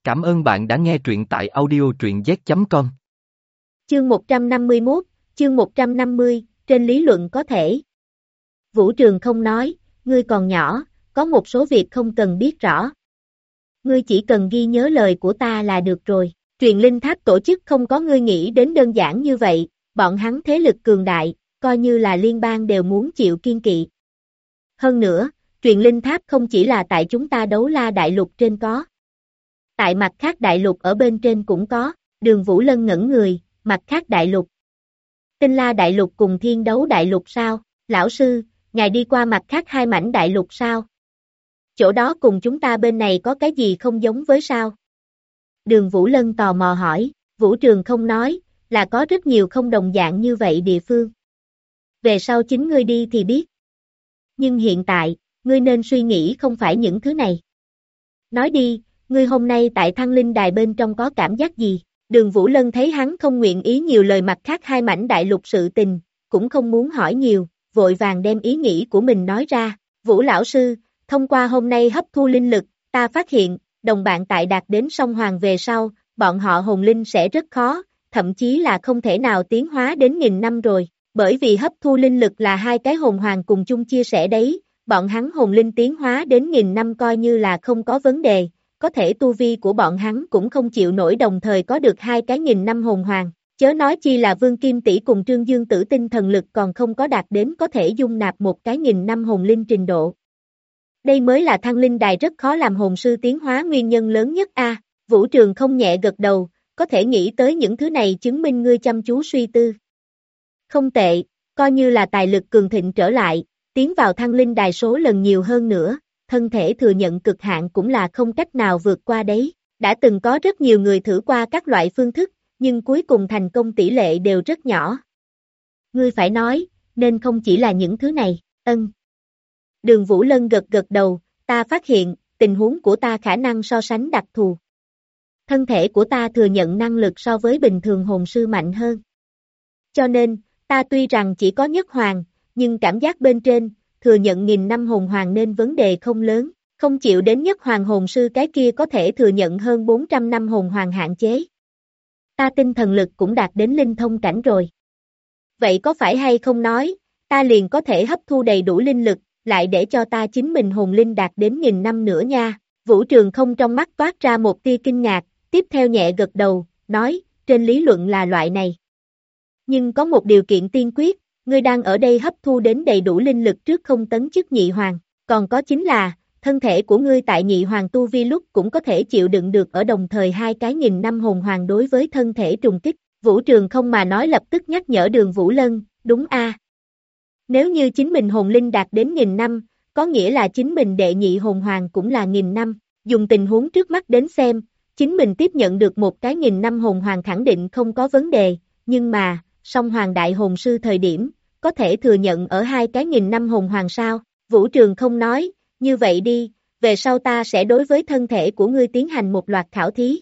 Cảm ơn bạn đã nghe truyện tại audio truyện z.com. Chương 151, chương 150, trên lý luận có thể. Vũ Trường không nói, ngươi còn nhỏ, có một số việc không cần biết rõ. Ngươi chỉ cần ghi nhớ lời của ta là được rồi. Truyền linh tháp tổ chức không có ngươi nghĩ đến đơn giản như vậy, bọn hắn thế lực cường đại, coi như là liên bang đều muốn chịu kiên kỵ. Hơn nữa, truyền linh tháp không chỉ là tại chúng ta Đấu La đại lục trên có. Tại mặt khác đại lục ở bên trên cũng có, Đường Vũ Lân ngẩn người, mặt khác đại lục. Tinh La đại lục cùng Thiên Đấu đại lục sao? Lão sư, ngài đi qua mặt khác hai mảnh đại lục sao? Chỗ đó cùng chúng ta bên này có cái gì không giống với sao? Đường Vũ Lân tò mò hỏi, Vũ Trường không nói, là có rất nhiều không đồng dạng như vậy địa phương. Về sau chính ngươi đi thì biết. Nhưng hiện tại, ngươi nên suy nghĩ không phải những thứ này. Nói đi, ngươi hôm nay tại Thăng Linh Đài bên trong có cảm giác gì? Đường Vũ Lân thấy hắn không nguyện ý nhiều lời mặt khác hai mảnh đại lục sự tình, cũng không muốn hỏi nhiều, vội vàng đem ý nghĩ của mình nói ra. Vũ lão sư, thông qua hôm nay hấp thu linh lực, ta phát hiện, đồng bạn tại đạt đến song hoàng về sau, bọn họ hồn linh sẽ rất khó, thậm chí là không thể nào tiến hóa đến 1000 năm rồi, bởi vì hấp thu linh lực là hai cái hồn hoàng cùng chung chia sẻ đấy, bọn hắn hồn linh tiến hóa đến 1000 năm coi như là không có vấn đề. Có thể tu vi của bọn hắn cũng không chịu nổi đồng thời có được hai cái 1000 năm hồn hoàng, chớ nói chi là Vương Kim Tỷ cùng Trương Dương Tử tinh thần lực còn không có đạt đến có thể dung nạp một cái 1000 năm hồn linh trình độ. Đây mới là Thăng Linh Đài rất khó làm hồn sư tiến hóa nguyên nhân lớn nhất a. Vũ Trường không nhẹ gật đầu, có thể nghĩ tới những thứ này chứng minh ngươi chăm chú suy tư. Không tệ, coi như là tài lực cường thịnh trở lại, tiến vào Thăng Linh Đài số lần nhiều hơn nữa. Thân thể thừa nhận cực hạn cũng là không cách nào vượt qua đấy. Đã từng có rất nhiều người thử qua các loại phương thức, nhưng cuối cùng thành công tỷ lệ đều rất nhỏ. Ngươi phải nói, nên không chỉ là những thứ này, Đường Vũ Lân gật gật đầu, ta phát hiện, tình huống của ta khả năng so sánh đặc thù. Thân thể của ta thừa nhận năng lực so với bình thường hồn sư mạnh hơn. Cho nên, ta tuy rằng chỉ có nhất hoàng, nhưng cảm giác bên trên, thừa nhận 1000 năm hồn hoàng nên vấn đề không lớn, không chịu đến nhất hoàng hồn sư cái kia có thể thừa nhận hơn 400 năm hồn hoàng hạn chế. Ta tinh thần lực cũng đạt đến linh thông cảnh rồi. Vậy có phải hay không nói, ta liền có thể hấp thu đầy đủ linh lực, lại để cho ta chính mình hồn linh đạt đến 1000 năm nữa nha. Vũ Trường không trong mắt toát ra một tia kinh ngạc, tiếp theo nhẹ gật đầu, nói, trên lý luận là loại này. Nhưng có một điều kiện tiên quyết, ngươi đang ở đây hấp thu đến đầy đủ linh lực trước không tấn chức nhị hoàng, còn có chính là, thân thể của ngươi tại nhị hoàng tu vi lúc cũng có thể chịu đựng được ở đồng thời hai cái 1000 năm hồn hoàng đối với thân thể trùng kích. Vũ Trường không mà nói lập tức nhắc nhở Đường Vũ Lân, đúng a. Nếu như chính mình hồn linh đạt đến 1000 năm, có nghĩa là chính mình đệ nhị hồn hoàng cũng là 1000 năm, dùng tình huống trước mắt đến xem, chính mình tiếp nhận được một cái 1000 năm hồn hoàng khẳng định không có vấn đề, nhưng mà, song hoàng đại hồn sư thời điểm, có thể thừa nhận ở hai cái 1000 năm hồn hoàng sao? Vũ Trường không nói, như vậy đi, về sau ta sẽ đối với thân thể của ngươi tiến hành một loạt khảo thí.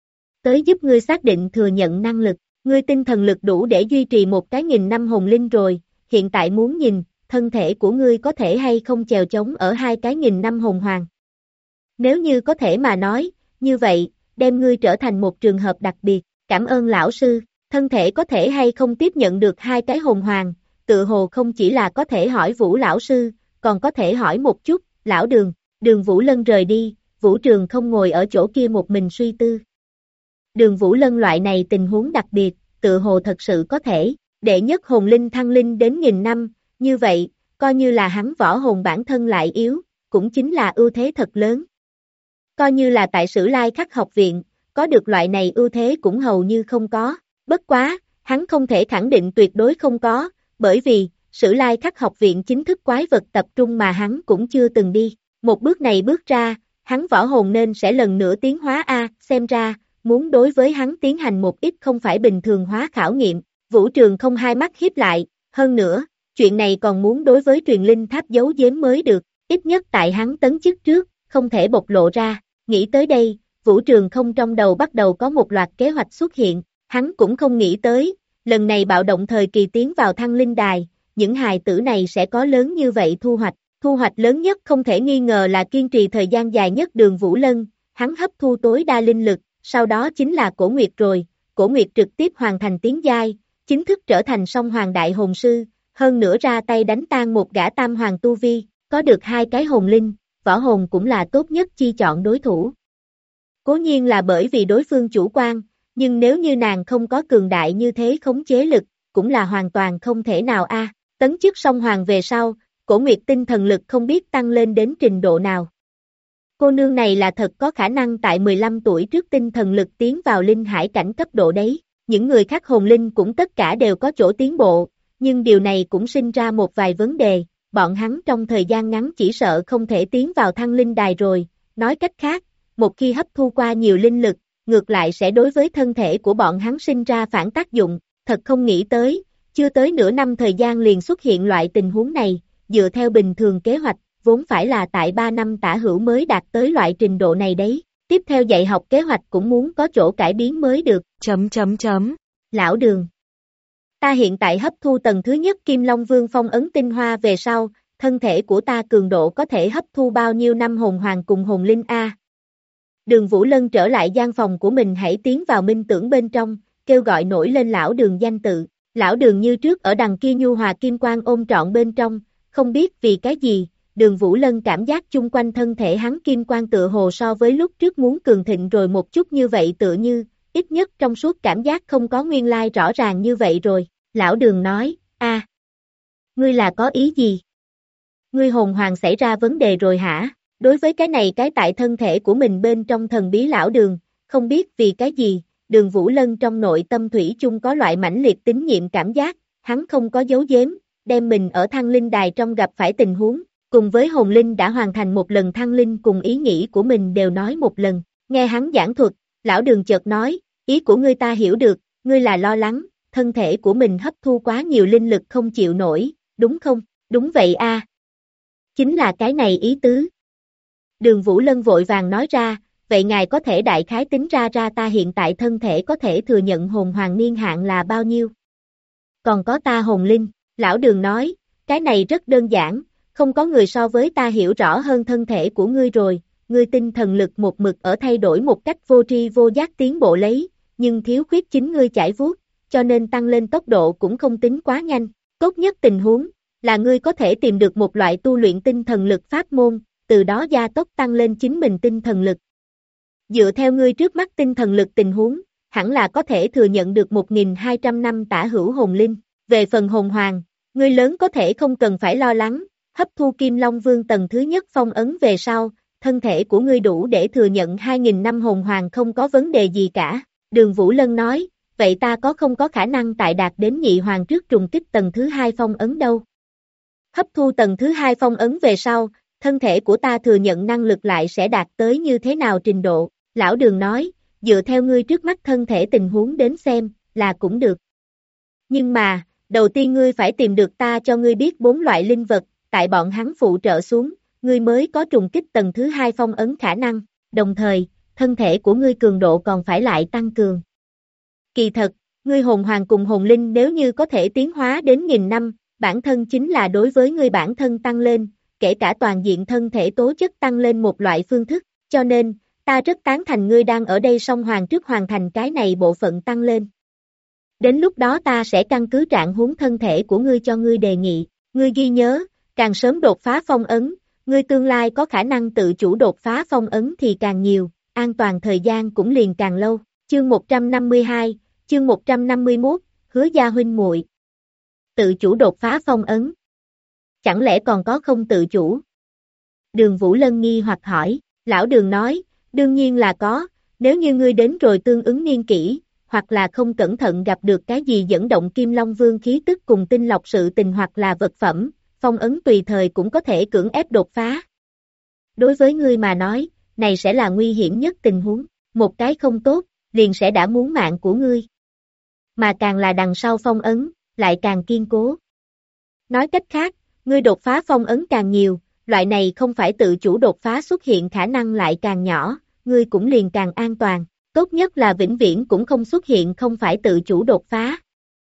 Tới giúp ngươi xác định thừa nhận năng lực, ngươi tinh thần lực đủ để duy trì một cái 1000 năm hồn linh rồi, hiện tại muốn nhìn, thân thể của ngươi có thể hay không chèo chống ở hai cái 1000 năm hồn hoàng. Nếu như có thể mà nói, như vậy, đem ngươi trở thành một trường hợp đặc biệt, cảm ơn lão sư, thân thể có thể hay không tiếp nhận được hai cái hồn hoàng. Tự hồ không chỉ là có thể hỏi Vũ lão sư, còn có thể hỏi một chút, lão Đường. Đường Vũ Lân rời đi, Vũ Trường không ngồi ở chỗ kia một mình suy tư. Đường Vũ Lân loại này tình huống đặc biệt, tự hồ thật sự có thể, đệ nhất hồn linh thăng linh đến 1000 năm, như vậy, coi như là hắn võ hồn bản thân lại yếu, cũng chính là ưu thế thật lớn. Coi như là tại Sử Lai Khắc học viện, có được loại này ưu thế cũng hầu như không có, bất quá, hắn không thể khẳng định tuyệt đối không có. Bởi vì, Sử Lai Khắc học viện chính thức quái vật tập trung mà hắn cũng chưa từng đi. Một bước này bước ra, hắn võ hồn nên sẽ lần nữa tiến hóa a, xem ra, muốn đối với hắn tiến hành một ít không phải bình thường hóa khảo nghiệm. Vũ Trường không hai mắt híp lại, hơn nữa, chuyện này còn muốn đối với truyền linh tháp giấu giếm mới được, ít nhất tại hắn tấn chức trước, không thể bộc lộ ra. Nghĩ tới đây, Vũ Trường không trong đầu bắt đầu có một loạt kế hoạch xuất hiện, hắn cũng không nghĩ tới. Lần này bạo động thời kỳ tiến vào Thăng Linh Đài, những hài tử này sẽ có lớn như vậy thu hoạch lớn nhất không thể nghi ngờ là kiên trì thời gian dài nhất Đường Vũ Lân, hắn hấp thu tối đa linh lực, sau đó chính là Cổ Nguyệt rồi, Cổ Nguyệt trực tiếp hoàn thành tiến giai, chính thức trở thành song hoàng đại hồn sư, hơn nữa ra tay đánh tan một gã tam hoàng tu vi, có được 2 cái hồn linh, võ hồn cũng là tốt nhất chi chọn đối thủ. Cố nhiên là bởi vì đối phương chủ quan, nhưng nếu như nàng không có cường đại như thế khống chế lực, cũng là hoàn toàn không thể nào a. Tấn chức song hoàng về sau, Cổ Nguyệt tinh thần lực không biết tăng lên đến trình độ nào. Cô nương này là thật có khả năng tại 15 tuổi trước tinh thần lực tiến vào linh hải cảnh cấp độ đấy. Những người khác hồn linh cũng tất cả đều có chỗ tiến bộ, nhưng điều này cũng sinh ra một vài vấn đề, bọn hắn trong thời gian ngắn chỉ sợ không thể tiến vào thăng linh đài rồi. Nói cách khác, một khi hấp thu qua nhiều linh lực, ngược lại sẽ đối với thân thể của bọn hắn sinh ra phản tác dụng, thật không nghĩ tới, chưa tới nửa năm thời gian liền xuất hiện loại tình huống này, dựa theo bình thường kế hoạch, vốn phải là tại 3 năm tả hữu mới đạt tới loại trình độ này đấy, tiếp theo dạy học kế hoạch cũng muốn có chỗ cải biến mới được, ... Lão Đường, ta hiện tại hấp thu tầng thứ nhất Kim Long Vương phong ấn tinh hoa về sau, thân thể của ta cường độ có thể hấp thu bao nhiêu năm hồn hoàng cùng hồn linh a? Đường Vũ Lân trở lại gian phòng của mình hãy tiến vào minh tưởng bên trong, kêu gọi nổi lên Lão Đường danh tự. Lão Đường như trước ở đằng kia nhu hòa kim quang ôm trọn bên trong, không biết vì cái gì, Đường Vũ Lân cảm giác chung quanh thân thể hắn kim quang tựa hồ so với lúc trước muốn cường thịnh rồi một chút như vậy tựa như, ít nhất trong suốt cảm giác không có nguyên lai rõ ràng như vậy rồi. Lão Đường nói, ngươi là có ý gì? Ngươi hồn hoàng xảy ra vấn đề rồi hả? Đối với cái này cái tại thân thể của mình bên trong thần bí Lão Đường, không biết vì cái gì, Đường Vũ Lân trong nội tâm thủy chung có loại mãnh liệt tín nhiệm cảm giác, hắn không có giấu giếm, đem mình ở thăng linh đài trong gặp phải tình huống, cùng với hồn linh đã hoàn thành một lần thăng linh cùng ý nghĩ của mình đều nói một lần. Nghe hắn giảng thuật, Lão Đường chợt nói, ý của ngươi ta hiểu được, ngươi là lo lắng, thân thể của mình hấp thu quá nhiều linh lực không chịu nổi, đúng không? Đúng vậy a. Chính là cái này ý tứ. Đường Vũ Lân vội vàng nói ra, vậy ngài có thể đại khái tính ra ta hiện tại thân thể có thể thừa nhận hồn hoàng niên hạn là bao nhiêu? Còn có ta hồn linh, Lão Đường nói, cái này rất đơn giản, không có người so với ta hiểu rõ hơn thân thể của ngươi rồi, ngươi tinh thần lực một mực ở thay đổi một cách vô tri vô giác tiến bộ lấy, nhưng thiếu khuyết chính ngươi chải vuốt, cho nên tăng lên tốc độ cũng không tính quá nhanh. Tốt nhất tình huống là ngươi có thể tìm được một loại tu luyện tinh thần lực pháp môn, từ đó gia tốc tăng lên chính mình tinh thần lực. Dựa theo ngươi trước mắt tinh thần lực tình huống, hẳn là có thể thừa nhận được 1.200 năm tả hữu hồn linh. Về phần hồn hoàng, ngươi lớn có thể không cần phải lo lắng, hấp thu Kim Long Vương tầng thứ nhất phong ấn về sau, thân thể của ngươi đủ để thừa nhận 2.000 năm hồn hoàng không có vấn đề gì cả. Đường Vũ Lân nói, vậy ta không có khả năng tại đạt đến nhị hoàng trước trùng kích tầng thứ 2 phong ấn đâu. Hấp thu tầng thứ 2 phong ấn về sau, thân thể của ta thừa nhận năng lực lại sẽ đạt tới như thế nào trình độ? Lão Đường nói, dựa theo ngươi trước mắt thân thể tình huống đến xem, là cũng được. Nhưng mà, đầu tiên ngươi phải tìm được ta cho ngươi biết 4 loại linh vật, tại bọn hắn phụ trợ xuống, ngươi mới có trùng kích tầng thứ 2 phong ấn khả năng, đồng thời, thân thể của ngươi cường độ còn phải lại tăng cường. Kỳ thật, ngươi hồn hoàng cùng hồn linh nếu như có thể tiến hóa đến 1000 năm, bản thân chính là đối với ngươi bản thân tăng lên, kể cả toàn diện thân thể tố chất tăng lên một loại phương thức, cho nên, ta rất tán thành ngươi đang ở đây song hoàng trước hoàn thành cái này bộ phận tăng lên. Đến lúc đó ta sẽ căn cứ trạng huống thân thể của ngươi cho ngươi đề nghị, ngươi ghi nhớ, càng sớm đột phá phong ấn, ngươi tương lai có khả năng tự chủ đột phá phong ấn thì càng nhiều, an toàn thời gian cũng liền càng lâu. Chương 152, chương 151, Hứa gia huynh muội. Tự chủ đột phá phong ấn. Chẳng lẽ còn có không tự chủ? Đường Vũ Lân nghi hoặc hỏi, Lão Đường nói, đương nhiên là có, nếu như ngươi đến rồi tương ứng niên kỷ, hoặc là không cẩn thận gặp được cái gì dẫn động Kim Long Vương khí tức cùng tinh lọc sự tình hoặc là vật phẩm, phong ấn tùy thời cũng có thể cưỡng ép đột phá. Đối với ngươi mà nói, này sẽ là nguy hiểm nhất tình huống, một cái không tốt, liền sẽ đã muốn mạng của ngươi. Mà càng là đằng sau phong ấn, lại càng kiên cố. Nói cách khác, ngươi đột phá phong ấn càng nhiều, loại này không phải tự chủ đột phá xuất hiện khả năng lại càng nhỏ, ngươi cũng liền càng an toàn, tốt nhất là vĩnh viễn cũng không xuất hiện không phải tự chủ đột phá.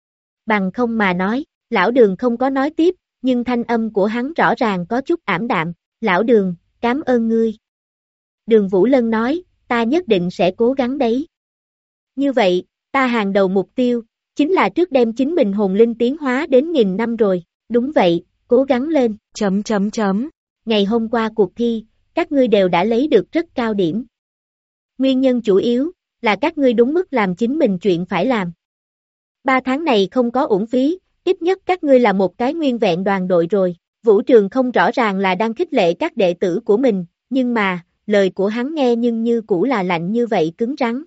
Bằng không mà nói, Lão Đường không có nói tiếp, nhưng thanh âm của hắn rõ ràng có chút ảm đạm, Lão Đường, cảm ơn ngươi. Đường Vũ Lân nói, ta nhất định sẽ cố gắng đấy. Như vậy, ta hàng đầu mục tiêu, chính là trước đem chính mình hồn linh tiến hóa đến 1000 năm rồi, đúng vậy, cố gắng lên. Ngày hôm qua cuộc thi, các ngươi đều đã lấy được rất cao điểm. Nguyên nhân chủ yếu, là các ngươi đúng mức làm chính mình chuyện phải làm. 3 tháng này không có uổng phí, ít nhất các ngươi là một cái nguyên vẹn đoàn đội rồi. Vũ Trường không rõ ràng là đang khích lệ các đệ tử của mình, nhưng mà, lời của hắn nghe nhưng như cũ là lạnh như vậy cứng rắn.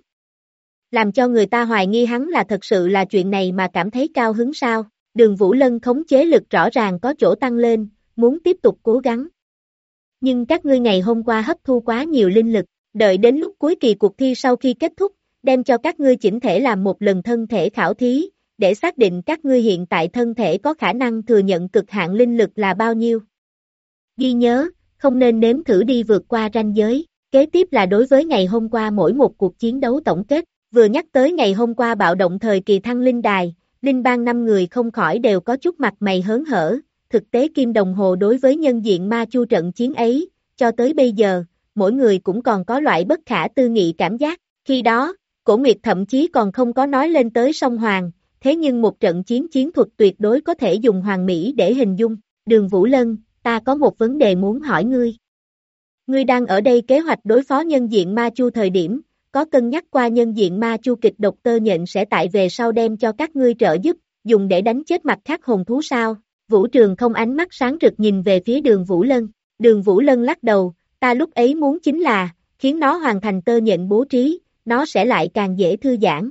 Làm cho người ta hoài nghi hắn là thật sự là chuyện này mà cảm thấy cao hứng sao. Đường Vũ Lân khống chế lực rõ ràng có chỗ tăng lên, muốn tiếp tục cố gắng. Nhưng các ngươi ngày hôm qua hấp thu quá nhiều linh lực, đợi đến lúc cuối kỳ cuộc thi sau khi kết thúc, đem cho các ngươi chỉnh thể làm một lần thân thể khảo thí, để xác định các ngươi hiện tại thân thể có khả năng thừa nhận cực hạn linh lực là bao nhiêu. Ghi nhớ, không nên nếm thử đi vượt qua ranh giới. Kế tiếp là đối với ngày hôm qua mỗi một cuộc chiến đấu tổng kết, vừa nhắc tới ngày hôm qua bạo động thời kỳ thăng linh đài, linh bang 5 người không khỏi đều có chút mặt mày hớn hở. Thực tế kim đồng hồ đối với nhân diện ma chu trận chiến ấy, cho tới bây giờ, mỗi người cũng còn có loại bất khả tư nghị cảm giác. Khi đó, Cổ Nguyệt thậm chí còn không có nói lên tới song hoàng, thế nhưng một trận chiến thuật tuyệt đối có thể dùng hoàn mỹ để hình dung. Đường Vũ Lân, ta có một vấn đề muốn hỏi ngươi. Ngươi đang ở đây kế hoạch đối phó nhân diện ma chu thời điểm, có cân nhắc qua nhân diện ma chu kịch độc tơ nhện sẽ tại về sau đem cho các ngươi trợ giúp, dùng để đánh chết mặt khác hồn thú sao? Vũ Trường không ánh mắt sáng rực nhìn về phía Đường Vũ Lân. Đường Vũ Lân lắc đầu, ta lúc ấy muốn chính là, khiến nó hoàn thành tơ nhện bố trí, nó sẽ lại càng dễ thư giãn.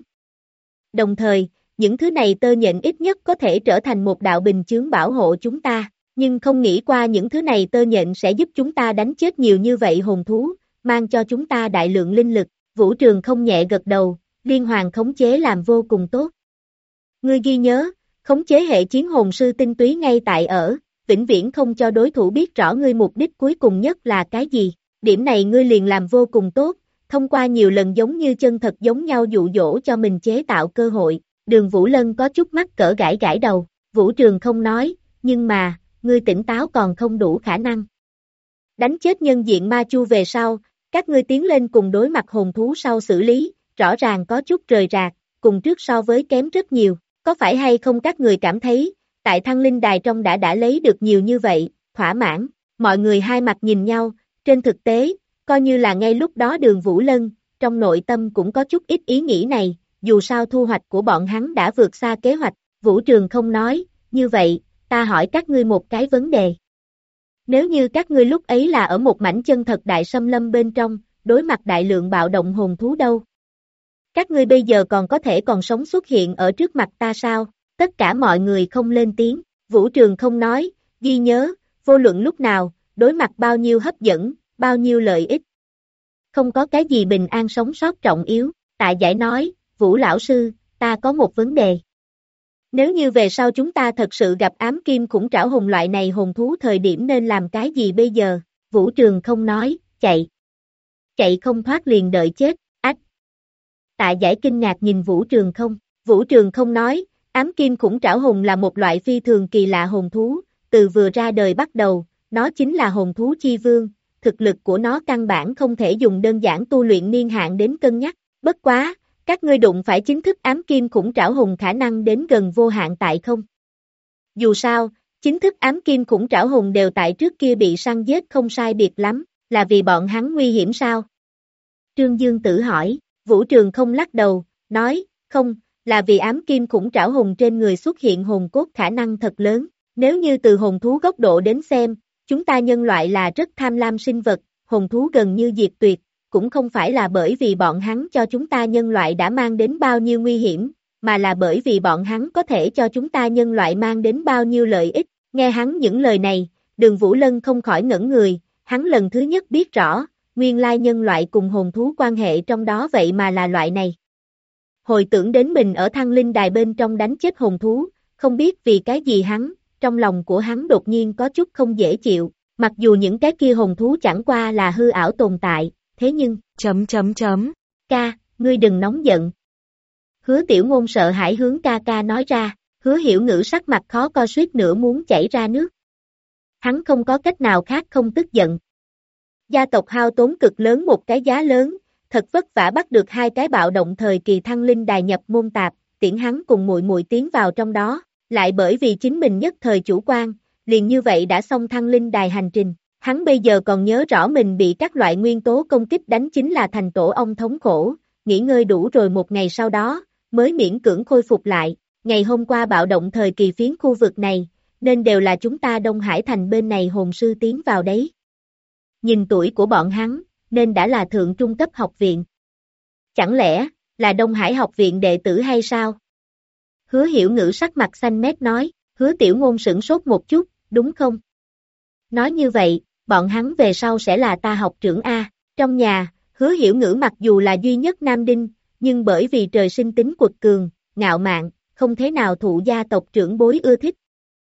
Đồng thời, những thứ này tơ nhện ít nhất có thể trở thành một đạo bình chướng bảo hộ chúng ta, nhưng không nghĩ qua những thứ này tơ nhện sẽ giúp chúng ta đánh chết nhiều như vậy hồn thú, mang cho chúng ta đại lượng linh lực. Vũ Trường không nhẹ gật đầu, liên hoàn khống chế làm vô cùng tốt. Ngươi ghi nhớ, khống chế hệ chiến hồn sư tinh túy ngay tại ở, vĩnh viễn không cho đối thủ biết rõ ngươi mục đích cuối cùng nhất là cái gì. Điểm này ngươi liền làm vô cùng tốt, thông qua nhiều lần giống như chân thật giống nhau dụ dỗ cho mình chế tạo cơ hội. Đường Vũ Lân có chút mắc cỡ gãi gãi đầu, Vũ Trường không nói, nhưng mà, ngươi tỉnh táo còn không đủ khả năng. Đánh chết nhân diện ma chu về sau, các ngươi tiến lên cùng đối mặt hồn thú sau xử lý, rõ ràng có chút rời rạc, cùng trước so với kém rất nhiều. Có phải hay không các người cảm thấy, tại thăng linh đài trong đã lấy được nhiều như vậy, thỏa mãn, mọi người hai mặt nhìn nhau, trên thực tế, coi như là ngay lúc đó Đường Vũ Lân, trong nội tâm cũng có chút ít ý nghĩ này, dù sao thu hoạch của bọn hắn đã vượt xa kế hoạch. Vũ Trường không nói, như vậy, ta hỏi các ngươi một cái vấn đề. Nếu như các ngươi lúc ấy là ở một mảnh chân thật đại xâm lâm bên trong, đối mặt đại lượng bạo động hồn thú đâu? Các ngươi bây giờ còn có thể còn sống xuất hiện ở trước mặt ta sao? Tất cả mọi người không lên tiếng, Vũ Trường không nói, ghi nhớ, vô luận lúc nào, đối mặt bao nhiêu hấp dẫn, bao nhiêu lợi ích. Không có cái gì bình an sống sót trọng yếu. Tạ Giải nói, Vũ lão sư, ta có một vấn đề. Nếu như về sau chúng ta thật sự gặp ám kim khủng trảo hùng loại này hồn thú thời điểm nên làm cái gì bây giờ? Vũ Trường không nói, chạy. Chạy không thoát liền đợi chết, ách. Tạ Giải kinh ngạc nhìn Vũ Trường không. Vũ Trường không nói, ám kim khủng trảo hùng là một loại phi thường kỳ lạ hồn thú, từ vừa ra đời bắt đầu, nó chính là hồn thú chi vương, thực lực của nó căn bản không thể dùng đơn giản tu luyện niên hạn đến cân nhắc, bất quá, các ngươi đụng phải chính thức ám kim khủng trảo hùng khả năng đến gần vô hạn tại không? Dù sao, chính thức ám kim khủng trảo hùng đều tại trước kia bị săn giết không sai biệt lắm, là vì bọn hắn nguy hiểm sao? Trương Dương Tử hỏi, Vũ Trường không lắc đầu, nói, không, là vì ám kim khủng trảo hùng trên người xuất hiện hồn cốt khả năng thật lớn, nếu như từ hồn thú góc độ đến xem, chúng ta nhân loại là rất tham lam sinh vật, hồn thú gần như diệt tuyệt, cũng không phải là bởi vì bọn hắn cho chúng ta nhân loại đã mang đến bao nhiêu nguy hiểm, mà là bởi vì bọn hắn có thể cho chúng ta nhân loại mang đến bao nhiêu lợi ích. Nghe hắn những lời này, Đường Vũ Lân không khỏi ngẩn người, hắn lần thứ nhất biết rõ, nguyên lai nhân loại cùng hồn thú quan hệ trong đó vậy mà là loại này. Hồi tưởng đến mình ở thăng linh đài bên trong đánh chết hồn thú, không biết vì cái gì trong lòng của hắn đột nhiên có chút không dễ chịu, mặc dù những cái kia hồn thú chẳng qua là hư ảo tồn tại, thế nhưng, ca, ngươi đừng nóng giận. Hứa Tiểu Ngôn sợ hãi hướng ca nói ra, Hứa Hiểu Ngữ sắc mặt khó coi suýt nữa muốn chảy ra nước. Hắn không có cách nào khác không tức giận. Gia tộc hao tốn cực lớn một cái giá lớn, thật vất vả bắt được 2 cái bạo động thời kỳ thăng linh đài nhập môn tạp, tiễn hắn cùng muội muội tiến vào trong đó, lại bởi vì chính mình nhất thời chủ quan, liền như vậy đã xong thăng linh đài hành trình. Hắn bây giờ còn nhớ rõ mình bị các loại nguyên tố công kích đánh chính là thành tổ ong thống khổ, nghỉ ngơi đủ rồi một ngày sau đó, mới miễn cưỡng khôi phục lại. Ngày hôm qua bạo động thời kỳ phiến khu vực này, nên đều là chúng ta Đông Hải Thành bên này hồn sư tiến vào đấy. Nhìn tuổi của bọn hắn, nên đã là thượng trung cấp học viện. Chẳng lẽ, là Đông Hải học viện đệ tử hay sao? Hứa Hiểu Ngữ sắc mặt xanh mét nói, Hứa Tiểu Ngôn sửng sốt một chút, đúng không? Nói như vậy, bọn hắn về sau sẽ là ta học trưởng A. Trong nhà, Hứa Hiểu Ngữ mặc dù là duy nhất nam đinh, nhưng bởi vì trời sinh tính quật cường, ngạo mạn, không thế nào thụ gia tộc trưởng bối ưa thích.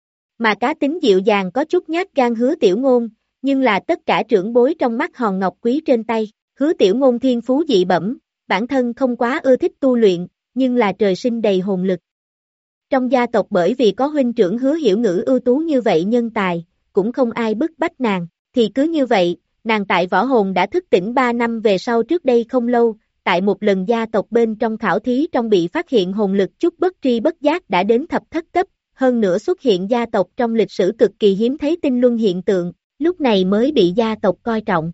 Mà cá tính dịu dàng có chút nhát gan Hứa Tiểu Ngôn, nhưng là tất cả trưởng bối trong mắt hòn ngọc quý trên tay. Hứa Tiểu Ngôn thiên phú dị bẩm, bản thân không quá ưa thích tu luyện, nhưng là trời sinh đầy hồn lực. Trong gia tộc bởi vì có huynh trưởng Hứa Hiểu Ngữ ưu tú như vậy nhân tài, cũng không ai bức bách nàng, thì cứ như vậy, nàng tại võ hồn đã thức tỉnh 3 năm về sau trước đây không lâu, tại một lần gia tộc bên trong khảo thí trong bị phát hiện hồn lực chút bất tri bất giác đã đến thập thất cấp, hơn nữa xuất hiện gia tộc trong lịch sử cực kỳ hiếm thấy tinh luân hiện tượng, lúc này mới bị gia tộc coi trọng.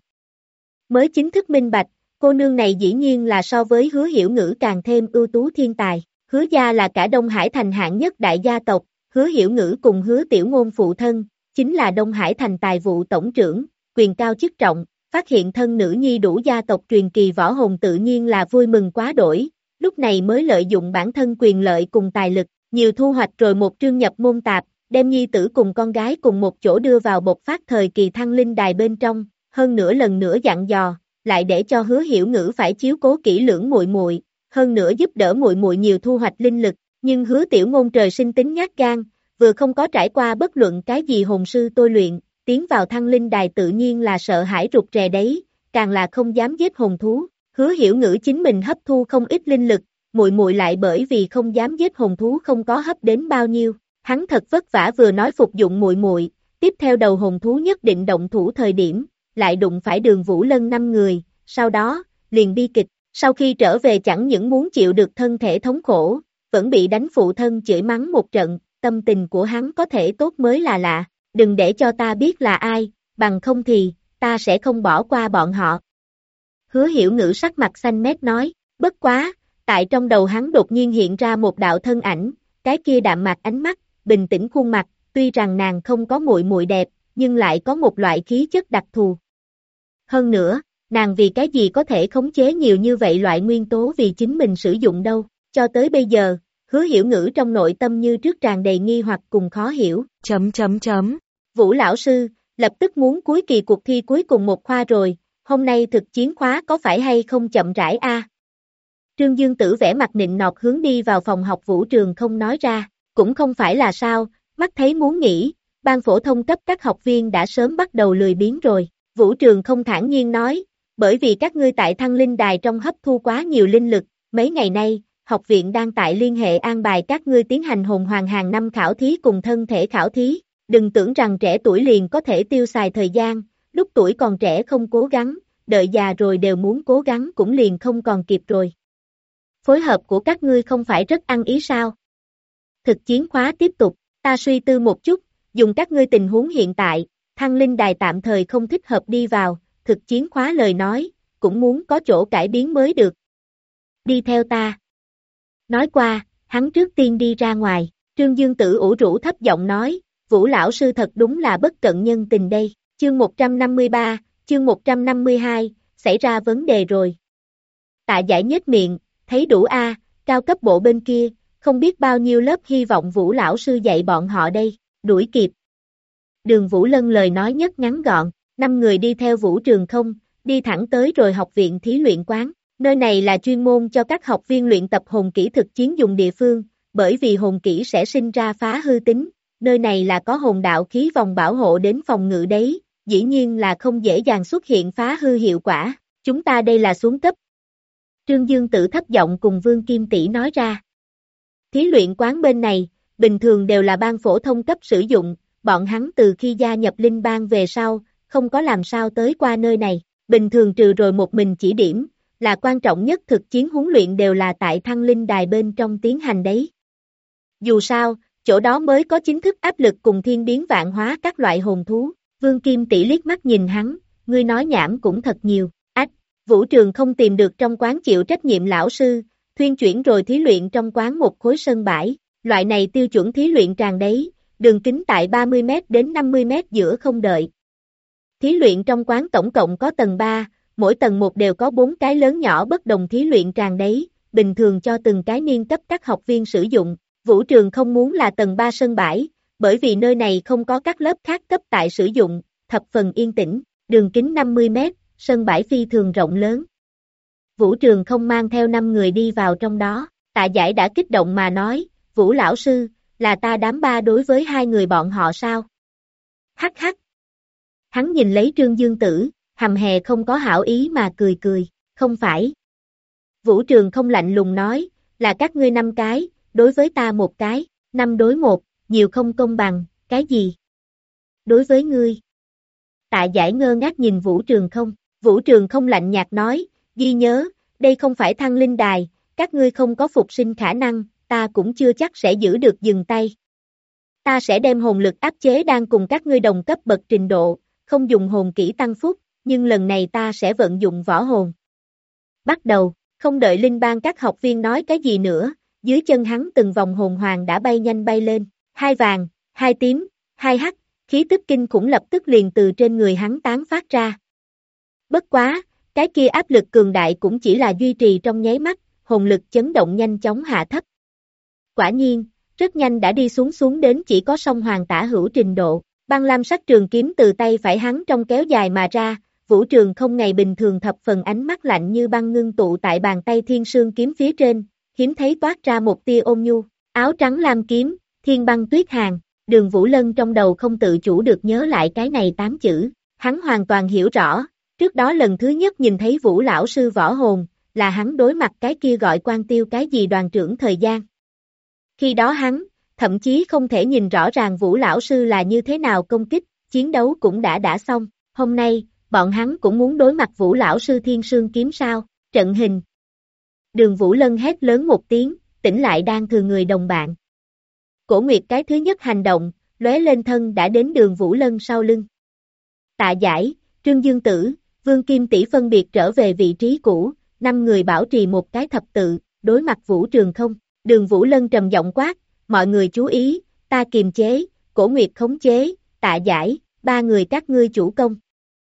Mới chính thức minh bạch, cô nương này dĩ nhiên là so với Hứa Hiểu Ngữ càng thêm ưu tú thiên tài. Hứa gia là cả Đông Hải Thành hạng nhất đại gia tộc, Hứa Hiểu Ngữ cùng Hứa Tiểu Ngôn phụ thân, chính là Đông Hải Thành tài vụ tổng trưởng, quyền cao chức trọng, phát hiện thân nữ nhi đủ gia tộc truyền kỳ võ hồn tự nhiên là vui mừng quá đổi, lúc này mới lợi dụng bản thân quyền lợi cùng tài lực, nhiều thu hoạch rồi một trương nhập môn tạp, đem nhi tử cùng con gái cùng một chỗ đưa vào bộc phát thời kỳ thăng linh đài bên trong, hơn nữa lần nữa dặn dò, lại để cho Hứa Hiểu Ngữ phải chiếu cố kỹ lưỡng muội muội, hơn nữa giúp đỡ muội muội nhiều thu hoạch linh lực, nhưng Hứa Tiểu Ngôn trời sinh tính nhát gan, vừa không có trải qua bất luận cái gì hồn sư tôi luyện, tiến vào thăng linh đài tự nhiên là sợ hãi rụt rè đấy, càng là không dám giết hồn thú. Hứa Hiểu Ngữ chính mình hấp thu không ít linh lực, muội muội lại bởi vì không dám giết hồn thú không có hấp đến bao nhiêu. Hắn thật vất vả vừa nói phục dụng muội muội, tiếp theo đầu hồn thú nhất định động thủ thời điểm, lại đụng phải Đường Vũ Lân 5 người, sau đó, liền bi kịch, sau khi trở về chẳng những muốn chịu được thân thể thống khổ, vẫn bị đánh phụ thân chửi mắng một trận, tâm tình của hắn có thể tốt mới là lạ, đừng để cho ta biết là ai, bằng không thì, ta sẽ không bỏ qua bọn họ. Hứa Hiểu Ngữ sắc mặt xanh mét nói, bất quá, tại trong đầu hắn đột nhiên hiện ra một đạo thân ảnh, cái kia đạm mạc ánh mắt, bình tĩnh khuôn mặt, tuy rằng nàng không có muội muội đẹp, nhưng lại có một loại khí chất đặc thù. Hơn nữa, nàng vì cái gì có thể khống chế nhiều như vậy loại nguyên tố vì chính mình sử dụng đâu, cho tới bây giờ, Hứa Hiểu Ngữ trong nội tâm như trước tràn đầy nghi hoặc cùng khó hiểu. Vũ lão sư, lập tức muốn cuối kỳ cuộc thi cuối cùng một khoa rồi, hôm nay thực chiến khóa có phải hay không chậm rãi a? Trương Dương Tử vẻ mặt nịnh nọt hướng đi vào phòng học Vũ Trường không nói ra, cũng không phải là sao, mắt thấy muốn nghỉ, ban phổ thông cấp các học viên đã sớm bắt đầu lười biếng rồi. Vũ Trường không thản nhiên nói, bởi vì các ngươi tại thăng linh đài trong hấp thu quá nhiều linh lực, mấy ngày nay, học viện đang tại liên hệ an bài các ngươi tiến hành hồn hoàng hàng năm khảo thí cùng thân thể khảo thí, đừng tưởng rằng trẻ tuổi liền có thể tiêu xài thời gian, lúc tuổi còn trẻ không cố gắng, đợi già rồi đều muốn cố gắng cũng liền không còn kịp rồi. Phối hợp của các ngươi không phải rất ăn ý sao? Thực chiến khóa tiếp tục, ta suy tư một chút, dùng các ngươi tình huống hiện tại, thăng linh đài tạm thời không thích hợp đi vào, thực chiến khóa lời nói, cũng muốn có chỗ cải biến mới được. Đi theo ta. Nói qua, hắn trước tiên đi ra ngoài, Trương Dương Tử ủ rũ thấp giọng nói, Vũ lão sư thật đúng là bất cận nhân tình đây, chương 153, chương 152, xảy ra vấn đề rồi. Tạ Giải nhếch miệng, thấy đủ a, cao cấp bộ bên kia, không biết bao nhiêu lớp hy vọng Vũ lão sư dạy bọn họ đây, đuổi kịp. Đường Vũ Lân lời nói nhất ngắn gọn, 5 người đi theo Vũ Trường không, đi thẳng tới rồi học viện thí luyện quán, nơi này là chuyên môn cho các học viên luyện tập hồn kỹ thực chiến dùng địa phương, bởi vì hồn kỹ sẽ sinh ra phá hư tính, nơi này là có hồn đạo khí vòng bảo hộ đến phòng ngự đấy, dĩ nhiên là không dễ dàng xuất hiện phá hư hiệu quả, chúng ta đây là xuống cấp. Trương Dương Tử thấp giọng cùng Vương Kim Tỷ nói ra. Thí luyện quán bên này, bình thường đều là ban phổ thông cấp sử dụng, bọn hắn từ khi gia nhập linh bang về sau, không có làm sao tới qua nơi này, bình thường trừ rồi một mình chỉ điểm, là quan trọng nhất thực chiến huấn luyện đều là tại Thăng Linh Đài bên trong tiến hành đấy. Dù sao, chỗ đó mới có chính thức áp lực cùng thiên biến vạn hóa các loại hồn thú. Vương Kim Tỷ liếc mắt nhìn hắn, ngươi nói nhảm cũng thật nhiều. Ách, Vũ Trường không tìm được trong quán chịu trách nhiệm lão sư, thuyên chuyển rồi thí luyện trong quán một khối sân bãi, loại này tiêu chuẩn thí luyện tràn đấy, đường kính tại 30m đến 50m giữa không đợi. Thí luyện trong quán tổng cộng có tầng 3, mỗi tầng một đều có 4 cái lớn nhỏ bất đồng thí luyện tràn đấy, bình thường cho từng cái niên cấp các học viên sử dụng. Vũ Trường không muốn là tầng 3 sân bãi, bởi vì nơi này không có các lớp khác cấp tại sử dụng, thập phần yên tĩnh, đường kính 50m, sân bãi phi thường rộng lớn. Vũ Trường không mang theo 5 người đi vào trong đó, Tạ Giải đã kích động mà nói, Vũ lão sư, là ta đám ba đối với 2 người bọn họ sao? Hắc hắc. Hắn nhìn lấy Trương Dương Tử, hầm hè không có hảo ý mà cười cười, không phải. Vũ Trường không lạnh lùng nói, là các ngươi 5 cái, đối với ta 1 cái, 5 đối 1, nhiều không công bằng, cái gì? Đối với ngươi. Tạ Giải ngơ ngác nhìn Vũ Trường không lạnh nhạt nói, ghi nhớ, đây không phải Thăng Linh Đài, các ngươi không có phục sinh khả năng, ta cũng chưa chắc sẽ giữ được dừng tay. Ta sẽ đem hồn lực áp chế đang cùng các ngươi đồng cấp bậc trình độ, không dùng hồn kỹ tăng phúc, nhưng lần này ta sẽ vận dụng võ hồn. Bắt đầu, không đợi Linh Bang các học viên nói cái gì nữa, dưới chân hắn từng vòng hồn hoàng đã bay nhanh bay lên, 2 vàng, 2 tím, 2 hắc, khí tức kinh khủng lập tức liền từ trên người hắn tán phát ra. Bất quá, cái kia áp lực cường đại cũng chỉ là duy trì trong nháy mắt, hồn lực chấn động nhanh chóng hạ thấp. Quả nhiên, rất nhanh đã đi xuống đến chỉ có song hoàng tả hữu trình độ, băng lam sắc trường kiếm từ tay phải hắn trong kéo dài mà ra, Vũ Trường không ngày bình thường thập phần ánh mắt lạnh như băng ngưng tụ tại bàn tay thiên sương kiếm phía trên, hiếm thấy toát ra một tia ôn nhu, áo trắng lam kiếm, thiên băng tuyết hàng, Đường Vũ Lân trong đầu không tự chủ được nhớ lại cái này 8 chữ, hắn hoàn toàn hiểu rõ, trước đó lần thứ nhất nhìn thấy Vũ lão sư võ hồn, là hắn đối mặt cái kia gọi Quan Tiêu cái gì đoàn trưởng thời gian. Khi đó hắn, thậm chí không thể nhìn rõ ràng Vũ lão sư là như thế nào công kích, chiến đấu cũng đã xong, hôm nay, bọn hắn cũng muốn đối mặt Vũ lão sư thiên sương kiếm sao, trận hình. Đường Vũ Lân hét lớn một tiếng, tỉnh lại đang thừa người đồng bạn. Cổ Nguyệt cái thứ nhất hành động, lóe lên thân đã đến Đường Vũ Lân sau lưng. Tạ Giải, Trương Dương Tử, Vương Kim Tỷ phân biệt trở về vị trí cũ, 5 người bảo trì một cái thập tự, đối mặt Vũ Trường không. Đường Vũ Lân trầm giọng quát, mọi người chú ý, ta kiềm chế, Cổ Nguyệt khống chế, Tạ Giải, 3 người các ngươi chủ công.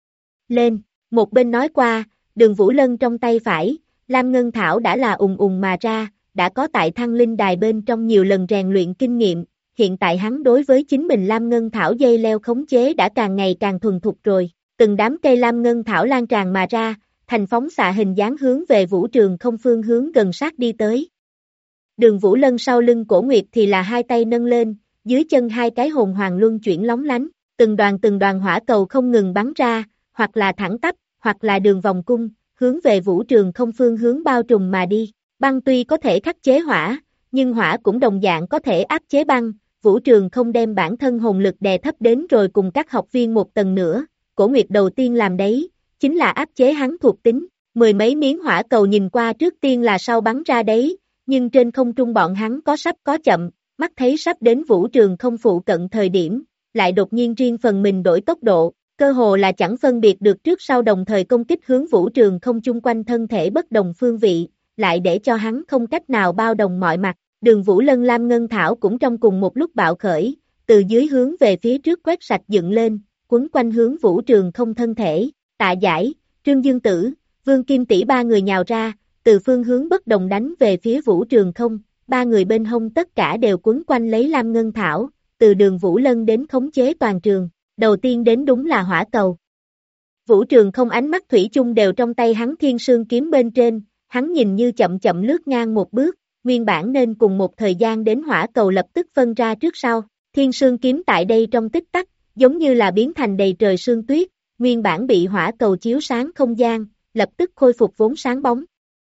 Lên, một bên nói qua, Đường Vũ Lân trong tay phải, Lam Ngân Thảo đã là ùng mà ra, đã có tại Thăng Linh Đài bên trong nhiều lần rèn luyện kinh nghiệm, hiện tại hắn đối với chính mình Lam Ngân Thảo dây leo khống chế đã càng ngày càng thuần thục rồi, từng đám cây Lam Ngân Thảo lan tràn mà ra, thành phóng xạ hình dáng hướng về Vũ Trường không phương hướng gần sát đi tới. Đường Vũ Lân sau lưng Cổ Nguyệt thì là 2 tay nâng lên, dưới chân 2 cái hồn hoàng luân chuyển lóng lánh, từng đoàn hỏa cầu không ngừng bắn ra, hoặc là thẳng tắp, hoặc là đường vòng cung, hướng về Vũ Trường không phương hướng bao trùm mà đi. Băng tuy có thể khắc chế hỏa, nhưng hỏa cũng đồng dạng có thể áp chế băng, Vũ Trường không đem bản thân hồn lực đè thấp đến rồi cùng các học viên một tầng nữa, Cổ Nguyệt đầu tiên làm đấy, chính là áp chế hắn thuộc tính, 10 mấy miếng hỏa cầu nhìn qua trước tiên là sau bắn ra đấy, nhưng trên không trung bọn hắn có sắp có chậm, mắt thấy sắp đến Vũ Trường không phụ cận thời điểm, lại đột nhiên riêng phần mình đổi tốc độ, cơ hồ là chẳng phân biệt được trước sau đồng thời công kích hướng Vũ Trường không chung quanh thân thể bất đồng phương vị, lại để cho hắn không cách nào bao đồng mọi mặt. Đường Vũ Lân Lam Ngân Thảo cũng trong cùng một lúc bạo khởi, từ dưới hướng về phía trước quét sạch dựng lên, quấn quanh hướng Vũ Trường không thân thể, Tạ Giải, Trương Dương Tử, Vương Kim Tỷ 3 người nhào ra, từ phương hướng bất đồng đánh về phía Vũ Trường không, 3 người bên hông tất cả đều quấn quanh lấy Lam Ngân Thảo, từ Đường Vũ Lân đến khống chế toàn trường, đầu tiên đến đúng là hỏa cầu. Vũ Trường không ánh mắt thủy chung đều trong tay hắn thiên sương kiếm bên trên, hắn nhìn như chậm lướt ngang một bước, nguyên bản nên cùng một thời gian đến hỏa cầu lập tức phân ra trước sau, thiên sương kiếm tại đây trong tích tắc, giống như là biến thành đầy trời sương tuyết, nguyên bản bị hỏa cầu chiếu sáng không gian, lập tức khôi phục vốn sáng bóng.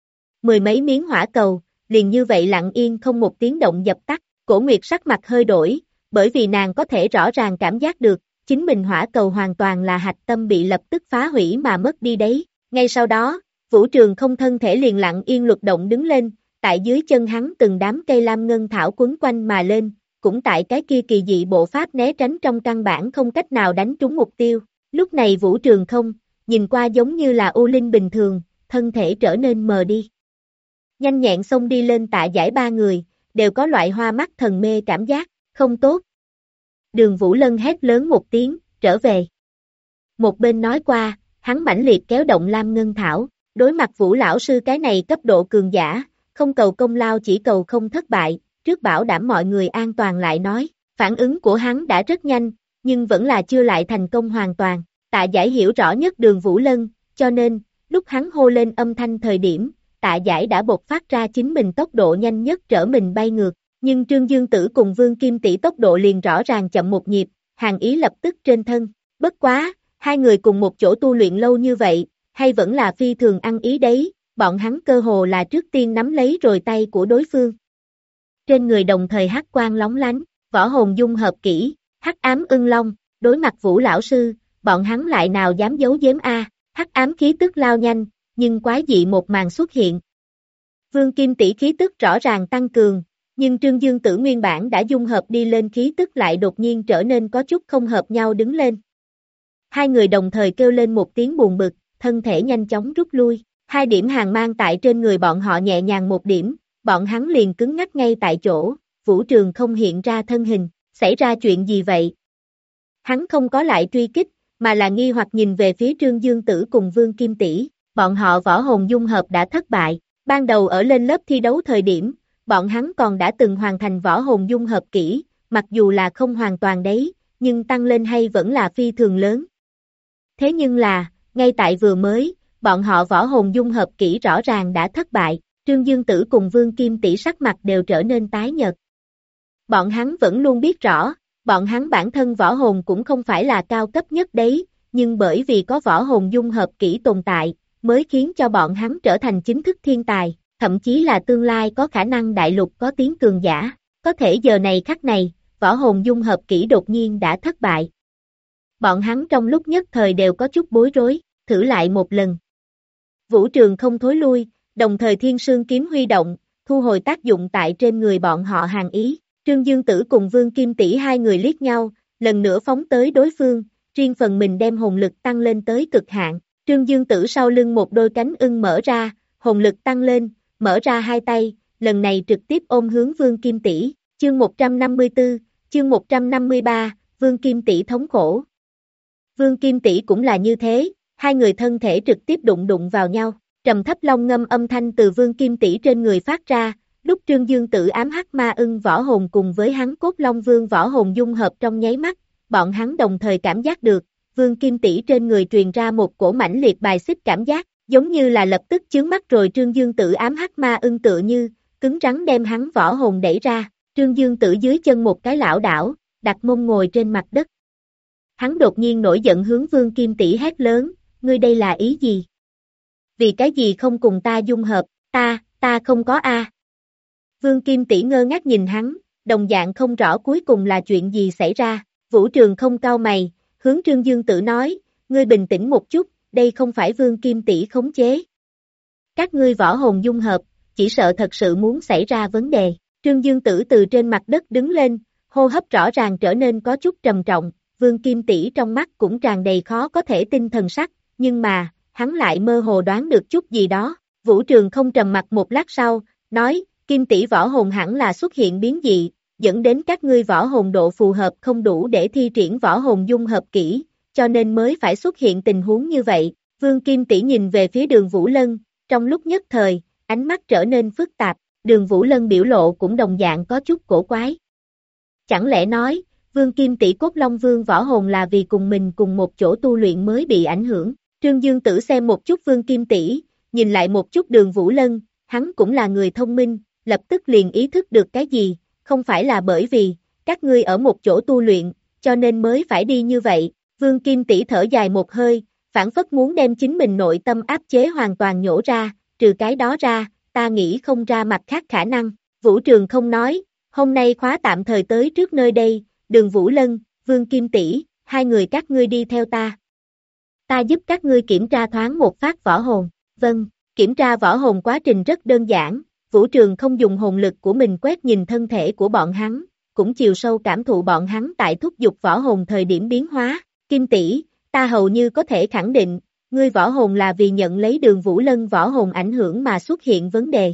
10 mấy miếng hỏa cầu, liền như vậy lặng yên không một tiếng động dập tắt, Cổ Nguyệt sắc mặt hơi đổi, bởi vì nàng có thể rõ ràng cảm giác được, chính mình hỏa cầu hoàn toàn là hạch tâm bị lập tức phá hủy mà mất đi đấy. Ngay sau đó, Vũ Trường Không thân thể liền lặng yên luật động đứng lên, tại dưới chân hắn từng đám cây lam ngân thảo quấn quanh mà lên, cũng tại cái kia kỳ dị bộ pháp né tránh trong căn bản không cách nào đánh trúng mục tiêu. Lúc này Vũ Trường Không, nhìn qua giống như là U Linh bình thường, thân thể trở nên mờ đi. Nhanh nhẹn xông đi lên Tạ Giải ba người, đều có loại hoa mắt thần mê cảm giác, không tốt. Đường Vũ Lân hét lớn một tiếng, trở về. Một bên nói qua, hắn mãnh liệt kéo động lam ngân thảo, đối mặt Vũ lão sư cái này cấp độ cường giả, không cầu công lao chỉ cầu không thất bại, trước bảo đảm mọi người an toàn lại nói, phản ứng của hắn đã rất nhanh, nhưng vẫn là chưa lại thành công hoàn toàn. Tạ Giải hiểu rõ nhất Đường Vũ Lân, cho nên, lúc hắn hô lên âm thanh thời điểm, Tạ Giải đã bộc phát ra chính mình tốc độ nhanh nhất trở mình bay ngược, nhưng Trương Dương Tử cùng Vương Kim Tỷ tốc độ liền rõ ràng chậm một nhịp, Hàn Ý lập tức trên thân, bất quá, hai người cùng một chỗ tu luyện lâu như vậy, hay vẫn là phi thường ăn ý đấy, bọn hắn cơ hồ là trước tiên nắm lấy rồi tay của đối phương. Trên người đồng thời hắc quang lóng lánh, võ hồn dung hợp kỹ, hắc ám ưng long, đối mặt Vũ lão sư, bọn hắn lại nào dám giấu giếm a, hắc ám khí tức lao nhanh, nhưng quái dị một màn xuất hiện. Vương Kim Tỷ khí tức rõ ràng tăng cường, nhưng Trương Dương Tử nguyên bản đã dung hợp đi lên khí tức lại đột nhiên trở nên có chút không hợp nhau đứng lên. Hai người đồng thời kêu lên một tiếng buồn bực, thân thể nhanh chóng rút lui, hai điểm hàn mang tại trên người bọn họ nhẹ nhàng một điểm, bọn hắn liền cứng ngắc ngay tại chỗ, Vũ Trường Không hiện ra thân hình, xảy ra chuyện gì vậy? Hắn không có lại truy kích, mà là nghi hoặc nhìn về phía Trương Dương Tử cùng Vương Kim Tỷ, bọn họ võ hồn dung hợp đã thất bại, ban đầu ở lên lớp thi đấu thời điểm, bọn hắn còn đã từng hoàn thành võ hồn dung hợp kỹ, mặc dù là không hoàn toàn đấy, nhưng tăng lên hay vẫn là phi thường lớn. Thế nhưng là, ngay tại vừa mới, bọn họ võ hồn dung hợp kỹ rõ ràng đã thất bại, Trương Dương Tử cùng Vương Kim Tỷ sắc mặt đều trở nên tái nhợt. Bọn hắn vẫn luôn biết rõ, bọn hắn bản thân võ hồn cũng không phải là cao cấp nhất đấy, nhưng bởi vì có võ hồn dung hợp kỹ tồn tại, mới khiến cho bọn hắn trở thành chính thức thiên tài, thậm chí là tương lai có khả năng đại lục có tiếng cường giả. Có thể giờ này khắc này, võ hồn dung hợp kỹ đột nhiên đã thất bại. Bọn hắn trong lúc nhất thời đều có chút bối rối, thử lại một lần. Vũ Trường Không thối lui, đồng thời Thiên Sương kiếm huy động, thu hồi tác dụng tại trên người bọn họ Hàn Ý. Trương Dương Tử cùng Vương Kim Tỷ hai người liếc nhau, lần nữa phóng tới đối phương, riêng phần mình đem hồn lực tăng lên tới cực hạn. Trương Dương Tử sau lưng một đôi cánh ưng mở ra, hồn lực tăng lên, mở ra hai tay, lần này trực tiếp ôm hướng Vương Kim Tỷ. Chương 154, chương 153, Vương Kim Tỷ thống khổ. Vương Kim Tỷ cũng là như thế, hai người thân thể trực tiếp đụng vào nhau, trầm thấp long ngâm âm thanh từ Vương Kim Tỷ trên người phát ra, lúc Trương Dương Tử ám hắc ma ưng võ hồn cùng với hắn cốt long vương võ hồn dung hợp trong nháy mắt, bọn hắn đồng thời cảm giác được, Vương Kim Tỷ trên người truyền ra một cổ mãnh liệt bài xích cảm giác, giống như là lập tức chướng mắt rồi Trương Dương Tử ám hắc ma ưng tựa như, cứng rắn đem hắn võ hồn đẩy ra, Trương Dương Tử dưới chân một cái lảo đảo, đặt mông ngồi trên mặt đất. Hắn đột nhiên nổi giận hướng Vương Kim Tỷ hét lớn, ngươi đây là ý gì? Vì cái gì không cùng ta dung hợp, ta không có a. Vương Kim Tỷ ngơ ngác nhìn hắn, đồng dạng không rõ cuối cùng là chuyện gì xảy ra, Vũ Trường Không cau mày, hướng Trương Dương Tử nói, ngươi bình tĩnh một chút, đây không phải Vương Kim Tỷ khống chế. Các ngươi võ hồn dung hợp, chỉ sợ thật sự muốn xảy ra vấn đề. Trương Dương Tử từ trên mặt đất đứng lên, hô hấp rõ ràng trở nên có chút trầm trọng, Vương Kim Tỷ trong mắt cũng tràn đầy khó có thể tin thần sắc, nhưng mà, hắn lại mơ hồ đoán được chút gì đó. Vũ Trường Không trầm mặt một lát sau, nói, Kim Tỷ võ hồn hẳn là xuất hiện biến dị, dẫn đến các ngươi võ hồn độ phù hợp không đủ để thi triển võ hồn dung hợp kỹ, cho nên mới phải xuất hiện tình huống như vậy. Vương Kim Tỷ nhìn về phía Đường Vũ Lân, trong lúc nhất thời, ánh mắt trở nên phức tạp, Đường Vũ Lân biểu lộ cũng đồng dạng có chút cổ quái. Chẳng lẽ nói, Vương Kim Tỷ cốt long vương võ hồn là vì cùng mình cùng một chỗ tu luyện mới bị ảnh hưởng. Trương Dương Tử xem một chút Vương Kim Tỷ, nhìn lại một chút Đường Vũ Lân, hắn cũng là người thông minh, lập tức liền ý thức được cái gì, không phải là bởi vì, các ngươi ở một chỗ tu luyện, cho nên mới phải đi như vậy. Vương Kim Tỷ thở dài một hơi, phản phất muốn đem chính mình nội tâm áp chế hoàn toàn nhổ ra, trừ cái đó ra, ta nghĩ không ra mặt khác khả năng. Vũ Trường Không nói, hôm nay khóa tạm thời tới trước nơi đây, Đường Vũ Lân, Vương Kim Tỷ, hai người các ngươi đi theo ta. Ta giúp các ngươi kiểm tra thoáng một phát võ hồn, vâng. Kiểm tra võ hồn quá trình rất đơn giản, Vũ Trường không dùng hồn lực của mình quét nhìn thân thể của bọn hắn, cũng chiều sâu cảm thụ bọn hắn tại thúc giục võ hồn thời điểm biến hóa. Kim tỷ, ta hầu như có thể khẳng định, ngươi võ hồn là vì nhận lấy Đường Vũ Lân võ hồn ảnh hưởng mà xuất hiện vấn đề.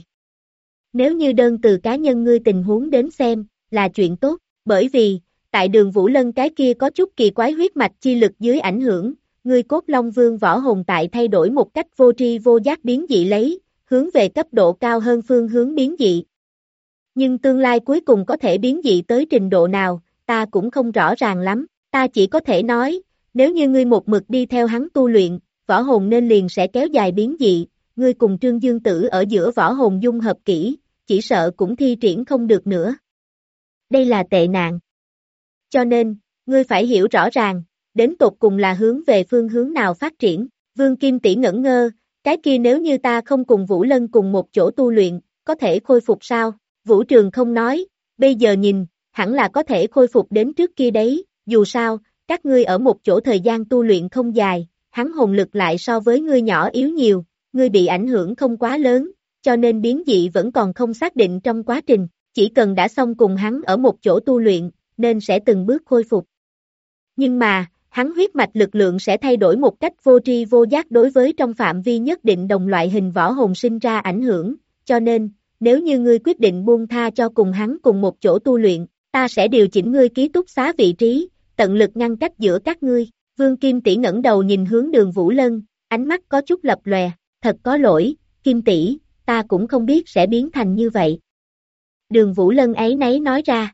Nếu như đơn từ cá nhân ngươi tình huống đến xem, là chuyện tốt, bởi vì, tại Đường Vũ Lân cái kia có chút kỳ quái huyết mạch chi lực dưới ảnh hưởng, ngươi Cốt Long Vương võ hồn tại thay đổi một cách vô tri vô giác biến dị lấy, hướng về cấp độ cao hơn phương hướng biến dị. Nhưng tương lai cuối cùng có thể biến dị tới trình độ nào, ta cũng không rõ ràng lắm, ta chỉ có thể nói, nếu như ngươi một mực đi theo hắn tu luyện, võ hồn nên liền sẽ kéo dài biến dị, ngươi cùng Trương Dương Tử ở giữa võ hồn dung hợp kỹ, chỉ sợ cũng thi triển không được nữa. Đây là tệ nạn. Cho nên, ngươi phải hiểu rõ ràng, đến tột cùng là hướng về phương hướng nào phát triển. Vương Kim tỷ ngẩn ngơ, cái kia nếu như ta không cùng Vũ Lân cùng một chỗ tu luyện, có thể khôi phục sao? Vũ Trường không nói, bây giờ nhìn, hẳn là có thể khôi phục đến trước kia đấy, dù sao, các ngươi ở một chỗ thời gian tu luyện không dài, hắn hồn lực lại so với ngươi nhỏ yếu nhiều, ngươi bị ảnh hưởng không quá lớn, cho nên biến dị vẫn còn không xác định trong quá trình, chỉ cần đã xong cùng hắn ở một chỗ tu luyện, nên sẽ từng bước khôi phục. Nhưng mà, hắn huyết mạch lực lượng sẽ thay đổi một cách vô tri vô giác đối với trong phạm vi nhất định đồng loại hình võ hồn sinh ra ảnh hưởng, cho nên, nếu như ngươi quyết định buông tha cho cùng hắn cùng một chỗ tu luyện, ta sẽ điều chỉnh ngươi ký túc xá vị trí, tận lực ngăn cách giữa các ngươi. Vương Kim tỷ ngẩng đầu nhìn hướng Đường Vũ Lân, ánh mắt có chút lập lòe, thật có lỗi, Kim tỷ, ta cũng không biết sẽ biến thành như vậy. Đường Vũ Lân áy náy nói ra.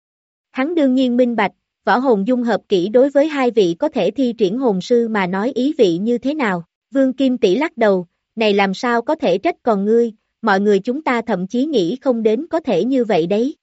Hắn đương nhiên minh bạch, võ hồn dung hợp kỹ đối với hai vị có thể thi triển hồn sư mà nói ý vị như thế nào. Vương Kim tỷ lắc đầu, này làm sao có thể trách còn ngươi, mọi người chúng ta thậm chí nghĩ không đến có thể như vậy đấy.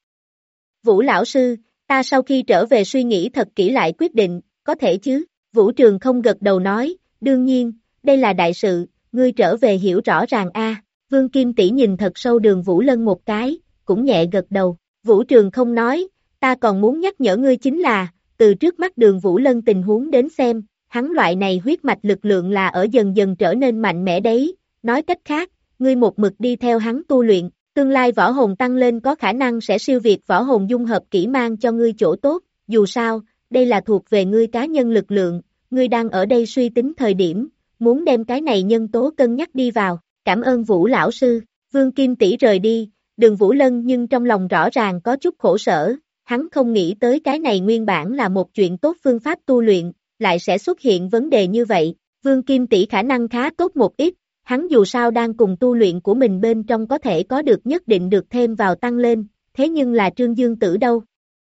Vũ lão sư, ta sau khi trở về suy nghĩ thật kỹ lại quyết định, có thể chứ? Vũ Trường không gật đầu nói, đương nhiên, đây là đại sự, ngươi trở về hiểu rõ ràng a. Vương Kim tỷ nhìn thật sâu Đường Vũ Lân một cái, cũng nhẹ gật đầu. Vũ Trường không nói, ta còn muốn nhắc nhở ngươi chính là, từ trước mắt Đường Vũ Lân tình huống đến xem, hắn loại này huyết mạch lực lượng là ở dần dần trở nên mạnh mẽ đấy, nói cách khác, ngươi một mực đi theo hắn tu luyện, tương lai võ hồn tăng lên có khả năng sẽ siêu việt võ hồn dung hợp kỹ mang cho ngươi chỗ tốt, dù sao, đây là thuộc về ngươi cá nhân lực lượng, ngươi đang ở đây suy tính thời điểm, muốn đem cái này nhân tố cân nhắc đi vào, cảm ơn Vũ lão sư. Vương Kim tỷ rời đi, Đường Vũ Lân nhưng trong lòng rõ ràng có chút khổ sở, hắn không nghĩ tới cái này nguyên bản là một chuyện tốt phương pháp tu luyện, lại sẽ xuất hiện vấn đề như vậy. Vương Kim tỷ khả năng khá tốt một ít, hắn dù sao đang cùng tu luyện của mình bên trong có thể có được nhất định được thêm vào tăng lên, thế nhưng là Trương Dương Tử đâu?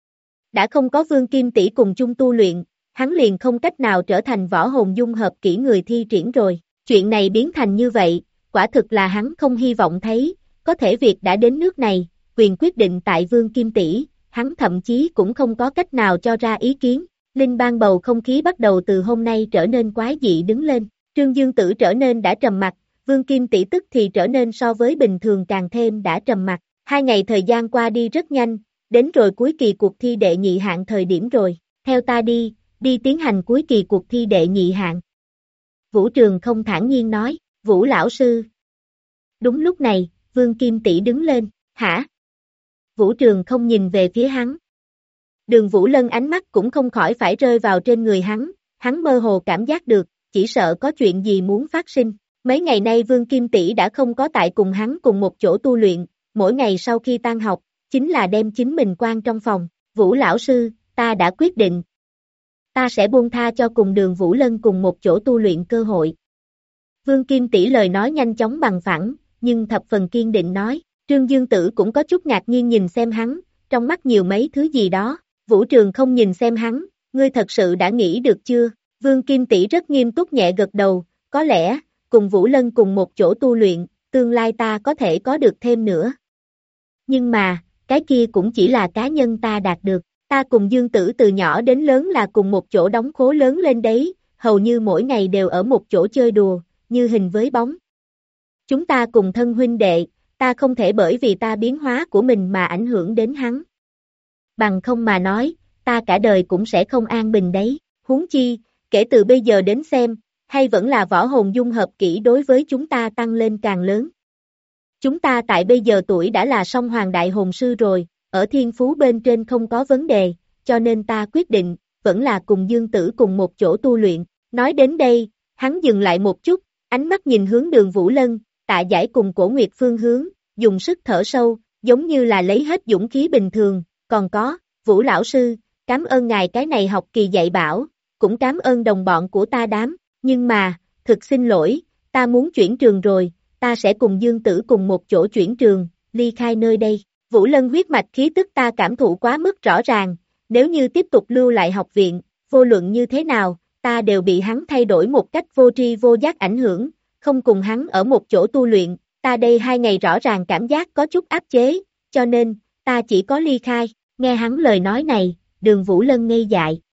Đã không có Vương Kim tỷ cùng chung tu luyện, hắn liền không cách nào trở thành võ hồn dung hợp kỹ người thi triển rồi. Chuyện này biến thành như vậy, quả thực là hắn không hy vọng thấy, có thể việc đã đến nước này, quyền quyết định tại Vương Kim tỷ, hắn thậm chí cũng không có cách nào cho ra ý kiến. Linh bang bầu không khí bắt đầu từ hôm nay trở nên quái dị đứng lên, Trương Dương Tử trở nên đã trầm mặc, Vương Kim tỷ tức thì trở nên so với bình thường càng thêm đã trầm mặc. 2 ngày thời gian qua đi rất nhanh, đến rồi cuối kỳ cuộc thi đệ nhị hạng thời điểm rồi, theo ta đi tiến hành cuối kỳ cuộc thi đệ nhị hạng. Vũ Trường không thản nhiên nói, Vũ lão sư. Đúng lúc này, Vương Kim tỷ đứng lên, hả? Vũ Trường không nhìn về phía hắn. Đường Vũ Lân ánh mắt cũng không khỏi phải rơi vào trên người hắn mơ hồ cảm giác được, chỉ sợ có chuyện gì muốn phát sinh. Mấy ngày nay Vương Kim tỷ đã không có tại cùng hắn cùng một chỗ tu luyện, mỗi ngày sau khi tan học, chính là đem chính mình quan trong phòng. Vũ lão sư, ta đã quyết định. Ta sẽ buông tha cho cùng Đường Vũ Lân cùng một chỗ tu luyện cơ hội. Vương Kim tỷ lời nói nhanh chóng bằng phẳng, nhưng thập phần kiên định nói. Trương Dương Tử cũng có chút ngạc nhiên nhìn xem hắn, trong mắt nhiều mấy thứ gì đó. Vũ Trường không nhìn xem hắn, ngươi thật sự đã nghĩ được chưa? Vương Kim tỷ rất nghiêm túc nhẹ gật đầu, có lẽ, cùng Vũ Lân cùng một chỗ tu luyện, tương lai ta có thể có được thêm nữa. Nhưng mà, cái kia cũng chỉ là cá nhân ta đạt được, ta cùng Dương Tử từ nhỏ đến lớn là cùng một chỗ đóng khố lớn lên đấy, hầu như mỗi ngày đều ở một chỗ chơi đùa, như hình với bóng. Chúng ta cùng thân huynh đệ, ta không thể bởi vì ta biến hóa của mình mà ảnh hưởng đến hắn. Bằng không mà nói, ta cả đời cũng sẽ không an bình đấy, huống chi, kể từ bây giờ đến xem, hay vẫn là võ hồn dung hợp kỹ đối với chúng ta tăng lên càng lớn. Chúng ta tại bây giờ tuổi đã là song hoàng đại hồn sư rồi, ở thiên phú bên trên không có vấn đề, cho nên ta quyết định, vẫn là cùng Dương Tử cùng một chỗ tu luyện. Nói đến đây, hắn dừng lại một chút, ánh mắt nhìn hướng Đường Vũ Lân, Tạ Giải cùng Cổ Nguyệt phương hướng, dùng sức thở sâu, giống như là lấy hết dũng khí bình thường, còn có, Vũ lão sư, cảm ơn ngài cái này học kỳ dạy bảo, cũng cảm ơn đồng bọn của ta đám, nhưng mà, thực xin lỗi, ta muốn chuyển trường rồi, ta sẽ cùng Dương Tử cùng một chỗ chuyển trường, ly khai nơi đây. Vũ Lân huyết mạch khí tức ta cảm thụ quá mức rõ ràng, nếu như tiếp tục lưu lại học viện, vô luận như thế nào, ta đều bị hắn thay đổi một cách vô tri vô giác ảnh hưởng, không cùng hắn ở một chỗ tu luyện, ta đây 2 ngày rõ ràng cảm giác có chút áp chế, cho nên, ta chỉ có ly khai, nghe hắn lời nói này, Đường Vũ Lân ngây dại.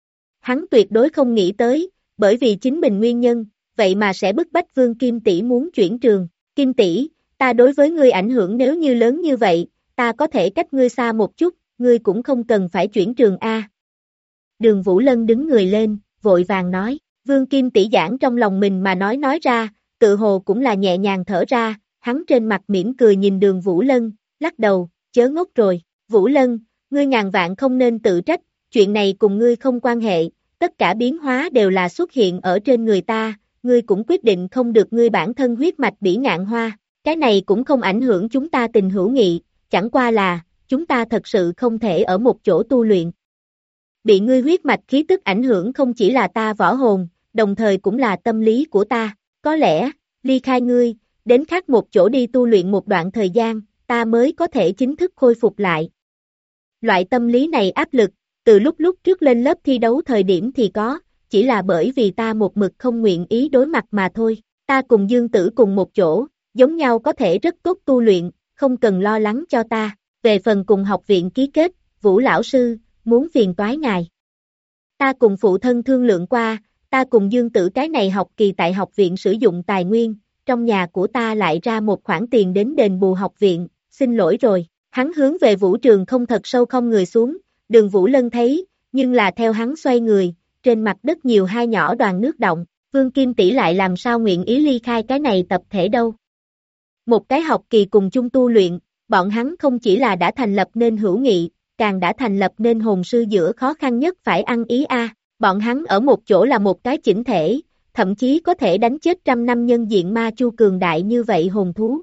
Hắn tuyệt đối không nghĩ tới, bởi vì chính mình nguyên nhân, vậy mà sẽ bức bách Vương Kim Tỷ muốn chuyển trường, Kim Tỷ, ta đối với ngươi ảnh hưởng nếu như lớn như vậy, ta có thể cách ngươi xa một chút, ngươi cũng không cần phải chuyển trường A. Đường Vũ Lân đứng người lên, vội vàng nói, Vương Kim Tỷ giảng trong lòng mình mà nói ra, tự hồ cũng là nhẹ nhàng thở ra, hắn trên mặt mỉm cười nhìn Đường Vũ Lân, lắc đầu, chớ ngốc rồi, Vũ Lân, ngươi ngàn vạn không nên tự trách, chuyện này cùng ngươi không quan hệ, tất cả biến hóa đều là xuất hiện ở trên người ta, ngươi cũng quyết định không được ngươi bản thân huyết mạch bỉ ngạn hoa, cái này cũng không ảnh hưởng chúng ta tình hữu nghị, chẳng qua là, chúng ta thật sự không thể ở một chỗ tu luyện. Bị ngươi huyết mạch khí tức ảnh hưởng không chỉ là ta võ hồn, đồng thời cũng là tâm lý của ta, có lẽ, ly khai ngươi, đến khác một chỗ đi tu luyện một đoạn thời gian, ta mới có thể chính thức khôi phục lại. Loại tâm lý này áp lực, từ lúc trước lên lớp thi đấu thời điểm thì có, chỉ là bởi vì ta một mực không nguyện ý đối mặt mà thôi, ta cùng Dương Tử cùng một chỗ, giống nhau có thể rất tốt tu luyện, không cần lo lắng cho ta, về phần cùng học viện ký kết, Vũ lão sư, muốn phiền toái ngài. Ta cùng phụ thân thương lượng qua, ta cùng Dương Tử cái này học kỳ tại học viện sử dụng tài nguyên, trong nhà của ta lại ra một khoản tiền đến đền bù học viện, xin lỗi rồi, hắn hướng về Vũ Trường không thật sâu không người xuống, Đường Vũ Lân thấy, nhưng là theo hắn xoay người, trên mặt đất nhiều 2 nhỏ đoàn nước động, Vương Kim Tỷ lại làm sao nguyện ý ly khai cái này tập thể đâu. Một cái học kỳ cùng chung tu luyện, bọn hắn không chỉ là đã thành lập nên hữu nghị, càng đã thành lập nên hồn sư giữa khó khăn nhất phải ăn ý a. Bọn hắn ở một chỗ là một cái chỉnh thể, thậm chí có thể đánh chết 100 năm nhân diện ma chu cường đại như vậy hồn thú.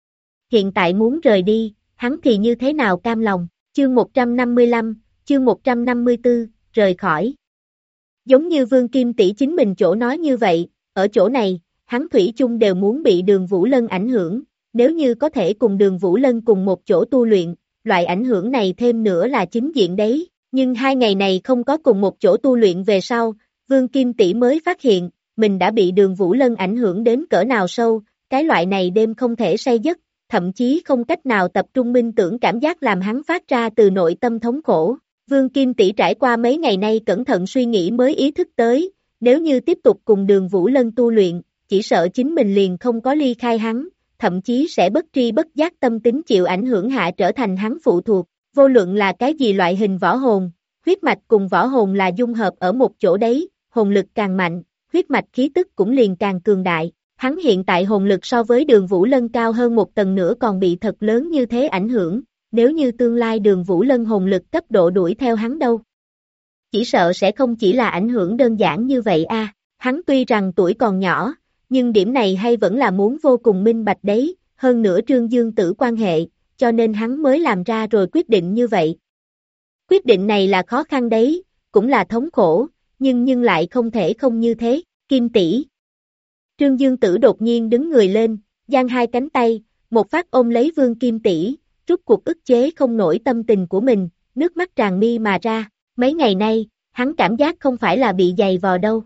Hiện tại muốn rời đi, hắn thì như thế nào cam lòng, chương 155, chương 154, rời khỏi. Giống như Vương Kim Tỷ chính mình chỗ nói như vậy, ở chỗ này, hắn thủy chung đều muốn bị Đường Vũ Lân ảnh hưởng, nếu như có thể cùng Đường Vũ Lân cùng một chỗ tu luyện, loại ảnh hưởng này thêm nữa là chính diện đấy, nhưng 2 ngày này không có cùng một chỗ tu luyện về sau, Vương Kim Tỷ mới phát hiện, mình đã bị Đường Vũ Lân ảnh hưởng đến cỡ nào sâu, cái loại này đêm không thể say giấc, thậm chí không cách nào tập trung minh tưởng cảm giác làm hắn phát ra từ nội tâm thống khổ. Vương Kim Tỷ trải qua mấy ngày nay cẩn thận suy nghĩ mới ý thức tới, nếu như tiếp tục cùng Đường Vũ Lân tu luyện, chỉ sợ chính mình liền không có ly khai hắn, thậm chí sẽ bất tri bất giác tâm tính chịu ảnh hưởng hạ trở thành hắn phụ thuộc, vô luận là cái gì loại hình võ hồn, huyết mạch cùng võ hồn là dung hợp ở một chỗ đấy, hồn lực càng mạnh, huyết mạch khí tức cũng liền càng cường đại, hắn hiện tại hồn lực so với Đường Vũ Lân cao hơn một tầng nữa còn bị thật lớn như thế ảnh hưởng, nếu như tương lai Đường Vũ Lân hồn lực cấp độ đuổi theo hắn đâu. Chỉ sợ sẽ không chỉ là ảnh hưởng đơn giản như vậy a. Hắn tuy rằng tuổi còn nhỏ, nhưng điểm này hay vẫn là muốn vô cùng minh bạch đấy, hơn nữa Trương Dương Tử quan hệ, cho nên hắn mới làm ra rồi quyết định như vậy. Quyết định này là khó khăn đấy, cũng là thống khổ, nhưng lại không thể không như thế, Kim Tỷ. Trương Dương Tử đột nhiên đứng người lên, giang 2 cánh tay, một phát ôm lấy Vương Kim Tỷ, rút cuộc ức chế không nổi tâm tình của mình, nước mắt tràn mi mà ra, mấy ngày nay, hắn cảm giác không phải là bị dày vò đâu.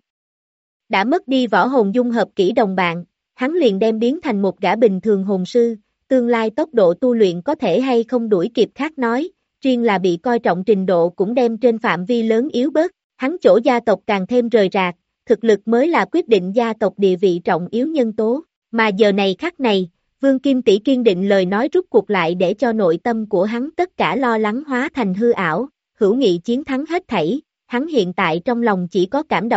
Đã mất đi võ hồn dung hợp kỹ đồng bạn, hắn liền đem biến thành một gã bình thường hồn sư, tương lai tốc độ tu luyện có thể hay không đuổi kịp khác nói, riêng là bị coi trọng trình độ cũng đem trên phạm vi lớn yếu bớt, hắn chỗ gia tộc càng thêm rời rạc, thực lực mới là quyết định gia tộc địa vị trọng yếu nhân tố, mà giờ này khắc này, Vương Kim Tỷ kiên định lời nói rút cuộc lại để cho nội tâm của hắn tất cả lo lắng hóa thành hư ảo, hữu nghị chiến thắng hết thảy, hắn hiện tại trong lòng chỉ có cảm động,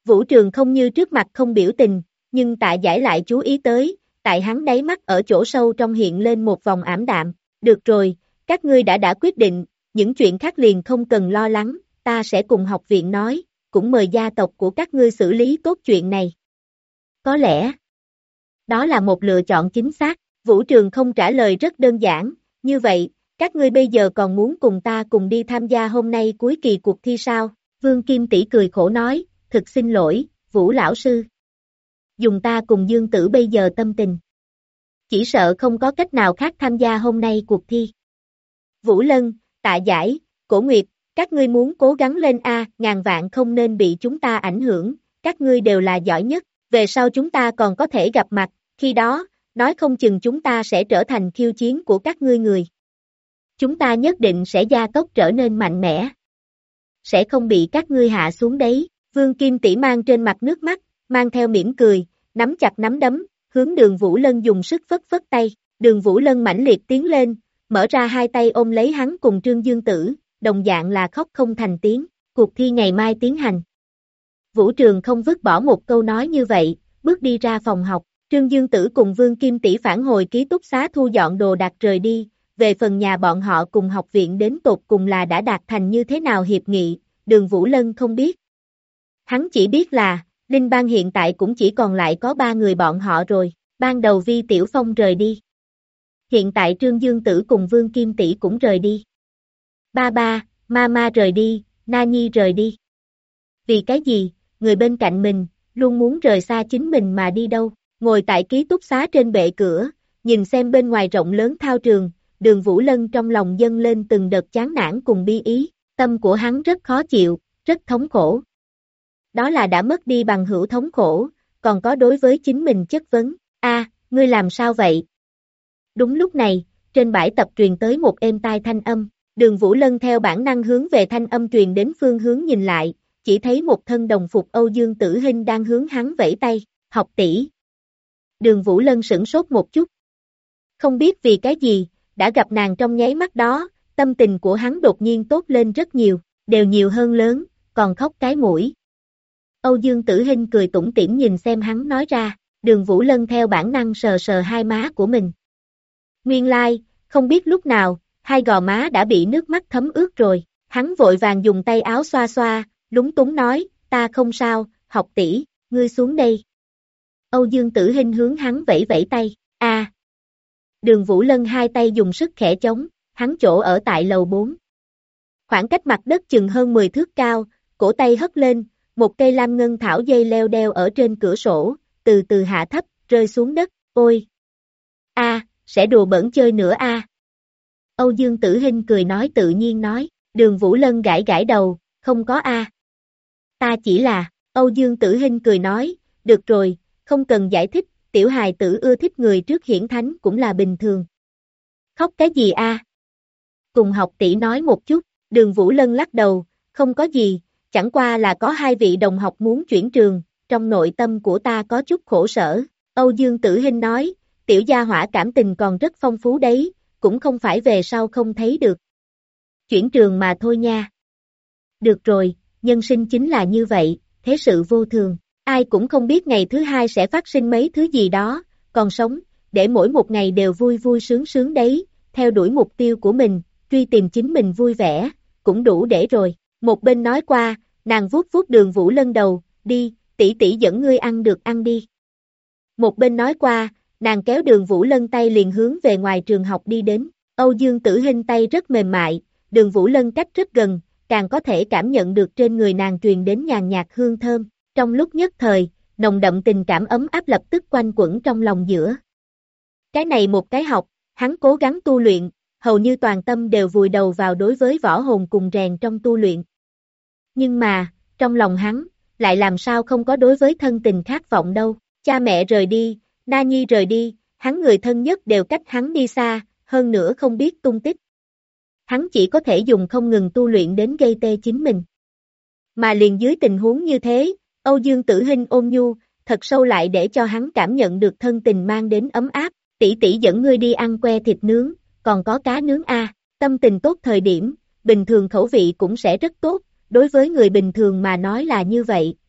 Vũ Trường không như trước mặt không biểu tình, nhưng Tạ Giải lại chú ý tới, tại hắn đáy mắt ở chỗ sâu trong hiện lên một vòng ảm đạm. Được rồi, các ngươi đã quyết định, những chuyện khác liền không cần lo lắng, ta sẽ cùng học viện nói, cũng mời gia tộc của các ngươi xử lý tốt chuyện này. Có lẽ, đó là một lựa chọn chính xác. Vũ Trường không trả lời rất đơn giản, như vậy, các ngươi bây giờ còn muốn cùng ta cùng đi tham gia hôm nay cuối kỳ cuộc thi sao? Vương Kim Tỷ cười khổ nói, thực xin lỗi, Vũ lão sư. Dùng ta cùng Dương Tử bây giờ tâm tình. Chỉ sợ không có cách nào khác tham gia hôm nay cuộc thi. Vũ Lân, Tạ Giải, Cổ Nguyệt, các ngươi muốn cố gắng lên a, ngàn vạn không nên bị chúng ta ảnh hưởng, các ngươi đều là giỏi nhất, về sau chúng ta còn có thể gặp mặt, khi đó, nói không chừng chúng ta sẽ trở thành khiêu chiến của các ngươi người. Chúng ta nhất định sẽ gia tốc trở nên mạnh mẽ. Sẽ không bị các ngươi hạ xuống đấy. Vương Kim Tỷ mang trên mặt nước mắt, mang theo mỉm cười, nắm chặt nắm đấm, hướng Đường Vũ Lân dùng sức phất phất tay. Đường Vũ Lân mãnh liệt tiến lên, mở ra hai tay ôm lấy hắn cùng Trương Dương Tử, đồng dạng là khóc không thành tiếng. Cuộc thi ngày mai tiến hành. Vũ Trường không vứt bỏ một câu nói như vậy, bước đi ra phòng học. Trương Dương Tử cùng Vương Kim Tỷ phản hồi ký túc xá thu dọn đồ đạc rời đi. Về phần nhà bọn họ cùng học viện đến tột cùng là đã đạt thành như thế nào hiệp nghị, Đường Vũ Lân không biết. Hắn chỉ biết là, Linh Bang hiện tại cũng chỉ còn lại có 3 người bọn họ rồi, ban đầu Vi Tiểu Phong rời đi. Hiện tại Trương Dương Tử cùng Vương Kim Tỷ cũng rời đi. Ba, Mama rời đi, Na Nhi rời đi. Vì cái gì, người bên cạnh mình, luôn muốn rời xa chính mình mà đi đâu, ngồi tại ký túc xá trên bệ cửa, nhìn xem bên ngoài rộng lớn thao trường, Đường Vũ Lân trong lòng dâng lên từng đợt chán nản cùng bi ý, tâm của hắn rất khó chịu, rất thống khổ. Đó là đã mất đi bằng hữu thống khổ, còn có đối với chính mình chất vấn, ngươi làm sao vậy? Đúng lúc này, trên bãi tập truyền tới một êm tai thanh âm, Đường Vũ Lân theo bản năng hướng về thanh âm truyền đến phương hướng nhìn lại, chỉ thấy một thân đồng phục Âu Dương Tử Hinh đang hướng hắn vẫy tay, học tỷ. Đường Vũ Lân sửng sốt một chút. Không biết vì cái gì, đã gặp nàng trong nháy mắt đó, tâm tình của hắn đột nhiên tốt lên rất nhiều, đều nhiều hơn lớn, còn khóc cái mũi. Âu Dương Tử Hinh cười tủm tỉm nhìn xem hắn nói ra, Đường Vũ Lân theo bản năng sờ sờ hai má của mình. Nguyên lai, không biết lúc nào, hai gò má đã bị nước mắt thấm ướt rồi, hắn vội vàng dùng tay áo xoa xoa, lúng túng nói, ta không sao, học tỷ, ngươi xuống đây. Âu Dương Tử Hinh hướng hắn vẫy vẫy tay, Đường Vũ Lân hai tay dùng sức khẽ chống, hắn chỗ ở tại lầu 4. Khoảng cách mặt đất chừng hơn 10 thước cao, cổ tay hất lên, một cây lam ngân thảo dây leo đeo ở trên cửa sổ, từ từ hạ thấp, rơi xuống đất, ôi! Sẽ đùa bỡn chơi nữa Âu Dương Tử Hinh cười nói tự nhiên nói, Đường Vũ Lân gãi gãi đầu, không có Ta chỉ là, Âu Dương Tử Hinh cười nói, được rồi, không cần giải thích, tiểu hài tử ưa thích người trước hiển thánh cũng là bình thường. Khóc cái gì Cùng học tỷ nói một chút, Đường Vũ Lân lắc đầu, không có gì, chẳng qua là có 2 vị đồng học muốn chuyển trường, trong nội tâm của ta có chút khổ sở. Âu Dương Tử Hinh nói, tiểu gia hỏa cảm tình còn rất phong phú đấy, cũng không phải về sau không thấy được. Chuyển trường mà thôi nha. Được rồi, nhân sinh chính là như vậy, thế sự vô thường, ai cũng không biết ngày thứ 2 sẽ phát sinh mấy thứ gì đó, còn sống, để mỗi một ngày đều vui vui sướng sướng đấy, theo đuổi mục tiêu của mình, truy tìm chính mình vui vẻ, cũng đủ để rồi. Một bên nói qua, nàng vuốt vuốt Đường Vũ Lân đầu, đi, tỷ tỷ dẫn ngươi ăn được ăn đi. Một bên nói qua, nàng kéo Đường Vũ Lân tay liền hướng về ngoài trường học đi đến, Âu Dương Tử Hinh tay rất mềm mại, Đường Vũ Lân cách rất gần, càng có thể cảm nhận được trên người nàng truyền đến nhàn nhạt hương thơm, trong lúc nhất thời, nồng đậm tình cảm ấm áp lập tức quanh quẩn trong lòng giữa. Cái này một cái học, hắn cố gắng tu luyện, hầu như toàn tâm đều vùi đầu vào đối với võ hồn cùng rèn trong tu luyện. Nhưng mà, trong lòng hắn, lại làm sao không có đối với thân tình khát vọng đâu, cha mẹ rời đi, Na Nhi rời đi, hắn người thân nhất đều cách hắn đi xa, hơn nữa không biết tung tích. Hắn chỉ có thể dùng không ngừng tu luyện đến gây tê chính mình. Mà liền dưới tình huống như thế, Âu Dương Tử Hinh ôn nhu, thật sâu lại để cho hắn cảm nhận được thân tình mang đến ấm áp, tỷ tỷ dẫn ngươi đi ăn que thịt nướng, còn có cá nướng tâm tình tốt thời điểm, bình thường khẩu vị cũng sẽ rất tốt, đối với người bình thường mà nói là như vậy,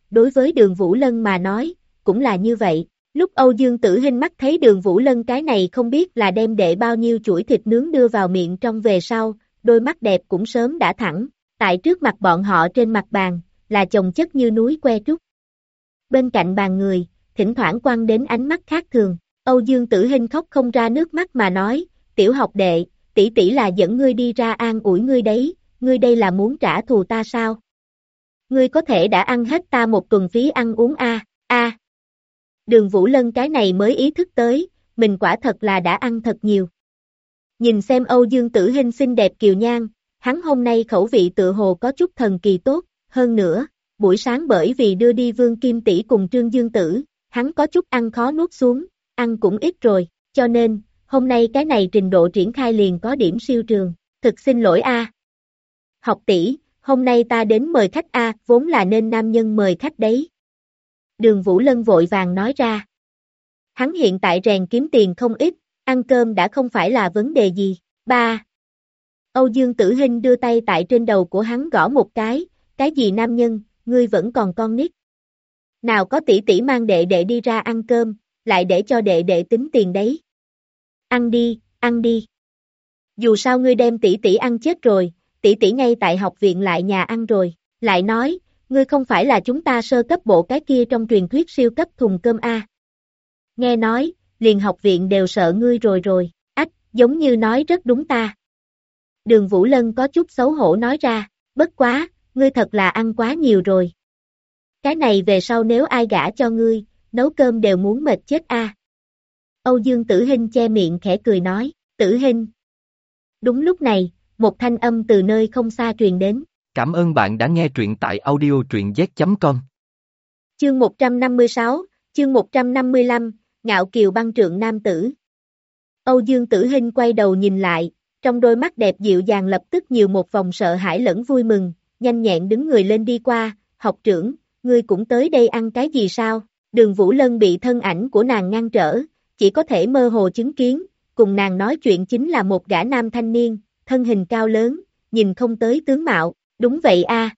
đối với Đường Vũ Lân mà nói, cũng là như vậy. Lúc Âu Dương Tử Hinh mắt thấy Đường Vũ Lân cái này không biết là đem đệ bao nhiêu chuỗi thịt nướng đưa vào miệng trong về sau, đôi mắt đẹp cũng sớm đã thẳng, tại trước mặt bọn họ trên mặt bàn, là chồng chất như núi que trúc. Bên cạnh bàn người, thỉnh thoảng quăng đến ánh mắt khác thường, Âu Dương Tử Hinh khóc không ra nước mắt mà nói, tiểu học đệ, tỷ tỷ là dẫn ngươi đi ra an ủi ngươi đấy, ngươi đây là muốn trả thù ta sao? Ngươi có thể đã ăn hết ta một tuần phí ăn uống a. Đường Vũ Lân cái này mới ý thức tới, mình quả thật là đã ăn thật nhiều. Nhìn xem Âu Dương Tử Hinh xinh đẹp kiều nhan, hắn hôm nay khẩu vị tựa hồ có chút thần kỳ tốt, hơn nữa, buổi sáng bởi vì đưa đi Vương Kim tỷ cùng Trương Dương Tử, hắn có chút ăn khó nuốt xuống, ăn cũng ít rồi, cho nên, hôm nay cái này trình độ triển khai liền có điểm siêu trường, thực xin lỗi a. Học tỷ, hôm nay ta đến mời khách a, vốn là nên nam nhân mời khách đấy. Đường Vũ Lân vội vàng nói ra. Hắn hiện tại rèn kiếm tiền không ít, ăn cơm đã không phải là vấn đề gì. 3. Âu Dương Tử Hinh đưa tay tại trên đầu của hắn gõ một cái gì nam nhân, ngươi vẫn còn con nít. Nào có tỷ tỷ mang đệ đệ đi ra ăn cơm, lại để cho đệ đệ tính tiền đấy. Ăn đi, ăn đi. Dù sao ngươi đem tỷ tỷ ăn chết rồi, tỷ tỷ ngay tại học viện lại nhà ăn rồi, lại nói, ngươi không phải là chúng ta sơ cấp bộ cái kia trong truyền thuyết siêu cấp thùng cơm a. Nghe nói, liền học viện đều sợ ngươi rồi, ách, giống như nói rất đúng ta. Đường Vũ Lân có chút xấu hổ nói ra, bất quá, ngươi thật là ăn quá nhiều rồi. Cái này về sau nếu ai gả cho ngươi, nấu cơm đều muốn mệt chết a. Âu Dương Tử Hinh che miệng khẽ cười nói, Tử Hinh. Đúng lúc này, một thanh âm từ nơi không xa truyền đến. Cảm ơn bạn đã nghe truyện tại audio truyện z.com. Chương 156, chương 155, Ngạo Kiều băng trượng nam tử. Âu Dương Tử Hinh quay đầu nhìn lại, trong đôi mắt đẹp dịu dàng lập tức nhiều một vòng sợ hãi lẫn vui mừng, nhanh nhẹn đứng người lên đi qua, học trưởng, ngươi cũng tới đây ăn cái gì sao? Đường Vũ Lân bị thân ảnh của nàng ngăn trở, chỉ có thể mơ hồ chứng kiến, cùng nàng nói chuyện chính là một gã nam thanh niên, thân hình cao lớn, nhìn không tới tướng mạo, đúng vậy a.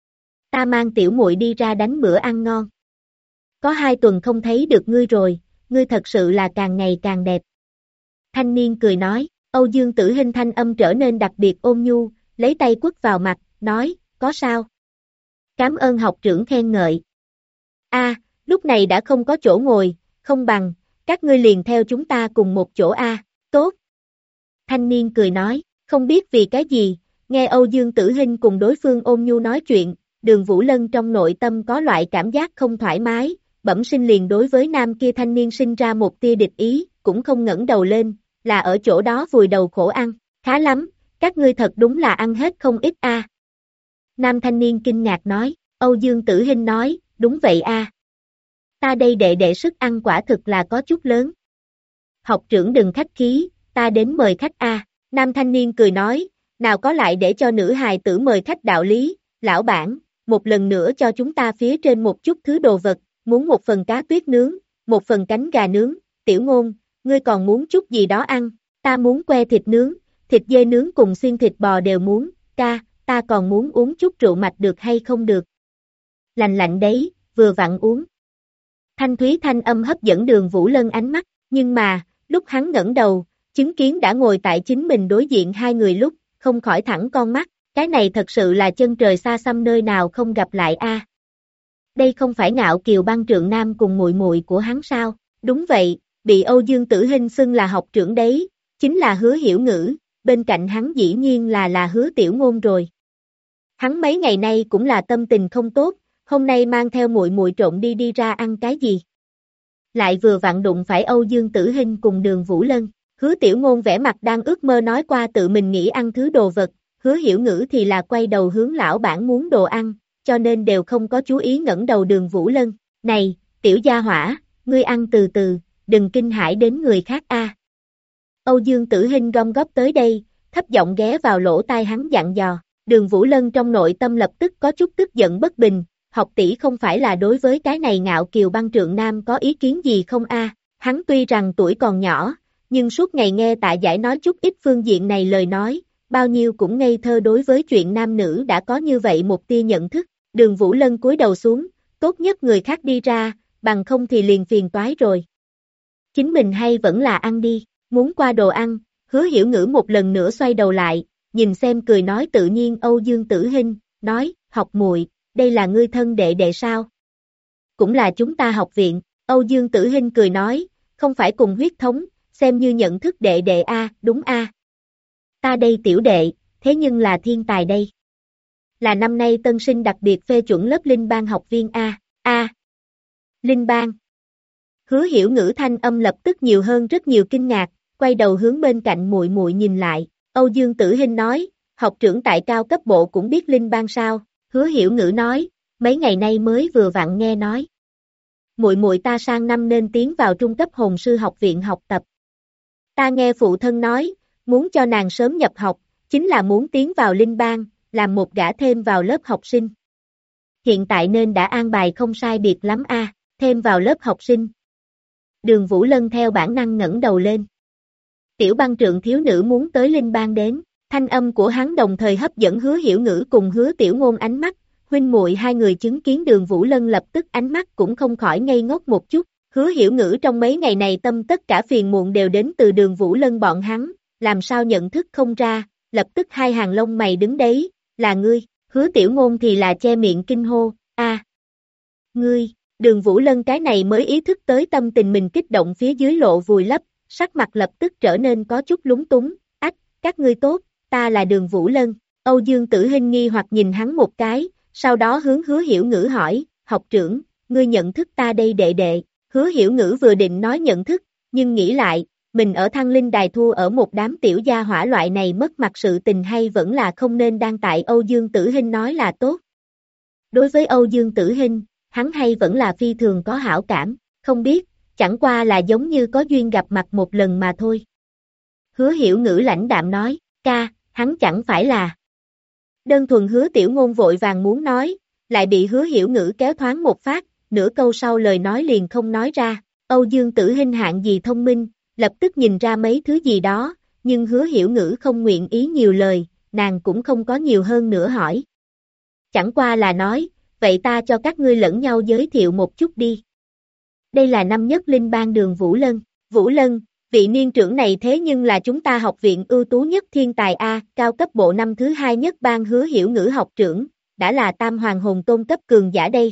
Ta mang tiểu muội đi ra đánh bữa ăn ngon. Có 2 tuần không thấy được ngươi rồi, ngươi thật sự là càng ngày càng đẹp. Thanh niên cười nói, Âu Dương Tử Hinh thanh âm trở nên đặc biệt ôn nhu, lấy tay quất vào mặt, nói, có sao? Cảm ơn học trưởng khen ngợi. A, lúc này đã không có chỗ ngồi, không bằng, các ngươi liền theo chúng ta cùng một chỗ a, tốt. Thanh niên cười nói, không biết vì cái gì, nghe Âu Dương Tử Hinh cùng đối phương ôn nhu nói chuyện, Đường Vũ Lân trong nội tâm có loại cảm giác không thoải mái, bẩm sinh liền đối với nam kia thanh niên sinh ra một tia địch ý, cũng không ngẩng đầu lên, là ở chỗ đó vùi đầu khổ ăn, khá lắm, các ngươi thật đúng là ăn hết không ít a. Nam thanh niên kinh ngạc nói, Âu Dương Tử Hinh nói, đúng vậy a. Ta đây đệ sức ăn quả thực là có chút lớn. Học trưởng đừng khách khí, ta đến mời khách a. Nam thanh niên cười nói, nào có lại để cho nữ hài tử mời khách đạo lý, lão bản, một lần nữa cho chúng ta phía trên một chút thứ đồ vật, muốn một phần cá tuyết nướng, một phần cánh gà nướng, Tiểu Ngôn, ngươi còn muốn chút gì đó ăn, ta muốn que thịt nướng, thịt dê nướng cùng xiên thịt bò đều muốn, ca, ta còn muốn uống chút rượu mạch được hay không được. Lạnh lạnh đấy, vừa vặn uống. Thanh thúy thanh âm hấp dẫn Đường Vũ Lân ánh mắt, nhưng mà, lúc hắn ngẩng đầu, chứng kiến đã ngồi tại chính mình đối diện 2 người lúc, không khỏi thẳng con mắt, cái này thật sự là chân trời xa xăm nơi nào không gặp lại a. Đây không phải Ngạo Kiều băng trượng nam cùng muội muội của hắn sao? Đúng vậy, bị Âu Dương Tử Hinh xưng là học trưởng đấy, chính là Hứa Hiểu Ngữ, bên cạnh hắn dĩ nhiên là Hứa Tiểu Ngôn rồi. Hắn mấy ngày nay cũng là tâm tình không tốt, hôm nay mang theo muội muội trộn đi ra ăn cái gì. Lại vừa vặn đụng phải Âu Dương Tử Hinh cùng Đường Vũ Lân, Hứa Tiểu Ngôn vẻ mặt đang ước mơ nói qua tự mình nghĩ ăn thứ đồ vật, Hứa Hiểu Ngữ thì là quay đầu hướng lão bản muốn đồ ăn, cho nên đều không có chú ý ngẩng đầu Đường Vũ Lân, này, tiểu gia hỏa, ngươi ăn từ từ, đừng kinh hãi đến người khác a. Âu Dương Tử Hinh gom góp tới đây, thấp giọng ghé vào lỗ tai hắn dặn dò, Đường Vũ Lân trong nội tâm lập tức có chút tức giận bất bình, học tỷ không phải là đối với cái này Ngạo Kiều băng trượng nam có ý kiến gì không a? Hắn tuy rằng tuổi còn nhỏ, nhưng suốt ngày nghe Tạ Giải nói chút ít phương diện này lời nói, bao nhiêu cũng ngây thơ đối với chuyện nam nữ đã có như vậy một tia nhận thức. Đường Vũ Lân cúi đầu xuống, tốt nhất người khác đi ra, bằng không thì liền phiền toái rồi. Chính mình hay vẫn là ăn đi, muốn qua đồ ăn, Hứa Hiểu Ngữ một lần nữa xoay đầu lại, nhìn xem cười nói tự nhiên Âu Dương Tử Hinh, nói, học muội, đây là ngươi thân đệ đệ sao? Cũng là chúng ta học viện, Âu Dương Tử Hinh cười nói, không phải cùng huyết thống, xem như nhận thức đệ đệ a, đúng a. Ta đây tiểu đệ, thế nhưng là thiên tài đây. Là năm nay tân sinh đặc biệt phê chuẩn lớp Linh Bang học viên a. Linh Bang. Hứa Hiểu Ngữ thanh âm lập tức nhiều hơn rất nhiều kinh ngạc, quay đầu hướng bên cạnh muội muội nhìn lại, Âu Dương Tử Hinh nói, học trưởng tại cao cấp bộ cũng biết Linh Bang sao? Hứa Hiểu Ngữ nói, mấy ngày nay mới vừa vặn nghe nói. Muội muội ta sang năm nên tiến vào trung cấp hồn sư học viện học tập. Ta nghe phụ thân nói, muốn cho nàng sớm nhập học, chính là muốn tiến vào Linh Bang, làm một gã thêm vào lớp học sinh. Hiện tại nên đã an bài không sai biệt lắm a, thêm vào lớp học sinh. Đường Vũ Lân theo bản năng ngẩng đầu lên. Tiểu Băng Trượng thiếu nữ muốn tới Linh Bang đến, thanh âm của hắn đồng thời hấp dẫn Hứa Hiểu Ngữ cùng Hứa Tiểu Ngôn ánh mắt, huynh muội hai người chứng kiến Đường Vũ Lân lập tức ánh mắt cũng không khỏi ngây ngốc một chút, Hứa Hiểu Ngữ trong mấy ngày này tâm tất cả phiền muộn đều đến từ Đường Vũ Lân bọn hắn, làm sao nhận thức không ra, lập tức hai hàng lông mày đứng đấy, là ngươi, Hứa Tiểu Ngôn thì là che miệng kinh hô, a, ngươi, Đường Vũ Lân cái này mới ý thức tới tâm tình mình kích động phía dưới lộ vùi lấp, sắc mặt lập tức trở nên có chút lúng túng, ách, các ngươi tốt, ta là Đường Vũ Lân, Âu Dương Tử Hinh nghi hoặc nhìn hắn một cái, sau đó hướng Hứa Hiểu Ngữ hỏi, học trưởng, ngươi nhận thức ta đây đệ đệ, Hứa Hiểu Ngữ vừa định nói nhận thức, nhưng nghĩ lại, mình ở Thăng Linh Đài thua ở một đám tiểu gia hỏa loại này mất mặt sự tình hay vẫn là không nên đang tại Âu Dương Tử Hinh nói là tốt. Đối với Âu Dương Tử Hinh, hắn hay vẫn là phi thường có hảo cảm, không biết, chẳng qua là giống như có duyên gặp mặt một lần mà thôi. Hứa Hiểu Ngữ lãnh đạm nói, ca, hắn chẳng phải là. Đơn thuần Hứa Tiểu Ngôn vội vàng muốn nói, lại bị Hứa Hiểu Ngữ kéo thoáng một phát, nửa câu sau lời nói liền không nói ra. Âu Dương Tử Hinh hạng gì thông minh, lập tức nhìn ra mấy thứ gì đó, nhưng Hứa Hiểu Ngữ không nguyện ý nhiều lời, nàng cũng không có nhiều hơn nữa hỏi. Chẳng qua là nói, vậy ta cho các ngươi lẫn nhau giới thiệu một chút đi. Đây là năm nhất Linh Bang Đường Vũ Lân. Vũ Lân, vị niên trưởng này thế nhưng là chúng ta học viện ưu tú nhất thiên tài A, cao cấp bộ năm thứ hai nhất ban Hứa Hiểu Ngữ học trưởng, đã là tam hoàng hồn tôn cấp cường giả đây.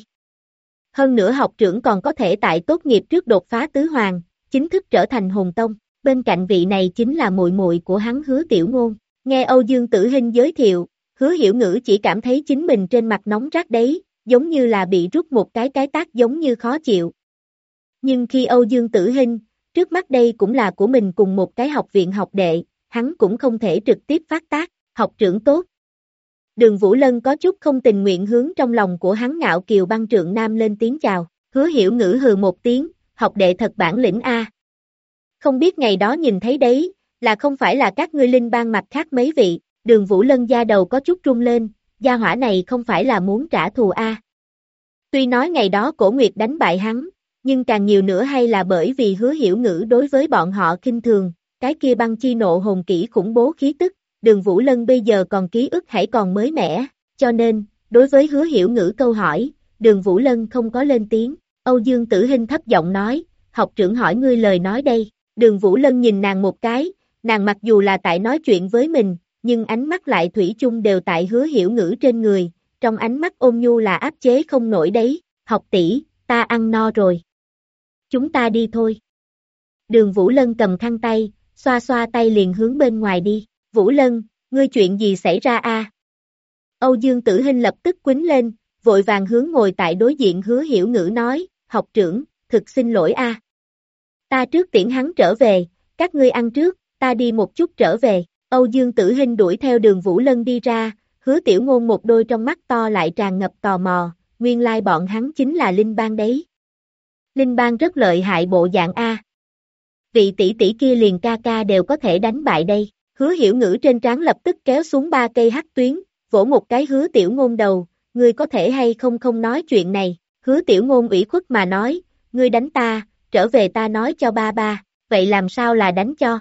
Hơn nữa học trưởng còn có thể tại tốt nghiệp trước đột phá tứ hoàng, chính thức trở thành hồn tông, bên cạnh vị này chính là muội muội của hắn Hứa Tiểu Ngôn. Nghe Âu Dương Tử Hinh giới thiệu, Hứa Hiểu Ngữ chỉ cảm thấy chính mình trên mặt nóng rát đấy, giống như là bị rút một cái tát giống như khó chịu. Nhưng khi Âu Dương Tử Hinh, trước mắt đây cũng là của mình cùng một cái học viện học đệ, hắn cũng không thể trực tiếp phát tác, học trưởng tốt. Đường Vũ Lân có chút không tình nguyện hướng trong lòng của hắn Ngạo Kiều Băng Trượng Nam lên tiếng chào, Hứa Hiểu Ngữ hừ một tiếng, học đệ thật bản lĩnh a. Không biết ngày đó nhìn thấy đấy, là không phải là các ngươi Linh Bang mặt khác mấy vị, Đường Vũ Lân da đầu có chút run lên, gia hỏa này không phải là muốn trả thù a. Tuy nói ngày đó Cổ Nguyệt đánh bại hắn, nhưng càng nhiều nữa hay là bởi vì Hứa Hiểu Ngữ đối với bọn họ khinh thường, cái kia băng chi nộ hồn kỹ khủng bố khí tức, Đường Vũ Lân bây giờ còn ký ức hãy còn mới mẻ, cho nên, đối với Hứa Hiểu Ngữ câu hỏi, Đường Vũ Lân không có lên tiếng, Âu Dương Tử Hinh thấp giọng nói, học trưởng hỏi ngươi lời nói đây, Đường Vũ Lân nhìn nàng một cái, nàng mặc dù là tại nói chuyện với mình, nhưng ánh mắt lại thủy chung đều tại Hứa Hiểu Ngữ trên người, trong ánh mắt ôn nhu là áp chế không nổi đấy, học tỷ, ta ăn no rồi. Chúng ta đi thôi. Đường Vũ Lân cầm khăn tay, xoa xoa tay liền hướng bên ngoài đi. Vũ Lân, ngươi chuyện gì xảy ra a? Âu Dương Tử Hinh lập tức quýnh lên, vội vàng hướng ngồi tại đối diện Hứa Hiểu Ngữ nói, học trưởng, thực xin lỗi a. Ta trước tiễn hắn trở về, các ngươi ăn trước, ta đi một chút trở về. Âu Dương Tử Hinh đuổi theo Đường Vũ Lân đi ra, Hứa Tiểu Ngôn một đôi trong mắt to lại tràn ngập tò mò, nguyên lai bọn hắn chính là Linh Bang đấy. Linh Bang rất lợi hại bộ dạng a. Vị tỷ tỷ kia liền ca ca đều có thể đánh bại đây. Hứa Hiểu Ngữ trên trán lập tức kéo xuống 3 cây hắc tuyến, vỗ một cái Hứa Tiểu Ngôn đầu, ngươi có thể hay không không nói chuyện này. Hứa Tiểu Ngôn ủy khuất mà nói, ngươi đánh ta, trở về ta nói cho ba ba, vậy làm sao là đánh cho?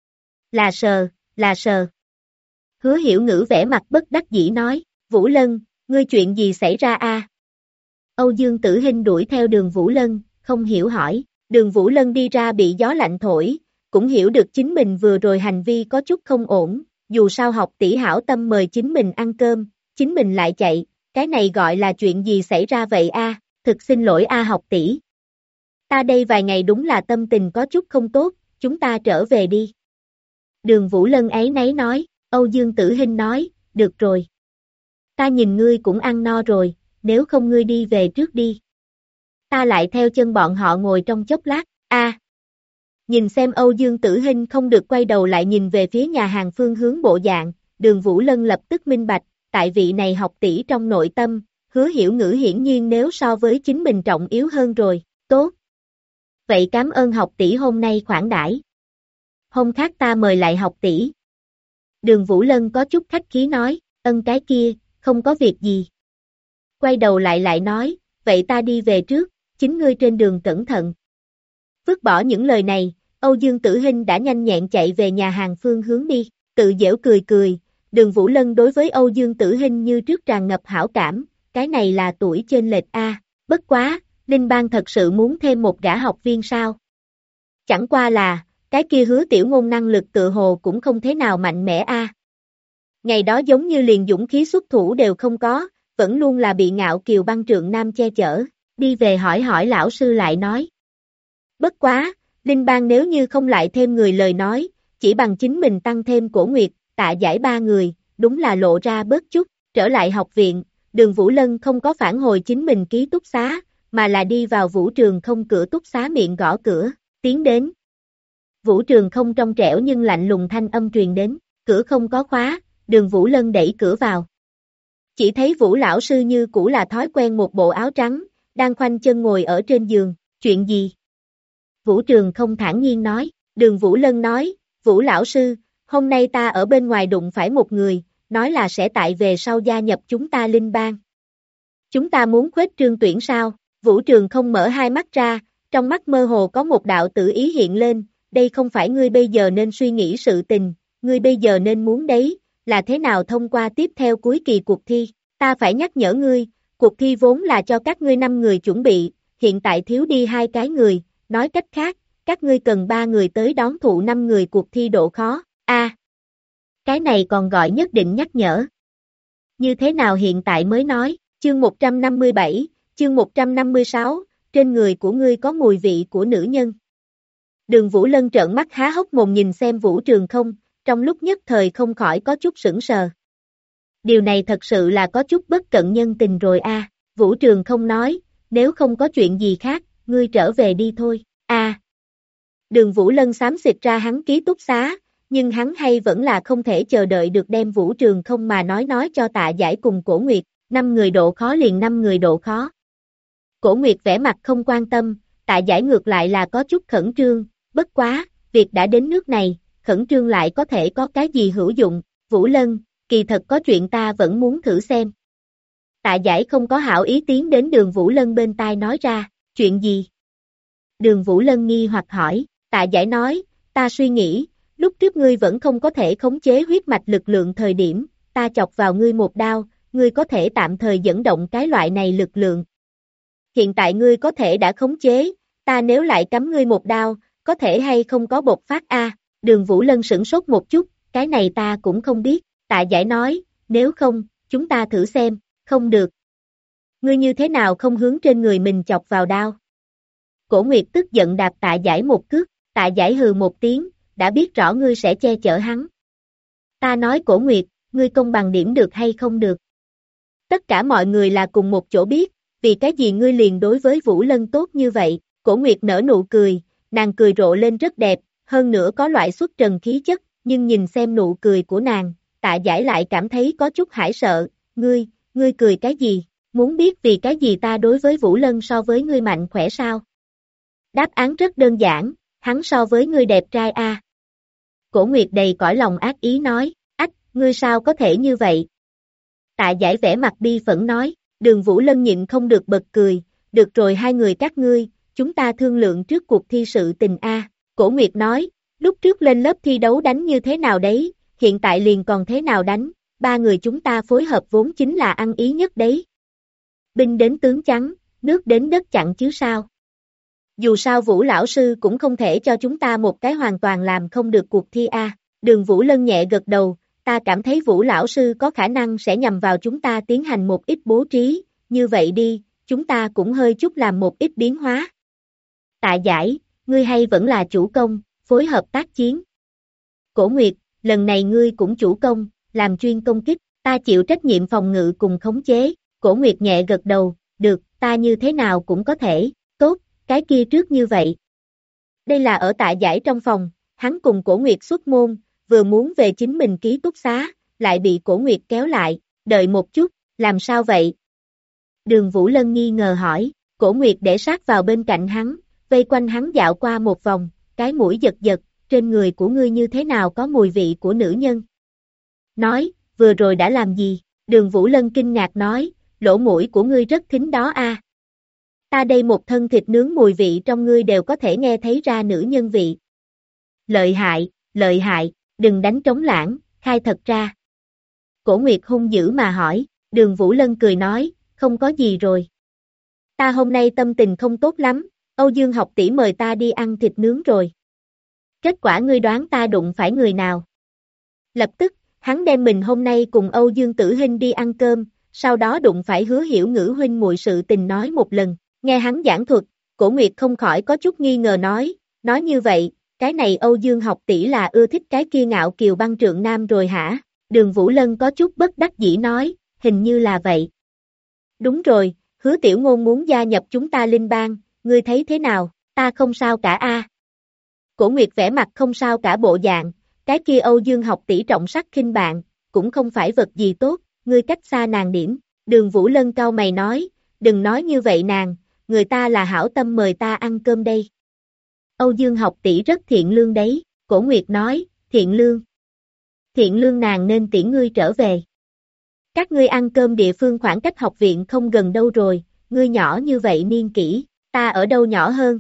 Là sờ. Hứa Hiểu Ngữ vẻ mặt bất đắc dĩ nói, Vũ Lân, ngươi chuyện gì xảy ra a? Âu Dương Tử Hinh đuổi theo Đường Vũ Lân, không hiểu hỏi. Đường Vũ Lân đi ra bị gió lạnh thổi, cũng hiểu được chính mình vừa rồi hành vi có chút không ổn, dù sao học tỷ hảo tâm mời chính mình ăn cơm, chính mình lại chạy, cái này gọi là chuyện gì xảy ra vậy a? Thực xin lỗi a học tỷ. Ta đây vài ngày đúng là tâm tình có chút không tốt, chúng ta trở về đi. Đường Vũ Lân áy náy nói, Âu Dương Tử Hinh nói, được rồi. Ta nhìn ngươi cũng ăn no rồi, nếu không ngươi đi về trước đi. Ta lại theo chân bọn họ ngồi trong chốc lát, Nhìn xem Âu Dương Tử Hinh không được quay đầu lại nhìn về phía nhà hàng phương hướng bộ dạng, Đường Vũ Lân lập tức minh bạch, tại vị này học tỷ trong nội tâm, Hứa Hiểu Ngữ hiển nhiên nếu so với chính mình trọng yếu hơn rồi, tốt. Vậy cảm ơn học tỷ hôm nay khoản đãi. Hôm khác ta mời lại học tỷ. Đường Vũ Lân có chút khách khí nói, ân cái kia, không có việc gì. Quay đầu lại nói, vậy ta đi về trước, chính ngươi trên đường cẩn thận. Vứt bỏ những lời này, Âu Dương Tử Hinh đã nhanh nhẹn chạy về nhà hàng phương hướng đi, tự giễu cười, Đường Vũ Lân đối với Âu Dương Tử Hinh như trước tràn ngập hảo cảm, cái này là tuổi chênh lệch a, bất quá, Linh Bang thật sự muốn thêm một gã học viên sao? Chẳng qua là, cái kia Hứa Tiểu Ngôn năng lực tự hồ cũng không thế nào mạnh mẽ a. Ngày đó giống như liền dũng khí xuất thủ đều không có, vẫn luôn là bị Ngạo Kiều Băng Trượng Nam che chở, đi về hỏi lão sư lại nói. Bất quá, Linh Bang nếu như không lại thêm người lời nói, chỉ bằng chính mình tăng thêm Cổ Nguyệt, Tạ Giải ba người, đúng là lộ ra bớt chút, trở lại học viện, Đường Vũ Lân không có phản hồi chính mình ký túc xá, mà là đi vào Vũ Trường Không cửa túc xá miệng gõ cửa, tiến đến. Vũ Trường Không trong trẻo nhưng lạnh lùng thanh âm truyền đến, cửa không có khóa, Đường Vũ Lân đẩy cửa vào. Chỉ thấy Vũ lão sư như cũ là thói quen một bộ áo trắng, đang khoanh chân ngồi ở trên giường, chuyện gì? Vũ Trường Không thản nhiên nói, Đường Vũ Lân nói, Vũ lão sư, hôm nay ta ở bên ngoài đụng phải một người, nói là sẽ tại về sau gia nhập chúng ta Linh Bang. Chúng ta muốn khuếch trương tuyển sao? Vũ Trường Không mở hai mắt ra, trong mắt mơ hồ có một đạo tử ý hiện lên, đây không phải ngươi bây giờ nên suy nghĩ sự tình, ngươi bây giờ nên muốn đấy, là thế nào thông qua tiếp theo cuối kỳ cuộc thi, ta phải nhắc nhở ngươi, cuộc thi vốn là cho các ngươi 5 người chuẩn bị, hiện tại thiếu đi 2 cái người, nói cách khác, các ngươi cần 3 người tới đón thụ 5 người cuộc thi độ khó, cái này còn gọi nhất định nhắc nhở. Như thế nào hiện tại mới nói, chương 157, chương 156, trên người của ngươi có mùi vị của nữ nhân. Đường Vũ Lân trợn mắt há hốc mồm nhìn xem Vũ Trường Không, trong lúc nhất thời không khỏi có chút sững sờ. Điều này thật sự là có chút bất cận nhân tình rồi a. Vũ Trường Không nói, nếu không có chuyện gì khác, ngươi trở về đi thôi, Đường Vũ Lân xám xịt ra hắn ký túc xá, nhưng hắn hay vẫn là không thể chờ đợi được đem Vũ Trường Không mà nói cho Tạ Giải cùng Cổ Nguyệt, 5 người độ khó liền 5 người độ khó. Cổ Nguyệt vẻ mặt không quan tâm, Tạ Giải ngược lại là có chút khẩn trương, bất quá, việc đã đến nước này, khẩn trương lại có thể có cái gì hữu dụng, Vũ Lân, kỳ thật có chuyện ta vẫn muốn thử xem. Tạ Giải không có hảo ý tiến đến Đường Vũ Lân bên tai nói ra, chuyện gì? Đường Vũ Lân nghi hoặc hỏi, Tạ Giải nói, ta suy nghĩ, lúc trước ngươi vẫn không có thể khống chế huyết mạch lực lượng thời điểm, ta chọc vào ngươi một đao, ngươi có thể tạm thời dẫn động cái loại này lực lượng. Hiện tại ngươi có thể đã khống chế, ta nếu lại cắm ngươi một đao, có thể hay không có bộc phát Đường Vũ Lân sửng sốt một chút, cái này ta cũng không biết, Tạ Giải nói, nếu không, chúng ta thử xem, không được. Ngươi như thế nào không hướng trên người mình chọc vào đao? Cổ Nguyệt tức giận đạp Tạ Giải một cước, Tạ Giải hừ một tiếng, đã biết rõ ngươi sẽ che chở hắn. Ta nói Cổ Nguyệt, ngươi công bằng điểm được hay không được? Tất cả mọi người là cùng một chỗ biết, vì cái gì ngươi liền đối với Vũ Lân tốt như vậy? Cổ Nguyệt nở nụ cười, nàng cười rộ lên rất đẹp, hơn nữa có loại xuất trần khí chất, nhưng nhìn xem nụ cười của nàng, Tạ Giải lại cảm thấy có chút hãi sợ, ngươi cười cái gì? Muốn biết vì cái gì ta đối với Vũ Lân so với ngươi mạnh khỏe sao? Đáp án rất đơn giản, hắn so với ngươi đẹp trai Cổ Nguyệt đầy cõi lòng ác ý nói, ngươi sao có thể như vậy? Tạ Giải vẻ mặt bi phẫn nói, Đường Vũ Lân nhịn không được bật cười, được rồi hai người các ngươi, chúng ta thương lượng trước cuộc thi sự tình Cổ Nguyệt nói, lúc trước lên lớp thi đấu đánh như thế nào đấy, hiện tại liền còn thế nào đánh, 3 người chúng ta phối hợp vốn chính là ăn ý nhất đấy. Binh đến tướng trắng, nước đến đất chặn chứ sao. Dù sao Vũ lão sư cũng không thể cho chúng ta một cái hoàn toàn làm không được cuộc thi a. Đường Vũ Lân nhẹ gật đầu, ta cảm thấy Vũ lão sư có khả năng sẽ nhằm vào chúng ta tiến hành một ít bố trí, như vậy đi, chúng ta cũng hơi chút làm một ít biến hóa. Tạ Giải, ngươi hay vẫn là chủ công, phối hợp tác chiến. Cổ Nguyệt, lần này ngươi cũng chủ công, làm chuyên công kích, ta chịu trách nhiệm phòng ngự cùng khống chế. Cổ Nguyệt nhẹ gật đầu, được, ta như thế nào cũng có thể, tốt, cái kia trước như vậy. Đây là ở Tạ Giải trong phòng, hắn cùng Cổ Nguyệt xuất môn, vừa muốn về chính mình ký túc xá, lại bị Cổ Nguyệt kéo lại, đợi một chút, làm sao vậy? Đường Vũ Lân nghi ngờ hỏi, Cổ Nguyệt để sát vào bên cạnh hắn, vây quanh hắn dạo qua một vòng, cái mũi giật giật, trên người của ngươi như thế nào có mùi vị của nữ nhân? Nói, vừa rồi đã làm gì? Đường Vũ Lân kinh ngạc nói, lỗ mũi của ngươi rất thính đó a. Ta đây một thân thịt nướng mùi vị trong ngươi đều có thể nghe thấy ra nữ nhân vị. Lợi hại, đừng đánh trống lãng, khai thật ra. Cổ Nguyệt hung dữ mà hỏi, Đường Vũ Lân cười nói, không có gì rồi. Ta hôm nay tâm tình không tốt lắm, Âu Dương học tỷ mời ta đi ăn thịt nướng rồi. Kết quả ngươi đoán ta đụng phải người nào? Lập tức, hắn đem mình hôm nay cùng Âu Dương Tử Hinh đi ăn cơm, sau đó đụng phải Hứa Hiểu Ngữ huynh muội sự tình nói một lần. Nghe hắn giảng thuật, Cổ Nguyệt không khỏi có chút nghi ngờ nói như vậy, cái này Âu Dương học tỷ là ưa thích cái kia Ngạo Kiều Băng Trượng Nam rồi hả? Đường Vũ Lân có chút bất đắc dĩ nói, hình như là vậy. Đúng rồi, Hứa Tiểu Ngôn muốn gia nhập chúng ta Linh Bang, ngươi thấy thế nào, ta không sao cả a. Cổ Nguyệt vẻ mặt không sao cả bộ dạng, cái kia Âu Dương học tỷ trọng sắc khinh bạn, cũng không phải vật gì tốt, ngươi cách xa nàng điểm. Đường Vũ Lân cau mày nói, đừng nói như vậy nàng, người ta là hảo tâm mời ta ăn cơm đây. Âu Dương học tỷ rất thiện lương đấy, Cổ Nguyệt nói, thiện lương. Thiện lương nàng nên tiễn ngươi trở về. Các ngươi ăn cơm địa phương khoảng cách học viện không gần đâu rồi, ngươi nhỏ như vậy niên kỷ, ta ở đâu nhỏ hơn.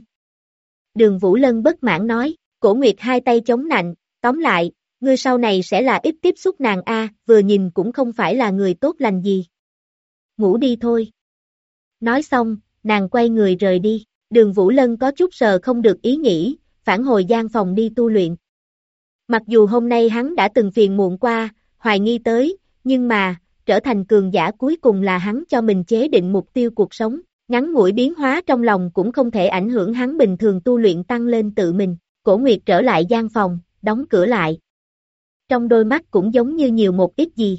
Đường Vũ Lân bất mãn nói, Cổ Nguyệt hai tay chống nạnh, tóm lại, ngươi sau này sẽ là ít tiếp xúc nàng a, vừa nhìn cũng không phải là người tốt lành gì. Ngủ đi thôi. Nói xong, nàng quay người rời đi, Đường Vũ Lân có chút sờ không được ý nghĩ, phản hồi gian phòng đi tu luyện. Mặc dù hôm nay hắn đã từng phiền muộn qua, hoài nghi tới, nhưng mà, trở thành cường giả cuối cùng là hắn cho mình chế định mục tiêu cuộc sống, ngắn ngủi biến hóa trong lòng cũng không thể ảnh hưởng hắn bình thường tu luyện tăng lên tự mình. Cổ Nguyệt trở lại gian phòng, đóng cửa lại. Trong đôi mắt cũng giống như nhiều một ít gì.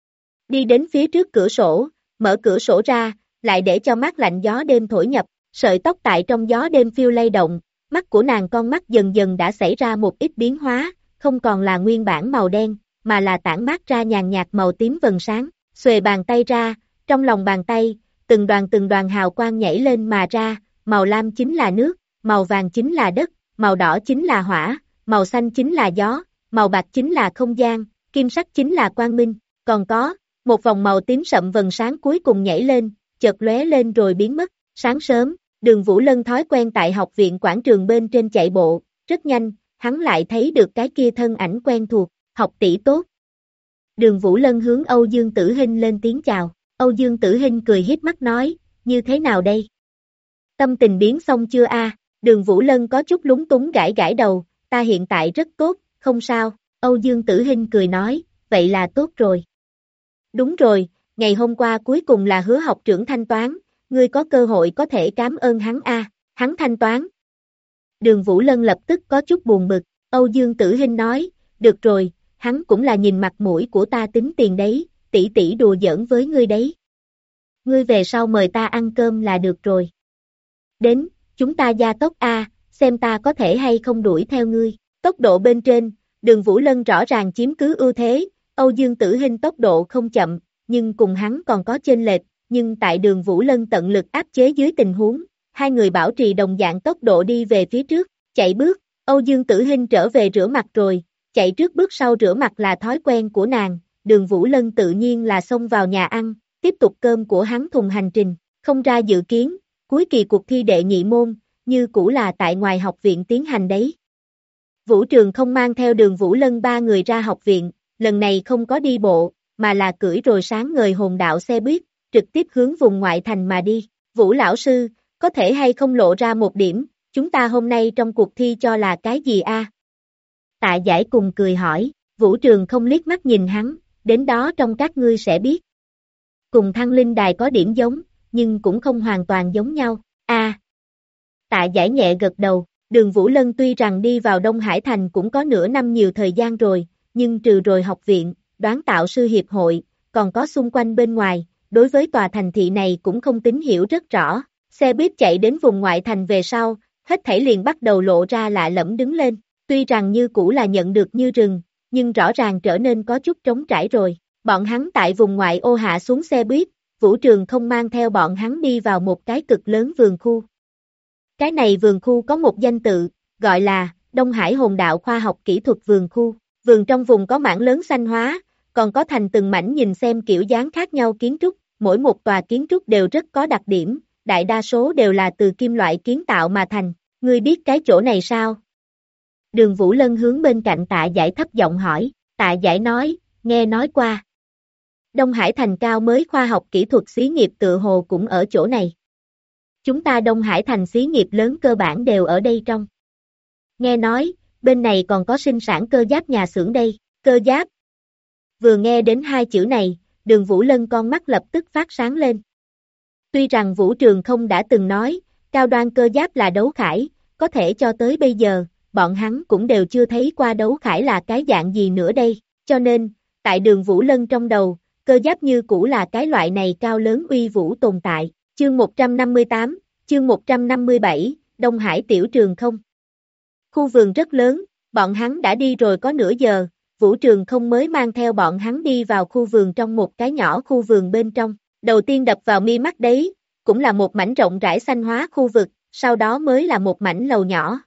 Đi đến phía trước cửa sổ, mở cửa sổ ra, lại để cho mát lạnh gió đêm thổi nhập, sợi tóc tại trong gió đêm phiêu lay động, mắt của nàng con mắt dần dần đã xảy ra một ít biến hóa, không còn là nguyên bản màu đen, mà là tản mát ra nhàn nhạt màu tím vầng sáng, xuề bàn tay ra, trong lòng bàn tay, từng đoàn hào quang nhảy lên mà ra, màu lam chính là nước, màu vàng chính là đất, màu đỏ chính là hỏa, màu xanh chính là gió, màu bạc chính là không gian, kim sắc chính là quang minh, còn có, một vòng màu tím sậm vầng sáng cuối cùng nhảy lên, chợt lóe lên rồi biến mất, sáng sớm, Đường Vũ Lân thói quen tại học viện quảng trường bên trên chạy bộ, rất nhanh, hắn lại thấy được cái kia thân ảnh quen thuộc, học tỷ tốt. Đường Vũ Lân hướng Âu Dương Tử Hinh lên tiếng chào, Âu Dương Tử Hinh cười híp mắt nói, như thế nào đây? Tâm tình biến xong chưa a? Đường Vũ Lân có chút lúng túng gãi gãi đầu, ta hiện tại rất tốt, không sao, Âu Dương Tử Hinh cười nói, vậy là tốt rồi. Đúng rồi, ngày hôm qua cuối cùng là Hứa học trưởng thanh toán, ngươi có cơ hội có thể cảm ơn hắn a, hắn thanh toán. Đường Vũ Lân lập tức có chút buồn bực, Âu Dương Tử Hinh nói, được rồi, hắn cũng là nhìn mặt mũi của ta tính tiền đấy, tỷ tỷ đùa giỡn với ngươi đấy. Ngươi về sau mời ta ăn cơm là được rồi. Đến, chúng ta gia tốc a, xem ta có thể hay không đuổi theo ngươi. Tốc độ bên trên, Đường Vũ Lân rõ ràng chiếm cứ ưu thế, Âu Dương Tử Hinh tốc độ không chậm, nhưng cùng hắn còn có chênh lệch, nhưng tại Đường Vũ Lân tận lực áp chế dưới tình huống, hai người bảo trì đồng dạng tốc độ đi về phía trước, chạy bước, Âu Dương Tử Hinh trở về rửa mặt rồi, chạy trước bước sau rửa mặt là thói quen của nàng, Đường Vũ Lân tự nhiên là xông vào nhà ăn, tiếp tục cơm của hắn thùng hành trình, không ra dự kiến, cuối kỳ cuộc thi đệ nhị môn, như cũ là tại ngoài học viện tiến hành đấy. Vũ Trường không mang theo Đường Vũ Lân ba người ra học viện, lần này không có đi bộ, mà là cưỡi rồi sáng ngời hồn đạo xe buýt, trực tiếp hướng vùng ngoại thành mà đi. Vũ lão sư, có thể hay không lộ ra một điểm, chúng ta hôm nay trong cuộc thi cho là cái gì a? Tạ Giải cùng cười hỏi, Vũ Trường không liếc mắt nhìn hắn, đến đó trong các ngươi sẽ biết. Cùng Thăng Linh Đài có điểm giống, nhưng cũng không hoàn toàn giống nhau, a. Tạ Giải nhẹ gật đầu, Đường Vũ Lân tuy rằng đi vào Đông Hải Thành cũng có nửa năm nhiều thời gian rồi, nhưng trừ rồi học viện, đoán tạo sư hiệp hội, còn có xung quanh bên ngoài, đối với tòa thành thị này cũng không tín hiểu rất rõ. Xe buýt chạy đến vùng ngoại thành về sau, hết thảy liền bắt đầu lộ ra lạ lẫm đứng lên, tuy rằng như cũ là nhận được như rừng, nhưng rõ ràng trở nên có chút trống trải rồi. Bọn hắn tại vùng ngoại ô hạ xuống xe buýt, Vũ Trường không mang theo bọn hắn đi vào một cái cực lớn vườn khu. Cái này vườn khu có một danh tự, gọi là Đông Hải Hồn Đạo Khoa học Kỹ thuật Vườn Khu. Vườn trong vùng có mảng lớn xanh hóa, còn có thành từng mảnh nhìn xem kiểu dáng khác nhau kiến trúc, mỗi một tòa kiến trúc đều rất có đặc điểm, đại đa số đều là từ kim loại kiến tạo mà thành. Ngươi biết cái chỗ này sao? Đường Vũ Lân hướng bên cạnh Tạ Giải thấp giọng hỏi, Tạ Giải nói, nghe nói qua. Đông Hải Thành cao mới khoa học kỹ thuật xí nghiệp tựa hồ cũng ở chỗ này. Chúng ta Đông Hải Thành xí nghiệp lớn cơ bản đều ở đây trong. Nghe nói, bên này còn có sinh sản cơ giáp nhà xưởng đây, cơ giáp. Vừa nghe đến hai chữ này, Đường Vũ Lân con mắt lập tức phát sáng lên. Tuy rằng Vũ Trường không đã từng nói, cao đoan cơ giáp là đấu khải, có thể cho tới bây giờ, bọn hắn cũng đều chưa thấy qua đấu khải là cái dạng gì nữa đây, cho nên, tại Đường Vũ Lân trong đầu, cơ giáp như cũ là cái loại này cao lớn uy vũ tồn tại. Chương 158, chương 157, Đông Hải Tiểu Trường không. Khu vườn rất lớn, bọn hắn đã đi rồi có nửa giờ, Vũ Trường không mới mang theo bọn hắn đi vào khu vườn trong một cái nhỏ khu vườn bên trong. Đầu tiên đập vào mi mắt đấy, cũng là một mảnh rộng rãi xanh hóa khu vực, sau đó mới là một mảnh lầu nhỏ.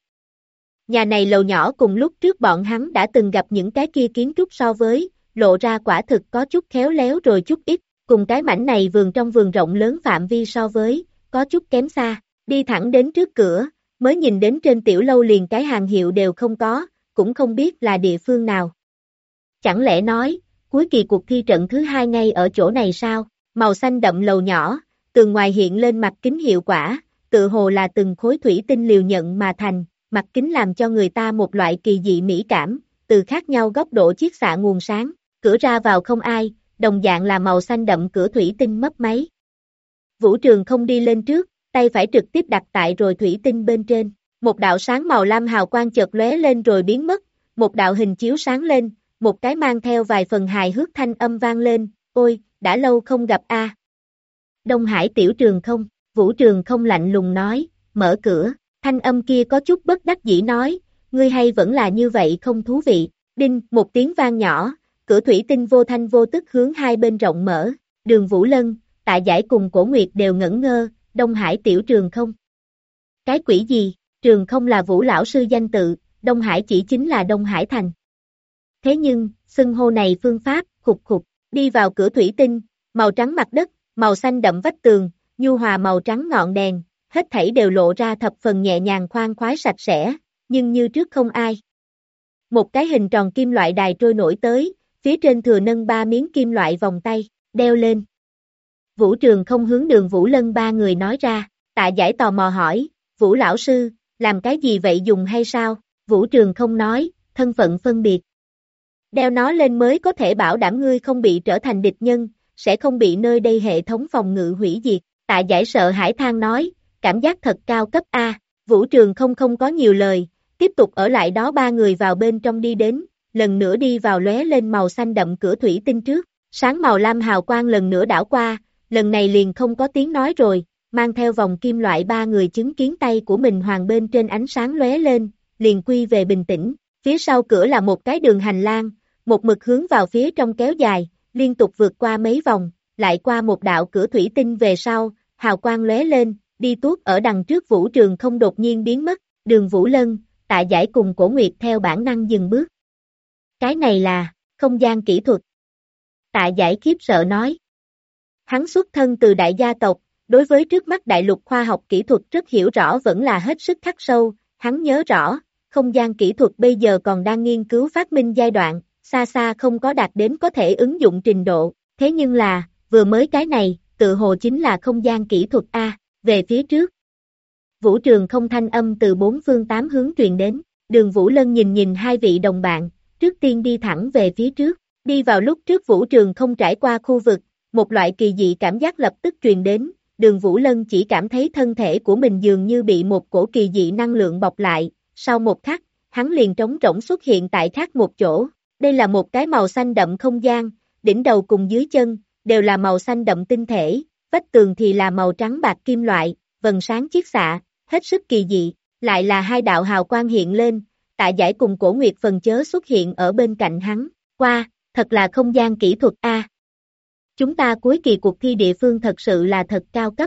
Nhà này lầu nhỏ cùng lúc trước bọn hắn đã từng gặp những cái kia kiến trúc so với, lộ ra quả thực có chút khéo léo rồi chút ít, cùng cái mảnh này vườn trong vườn rộng lớn phạm vi so với, có chút kém xa, đi thẳng đến trước cửa, mới nhìn đến trên tiểu lâu liền cái hàng hiệu đều không có, cũng không biết là địa phương nào. Chẳng lẽ nói, cuối kỳ cuộc thi trận thứ 2 ngay ở chỗ này sao? Màu xanh đậm lầu nhỏ, tường ngoài hiện lên mặt kính hiệu quả, tự hồ là từng khối thủy tinh liều nhận mà thành, mặt kính làm cho người ta một loại kỳ dị mỹ cảm, từ khác nhau góc độ chiết xạ nguồn sáng, cửa ra vào không ai, đồng dạng là màu xanh đậm cửa thủy tinh mấp máy. Vũ Trường không đi lên trước, tay phải trực tiếp đặt tại rồi thủy tinh bên trên, một đạo sáng màu lam hào quang chợt lóe lên rồi biến mất, một đạo hình chiếu sáng lên, một cái mang theo vài phần hài hước thanh âm vang lên, ôi, đã lâu không gặp a. Đông Hải Tiểu Trường không, Vũ Trường không lạnh lùng nói, mở cửa, thanh âm kia có chút bất đắc dĩ nói, ngươi hay vẫn là như vậy không thú vị, đinh, một tiếng vang nhỏ, cửa thủy tinh vô thanh vô tức hướng hai bên rộng mở, Đường Vũ Lân, Tạ Giải cùng Cổ Nguyệt đều ngẩn ngơ, Đông Hải Tiểu Trường không. Cái quỷ gì, Trường không là Vũ lão sư danh tự, Đông Hải chỉ chính là Đông Hải Thành. Thế nhưng, xưng hô này phương pháp, khục khục, đi vào cửa thủy tinh, màu trắng mặt đất, màu xanh đậm vách tường, nhu hòa màu trắng ngọn đèn, hết thảy đều lộ ra thập phần nhẹ nhàng khoan khoái sạch sẽ, nhưng như trước không ai. Một cái hình tròn kim loại đài trôi nổi tới, phía trên thừa nâng 3 miếng kim loại vòng tay, đeo lên. Vũ Trường không hướng Đường Vũ Lân ba người nói ra, Tạ Giải tò mò hỏi, Vũ lão sư, làm cái gì vậy dùng hay sao? Vũ Trường không nói, thân phận phân biệt. Đeo nó lên mới có thể bảo đảm ngươi không bị trở thành địch nhân, sẽ không bị nơi đây hệ thống phòng ngự hủy diệt. Tạ Giải sợ hãi than nói, cảm giác thật cao cấp A. Vũ Trường không có nhiều lời, tiếp tục ở lại đó ba người vào bên trong đi đến, lần nữa đi vào lóe lên màu xanh đậm cửa thủy tinh trước, sáng màu lam hào quang lần nữa đảo qua, lần này liền không có tiếng nói rồi, mang theo vòng kim loại ba người chứng kiến tay của mình hoàng bên trên ánh sáng lóe lên, liền quy về bình tĩnh, phía sau cửa là một cái đường hành lang, một mực hướng vào phía trong kéo dài, liên tục vượt qua mấy vòng, lại qua một đạo cửa thủy tinh về sau, hào quang lóe lên, đi tuốt ở đằng trước Vũ Trường không đột nhiên biến mất, Đường Vũ Lân, Tạ Giải cùng Cổ Nguyệt theo bản năng dừng bước. Cái này là, không gian kỹ thuật. Tạ Giải khiếp sợ nói. Hắn xuất thân từ đại gia tộc, đối với trước mắt đại lục khoa học kỹ thuật rất hiểu rõ vẫn là hết sức khắc sâu, hắn nhớ rõ, không gian kỹ thuật bây giờ còn đang nghiên cứu phát minh giai đoạn, xa xa không có đạt đến có thể ứng dụng trình độ, thế nhưng là, vừa mới cái này, tự hồ chính là không gian kỹ thuật A, về phía trước. Vũ Trường không thanh âm từ bốn phương tám hướng truyền đến, Đường Vũ Lân nhìn hai vị đồng bạn, trước tiên đi thẳng về phía trước, đi vào lúc trước Vũ Trường không trải qua khu vực, một loại kỳ dị cảm giác lập tức truyền đến, Đường Vũ Lân chỉ cảm thấy thân thể của mình dường như bị một cổ kỳ dị năng lượng bọc lại, sau một khắc, hắn liền trống rỗng xuất hiện tại khác một chỗ, đây là một cái màu xanh đậm không gian, đỉnh đầu cùng dưới chân, đều là màu xanh đậm tinh thể, vách tường thì là màu trắng bạc kim loại, vầng sáng chiết xạ, hết sức kỳ dị, lại là hai đạo hào quang hiện lên, Tạ Giải cùng Cổ Nguyệt Phần Chớ xuất hiện ở bên cạnh hắn, qua, thật là không gian kỹ thuật a. Chúng ta cuối kỳ cuộc thi địa phương thật sự là thật cao cấp.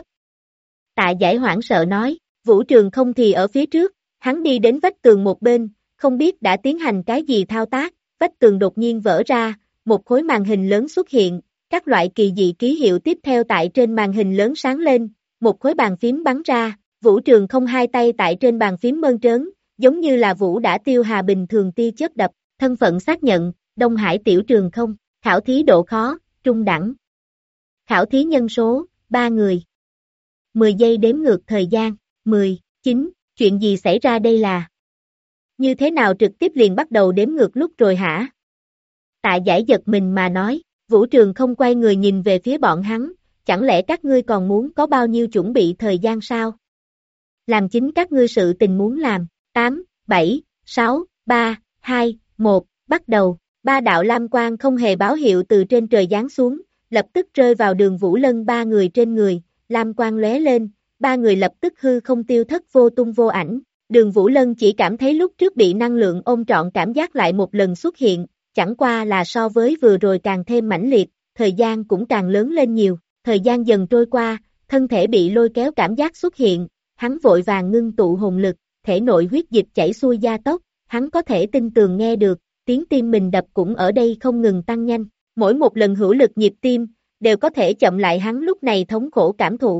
Tạ Giải hoảng sợ nói, Vũ Trường không thì ở phía trước, hắn đi đến vách tường một bên, không biết đã tiến hành cái gì thao tác, vách tường đột nhiên vỡ ra, một khối màn hình lớn xuất hiện, các loại kỳ dị ký hiệu tiếp theo tại trên màn hình lớn sáng lên, một khối bàn phím bắn ra, Vũ Trường không hai tay tại trên bàn phím mơn trớn, giống như là Vũ đã tiêu hà bình thường tia chớp đập, thân phận xác nhận, Đông Hải Tiểu Trường không, khảo thí độ khó, trung đẳng. Khảo thí nhân số, 3 người. 10 giây đếm ngược thời gian, 10, 9, chuyện gì xảy ra đây là? Như thế nào trực tiếp liền bắt đầu đếm ngược lúc rồi hả? Tạ Giải giật mình mà nói, Vũ Trường không quay người nhìn về phía bọn hắn, chẳng lẽ các ngươi còn muốn có bao nhiêu chuẩn bị thời gian sao? Làm chính các ngươi sự tình muốn làm, 8, 7, 6, 3, 2, 1, bắt đầu, ba đạo lam quang không hề báo hiệu từ trên trời giáng xuống, lập tức rơi vào Đường Vũ Lân ba người trên người, lam quang lóe lên, ba người lập tức hư không tiêu thất vô tung vô ảnh, Đường Vũ Lân chỉ cảm thấy lúc trước bị năng lượng ôm trọn cảm giác lại một lần xuất hiện, chẳng qua là so với vừa rồi càng thêm mãnh liệt, thời gian cũng càng lớn lên nhiều, thời gian dần trôi qua, thân thể bị lôi kéo cảm giác xuất hiện, hắn vội vàng ngưng tụ hồn lực, thể nội huyết dịch chảy xuôi gia tốc, hắn có thể tin tường nghe được, tiếng tim mình đập cũng ở đây không ngừng tăng nhanh, mỗi một lần hữu lực nhịp tim, đều có thể chậm lại hắn lúc này thống khổ cảm thụ.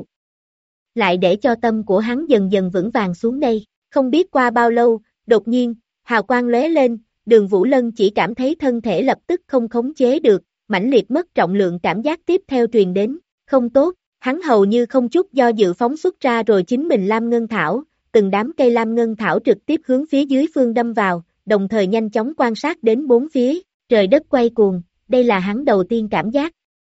Lại để cho tâm của hắn dần dần vững vàng xuống đây, không biết qua bao lâu, đột nhiên, hào quang lóe lên, Đường Vũ Lân chỉ cảm thấy thân thể lập tức không khống chế được, mãnh liệt mất trọng lượng cảm giác tiếp theo truyền đến, không tốt, hắn hầu như không chút do dự phóng xuất ra rồi chính mình Lam Ngân Thảo, từng đám cây Lam Ngân Thảo trực tiếp hướng phía dưới phương đâm vào, đồng thời nhanh chóng quan sát đến bốn phía, trời đất quay cuồng, đây là hắn đầu tiên cảm giác.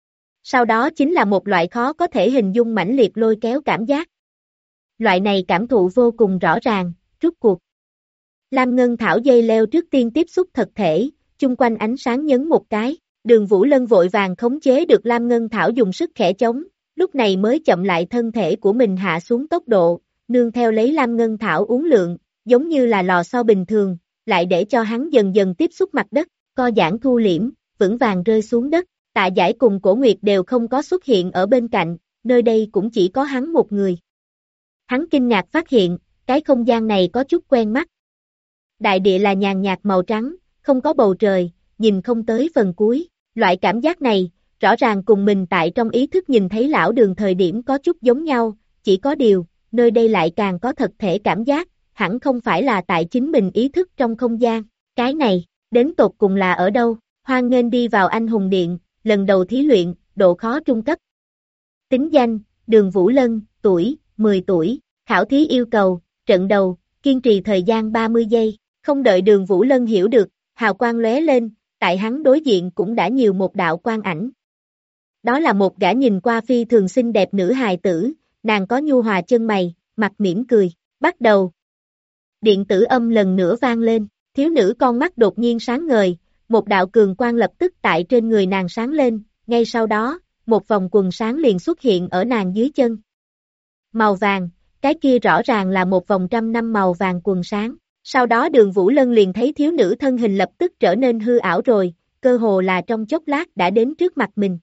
Sau đó chính là một loại khó có thể hình dung mãnh liệt lôi kéo cảm giác. Loại này cảm thụ vô cùng rõ ràng, rút cuộc. Lam Ngân Thảo dây leo trước tiên tiếp xúc thật thể, chung quanh ánh sáng nhấn một cái, Đường Vũ Lân vội vàng khống chế được Lam Ngân Thảo dùng sức khẽ chống, lúc này mới chậm lại thân thể của mình hạ xuống tốc độ, nương theo lấy Lam Ngân Thảo uốn lượn, giống như là lò xo bình thường, lại để cho hắn dần dần tiếp xúc mặt đất, co giãn thu liễm, vững vàng rơi xuống đất, Tạ Giải cùng Cổ Nguyệt đều không có xuất hiện ở bên cạnh, nơi đây cũng chỉ có hắn một người. Hắn kinh ngạc phát hiện, cái không gian này có chút quen mắt. Đại địa là nhàn nhạt màu trắng, không có bầu trời, nhìn không tới phần cuối, loại cảm giác này, rõ ràng cùng mình tại trong ý thức nhìn thấy lão Đường thời điểm có chút giống nhau, chỉ có điều, nơi đây lại càng có thật thể cảm giác, hẳn không phải là tại chính mình ý thức trong không gian, cái này, đến tột cùng là ở đâu, hoan nghênh đi vào Anh Hùng Điện, lần đầu thí luyện, độ khó trung cấp. Tính danh, Đường Vũ Lân, tuổi, 10 tuổi, khảo thí yêu cầu, trận đầu, kiên trì thời gian 30 giây, không đợi Đường Vũ Lân hiểu được, hào quang lóe lên, tại hắn đối diện cũng đã nhiều một đạo quang ảnh. Đó là một gã nhìn qua phi thường xinh đẹp nữ hài tử, nàng có nhu hòa chân mày, mặt mỉm cười, bắt đầu. Điện tử âm lần nữa vang lên, thiếu nữ con mắt đột nhiên sáng ngời, một đạo cường quang lập tức tại trên người nàng sáng lên, ngay sau đó, một vòng quần sáng liền xuất hiện ở nàng dưới chân. Màu vàng, cái kia rõ ràng là một vòng 100 năm màu vàng quần sáng. Sau đó Đường Vũ Lân liền thấy thiếu nữ thân hình lập tức trở nên hư ảo rồi, cơ hồ là trong chốc lát đã đến trước mặt mình.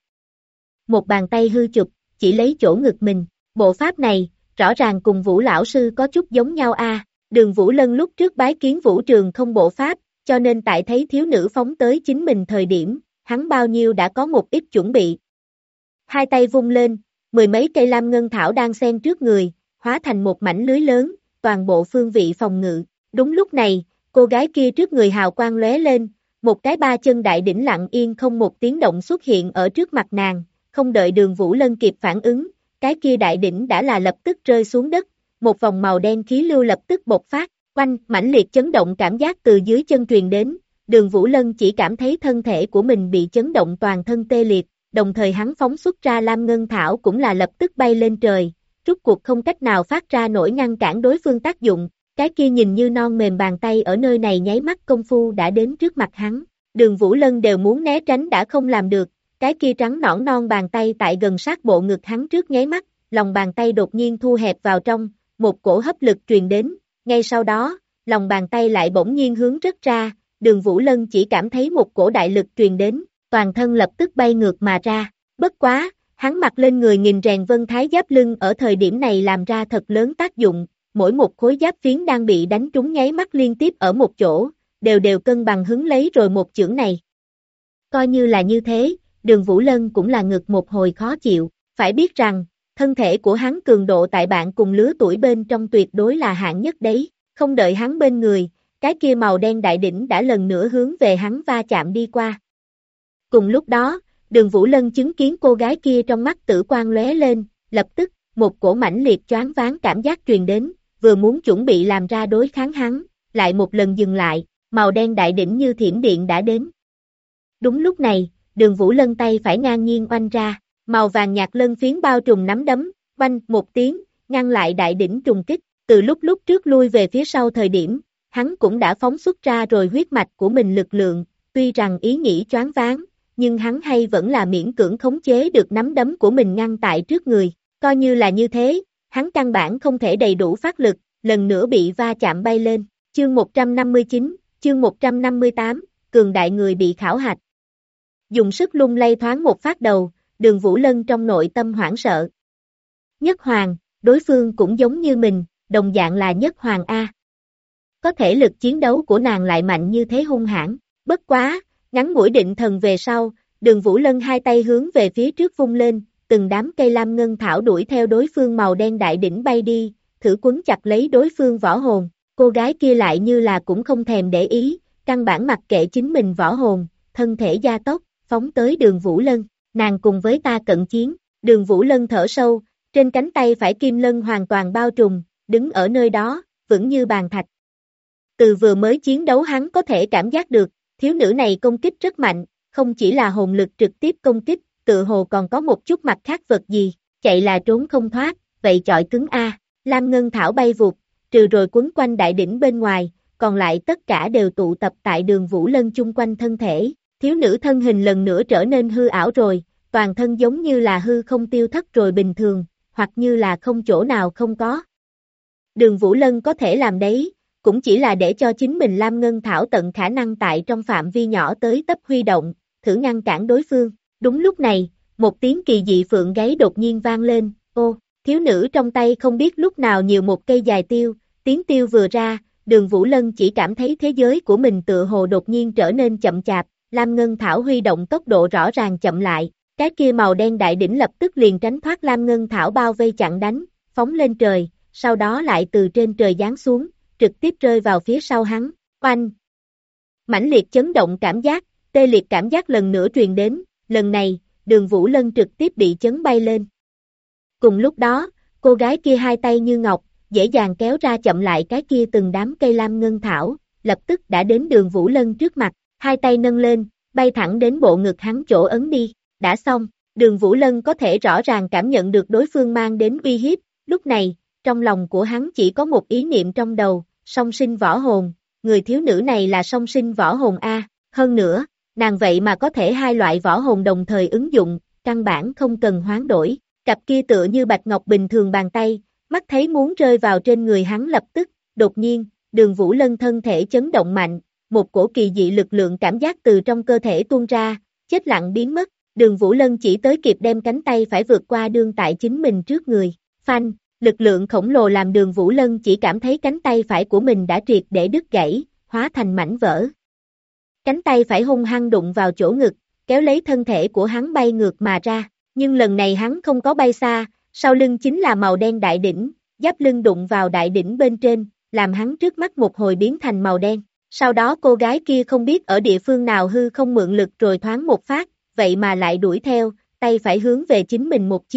Một bàn tay hư chụp, chỉ lấy chỗ ngực mình, bộ pháp này, rõ ràng cùng Vũ lão sư có chút giống nhau a. Đường Vũ Lân lúc trước bái kiến Vũ Trường không bộ pháp, cho nên tại thấy thiếu nữ phóng tới chính mình thời điểm, hắn bao nhiêu đã có một ít chuẩn bị. Hai tay vung lên, 10 mấy cây lam ngân thảo đang xen trước người, hóa thành một mảnh lưới lớn, toàn bộ phương vị phòng ngự. Đúng lúc này, cô gái kia trước người hào quang lóe lên, một cái ba chân đại đỉnh lặng yên không một tiếng động xuất hiện ở trước mặt nàng, không đợi Đường Vũ Lân kịp phản ứng, cái kia đại đỉnh đã là lập tức rơi xuống đất, một vòng màu đen khí lưu lập tức bộc phát, oanh, mãnh liệt chấn động cảm giác từ dưới chân truyền đến, Đường Vũ Lân chỉ cảm thấy thân thể của mình bị chấn động toàn thân tê liệt, đồng thời hắn phóng xuất ra Lam Ngân Thảo cũng là lập tức bay lên trời, rút cuộc không cách nào phát ra nổi ngăn cản đối phương tác dụng, cái kia nhìn như non mềm bàn tay ở nơi này nháy mắt công phu đã đến trước mặt hắn, Đường Vũ Lân đều muốn né tránh đã không làm được, cái kia trắng nõn non bàn tay tại gần sát bộ ngực hắn trước nháy mắt, lòng bàn tay đột nhiên thu hẹp vào trong, một cổ hấp lực truyền đến, ngay sau đó, lòng bàn tay lại bỗng nhiên hướng rớt ra, Đường Vũ Lân chỉ cảm thấy một cổ đại lực truyền đến, toàn thân lập tức bay ngược mà ra, bất quá, hắn mặc lên người nghìn rèn vân thái giáp lưng ở thời điểm này làm ra thật lớn tác dụng, mỗi một khối giáp phiến đang bị đánh trúng nháy mắt liên tiếp ở một chỗ, đều cân bằng hứng lấy rồi một chưởng này. Coi như là như thế, Đường Vũ Lân cũng là ngực một hồi khó chịu, phải biết rằng, thân thể của hắn cường độ tại bạn cùng lứa tuổi bên trong tuyệt đối là hạng nhất đấy, không đợi hắn bên người, cái kia màu đen đại đỉnh đã lần nữa hướng về hắn va chạm đi qua. Cùng lúc đó, Đường Vũ Lân chứng kiến cô gái kia trong mắt tử quang lóe lên, lập tức, một cổ mãnh liệt choáng váng cảm giác truyền đến, vừa muốn chuẩn bị làm ra đối kháng hắn, lại một lần dừng lại, màu đen đại đỉnh như thiểm điện đã đến. Đúng lúc này, Đường Vũ Lân tay phải ngang nhiên oanh ra, màu vàng nhạt lân phiến bao trùm nắm đấm, oanh một tiếng, ngăn lại đại đỉnh trùng kích, từ lúc trước lui về phía sau thời điểm, hắn cũng đã phóng xuất ra rồi huyết mạch của mình lực lượng, tuy rằng ý nghĩ choáng váng, nhưng hắn hay vẫn là miễn cưỡng khống chế được nắm đấm của mình ngăn tại trước người, coi như là như thế, hắn căn bản không thể đầy đủ phát lực, lần nữa bị va chạm bay lên, chương 159, chương 158, cường đại người bị khảo hạch. Dùng sức lung lay thoáng một phát đầu, Đường Vũ Lân trong nội tâm hoảng sợ. Nhất Hoàng, đối phương cũng giống như mình, đồng dạng là Nhất Hoàng A. Có thể lực chiến đấu của nàng lại mạnh như thế hung hãn, bất quá, ngắn ngủi định thần về sau, Đường Vũ Lân hai tay hướng về phía trước vung lên, từng đám cây lam ngân thảo đuổi theo đối phương màu đen đại đỉnh bay đi, thử quấn chặt lấy đối phương võ hồn, cô gái kia lại như là cũng không thèm để ý, căn bản mặc kệ chính mình võ hồn, thân thể gia tốc, phóng tới Đường Vũ Lân, nàng cùng với ta cận chiến, Đường Vũ Lân thở sâu, trên cánh tay phải kim lân hoàn toàn bao trùm, đứng ở nơi đó, vững như bàn thạch. Từ vừa mới chiến đấu hắn có thể cảm giác được, thiếu nữ này công kích rất mạnh, không chỉ là hồn lực trực tiếp công kích, tự hồ còn có một chút mặt khác vật gì, chạy là trốn không thoát, vậy chọi cứng A, Lam Ngân Thảo bay vụt, trừ rồi quấn quanh đại đỉnh bên ngoài, còn lại tất cả đều tụ tập tại Đường Vũ Lân chung quanh thân thể, thiếu nữ thân hình lần nữa trở nên hư ảo rồi, toàn thân giống như là hư không tiêu thất rồi bình thường, hoặc như là không chỗ nào không có. Đường Vũ Lân có thể làm đấy, cũng chỉ là để cho chính mình Lam Ngân Thảo tận khả năng tại trong phạm vi nhỏ tới tấp huy động, thử ngăn cản đối phương. Đúng lúc này, một tiếng kỳ dị phượng gáy đột nhiên vang lên, ô, thiếu nữ trong tay không biết lúc nào nhiều một cây dài tiêu, tiếng tiêu vừa ra, Đường Vũ Lân chỉ cảm thấy thế giới của mình tựa hồ đột nhiên trở nên chậm chạp, Lam Ngân Thảo huy động tốc độ rõ ràng chậm lại, cái kia màu đen đại đỉnh lập tức liền tránh thoát Lam Ngân Thảo bao vây chặn đánh, phóng lên trời, sau đó lại từ trên trời giáng xuống, trực tiếp rơi vào phía sau hắn, oanh. Mãnh liệt chấn động cảm giác, tê liệt cảm giác lần nữa truyền đến, lần này, Đường Vũ Lân trực tiếp bị chấn bay lên. Cùng lúc đó, cô gái kia hai tay như ngọc, dễ dàng kéo ra chậm lại cái kia từng đám cây lam ngân thảo, lập tức đã đến Đường Vũ Lân trước mặt, hai tay nâng lên, bay thẳng đến bộ ngực hắn chỗ ấn đi, đã xong, Đường Vũ Lân có thể rõ ràng cảm nhận được đối phương mang đến uy hiếp, lúc này, trong lòng của hắn chỉ có một ý niệm trong đầu, song sinh võ hồn, người thiếu nữ này là song sinh võ hồn A, hơn nữa, nàng vậy mà có thể hai loại võ hồn đồng thời ứng dụng, căn bản không cần hoán đổi, cặp kia tựa như bạch ngọc bình thường bàn tay, mắt thấy muốn rơi vào trên người hắn lập tức, đột nhiên, Đường Vũ Lân thân thể chấn động mạnh, một cổ kỳ dị lực lượng cảm giác từ trong cơ thể tuôn ra, chết lặng biến mất, Đường Vũ Lân chỉ tới kịp đem cánh tay phải vượt qua đương tại chính mình trước người, phanh, lực lượng khổng lồ làm Đường Vũ Lân chỉ cảm thấy cánh tay phải của mình đã triệt để đứt gãy, hóa thành mảnh vỡ. Cánh tay phải hung hăng đụng vào chỗ ngực, kéo lấy thân thể của hắn bay ngược mà ra, nhưng lần này hắn không có bay xa, sau lưng chính là màu đen đại đỉnh, giáp lưng đụng vào đại đỉnh bên trên, làm hắn trước mắt một hồi biến thành màu đen. Sau đó cô gái kia không biết ở địa phương nào hư không mượn lực rồi thoáng một phát, vậy mà lại đuổi theo, tay phải hướng về chính mình một chiêu,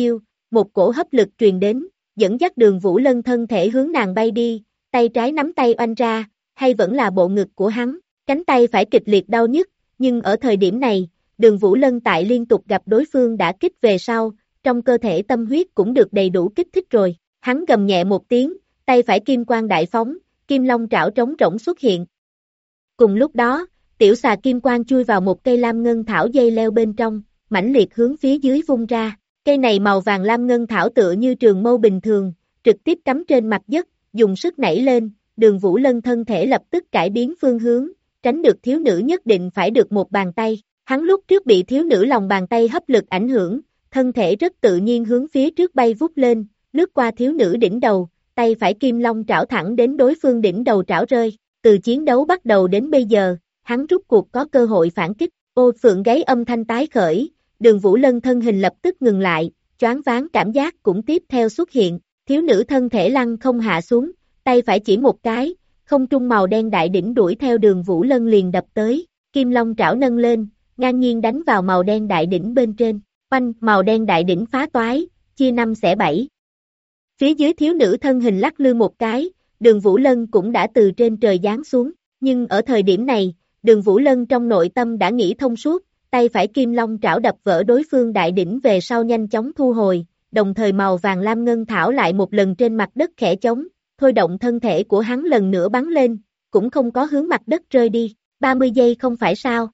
một cổ hấp lực truyền đến, dẫn dắt Đường Vũ Lân thân thể hướng nàng bay đi, tay trái nắm tay oanh ra, hay vẫn là bộ ngực của hắn, cánh tay phải kịch liệt đau nhức, nhưng ở thời điểm này, Đường Vũ Lân tại liên tục gặp đối phương đã kích về sau, trong cơ thể tâm huyết cũng được đầy đủ kích thích rồi, hắn gầm nhẹ một tiếng, tay phải kim quang đại phóng, kim long trảo trống rỗng xuất hiện. Cùng lúc đó, tiểu xà kim quang chui vào một cây lam ngân thảo dây leo bên trong, mãnh liệt hướng phía dưới vung ra, cây này màu vàng lam ngân thảo tựa như trường mâu bình thường, trực tiếp cắm trên mặt đất, dùng sức nảy lên, Đường Vũ Lân thân thể lập tức cải biến phương hướng, tránh được thiếu nữ nhất định phải được một bàn tay, hắn lúc trước bị thiếu nữ lòng bàn tay hấp lực ảnh hưởng, thân thể rất tự nhiên hướng phía trước bay vút lên, lướt qua thiếu nữ đỉnh đầu, tay phải kim long trảo thẳng đến đối phương đỉnh đầu trảo rơi, từ chiến đấu bắt đầu đến bây giờ, hắn rút cuộc có cơ hội phản kích, ô phượng gáy âm thanh tái khởi, Đường Vũ Lân thân hình lập tức ngừng lại, choáng váng cảm giác cũng tiếp theo xuất hiện, thiếu nữ thân thể lăn không hạ xuống, tay phải chỉ một cái, không trung màu đen đại đỉnh đuổi theo Đường Vũ Lân liền đập tới, kim long trảo nâng lên, ngang nhiên đánh vào màu đen đại đỉnh bên trên, oanh, màu đen đại đỉnh phá toái, chia 5 xẻ 7. Phía dưới thiếu nữ thân hình lắc lư một cái, Đường Vũ Lân cũng đã từ trên trời giáng xuống, nhưng ở thời điểm này, Đường Vũ Lân trong nội tâm đã nghĩ thông suốt, tay phải kim long trảo đập vỡ đối phương đại đỉnh về sau nhanh chóng thu hồi, đồng thời màu vàng lam ngân thảo lại một lần trên mặt đất khẽ chống, thôi động thân thể của hắn lần nữa bắn lên, cũng không có hướng mặt đất rơi đi, 30 giây không phải sao?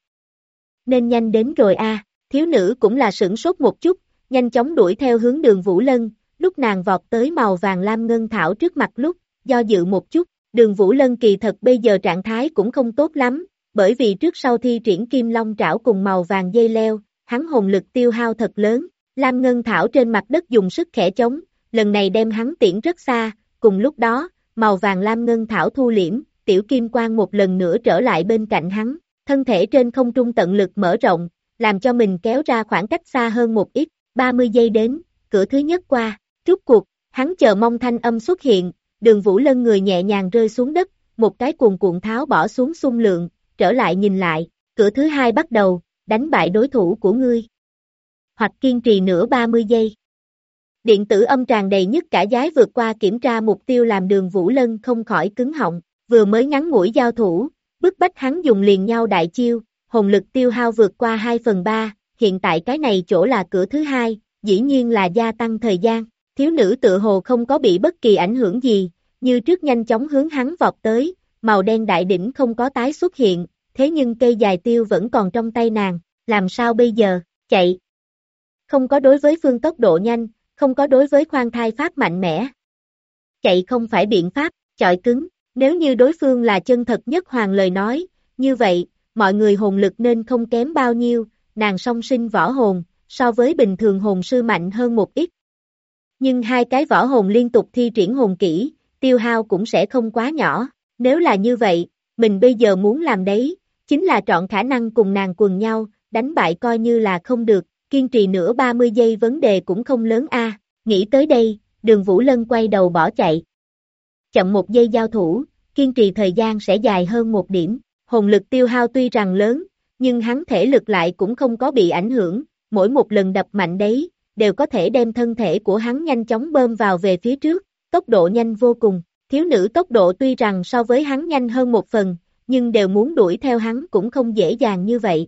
Nên nhanh đến rồi a. Thiếu nữ cũng là sửng sốt một chút, nhanh chóng đuổi theo hướng Đường Vũ Lân, lúc nàng vọt tới màu vàng lam ngân thảo trước mặt lúc, do dự một chút, Đường Vũ Lân kỳ thật bây giờ trạng thái cũng không tốt lắm, bởi vì trước sau thi triển kim long trảo cùng màu vàng dây leo, hắn hồn lực tiêu hao thật lớn, lam ngân thảo trên mặt đất dùng sức khẽ chống, lần này đem hắn tiễn rất xa, cùng lúc đó, màu vàng lam ngân thảo thu liễm, tiểu kim quang một lần nữa trở lại bên cạnh hắn, thân thể trên không trung tận lực mở rộng, làm cho mình kéo ra khoảng cách xa hơn một ít, 30 giây đến, cửa thứ nhất qua, rút cuộc, hắn chờ mong thanh âm xuất hiện, Đường Vũ Lân người nhẹ nhàng rơi xuống đất, một cái cuồn cuộn tháo bỏ xuống xung lượng, trở lại nhìn lại, cửa thứ hai bắt đầu, đánh bại đối thủ của ngươi. Hoặc kiên trì nữa 30 giây. Điện tử âm tràn đầy nhất cả giái vượt qua kiểm tra mục tiêu làm Đường Vũ Lân không khỏi cứng họng, vừa mới ngắn ngủi giao thủ, bức bách hắn dùng liền nhau đại chiêu, hồn lực tiêu hao vượt qua 2/3, hiện tại cái này chỗ là cửa thứ hai, dĩ nhiên là gia tăng thời gian, thiếu nữ tự hồ không có bị bất kỳ ảnh hưởng gì, như trước nhanh chóng hướng hắn vọt tới, màu đen đại đỉnh không có tái xuất hiện, thế nhưng cây dài tiêu vẫn còn trong tay nàng, làm sao bây giờ, chạy. Không có đối với phương tốc độ nhanh, không có đối với khoan thai pháp mạnh mẽ. Chạy không phải biện pháp, chọi cứng, nếu như đối phương là chân thật nhất hoàng lời nói, như vậy, mọi người hồn lực nên không kém bao nhiêu, nàng song sinh võ hồn, so với bình thường hồn sư mạnh hơn một ít. Nhưng hai cái võ hồn liên tục thi triển hồn kỹ, tiêu hao cũng sẽ không quá nhỏ, nếu là như vậy, mình bây giờ muốn làm đấy, chính là trọn khả năng cùng nàng quần nhau, đánh bại coi như là không được, kiên trì nữa 30 giây vấn đề cũng không lớn a. Nghĩ tới đây, Đường Vũ Lân quay đầu bỏ chạy. Chậm 1 giây giao thủ, kiên trì thời gian sẽ dài hơn 1 điểm, hồn lực tiêu hao tuy rằng lớn, nhưng hắn thể lực lại cũng không có bị ảnh hưởng, mỗi một lần đập mạnh đấy, đều có thể đem thân thể của hắn nhanh chóng bơm vào về phía trước, tốc độ nhanh vô cùng, thiếu nữ tốc độ tuy rằng so với hắn nhanh hơn 1 phần, nhưng đều muốn đuổi theo hắn cũng không dễ dàng như vậy.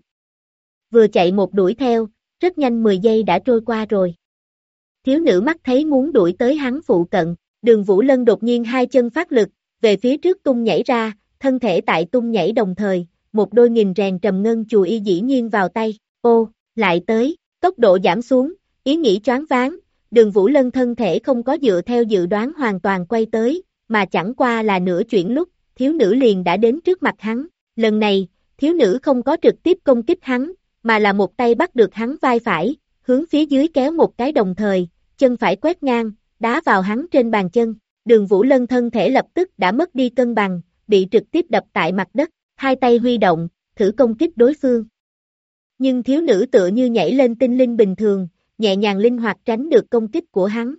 Vừa chạy một đuổi theo, rất nhanh 10 giây đã trôi qua rồi. Thiếu nữ mắt thấy muốn đuổi tới hắn phụ cận, Đường Vũ Lân đột nhiên hai chân phát lực, về phía trước tung nhảy ra, thân thể tại tung nhảy đồng thời, một đôi nghìn rèn trầm ngân chùa y dĩ nhiên vào tay, ô, lại tới, tốc độ giảm xuống, ý nghĩ choáng váng, Đường Vũ Lân thân thể không có dựa theo dự đoán hoàn toàn quay tới, mà chẳng qua là nửa chuyển lúc, thiếu nữ liền đã đến trước mặt hắn, lần này, thiếu nữ không có trực tiếp công kích hắn, mà là một tay bắt được hắn vai phải, hướng phía dưới kéo một cái đồng thời, chân phải quét ngang, đá vào hắn trên bàn chân, Đường Vũ Lân thân thể lập tức đã mất đi cân bằng, bị trực tiếp đập tại mặt đất, hai tay huy động, thử công kích đối phương. Nhưng thiếu nữ tựa như nhảy lên tinh linh bình thường, nhẹ nhàng linh hoạt tránh được công kích của hắn.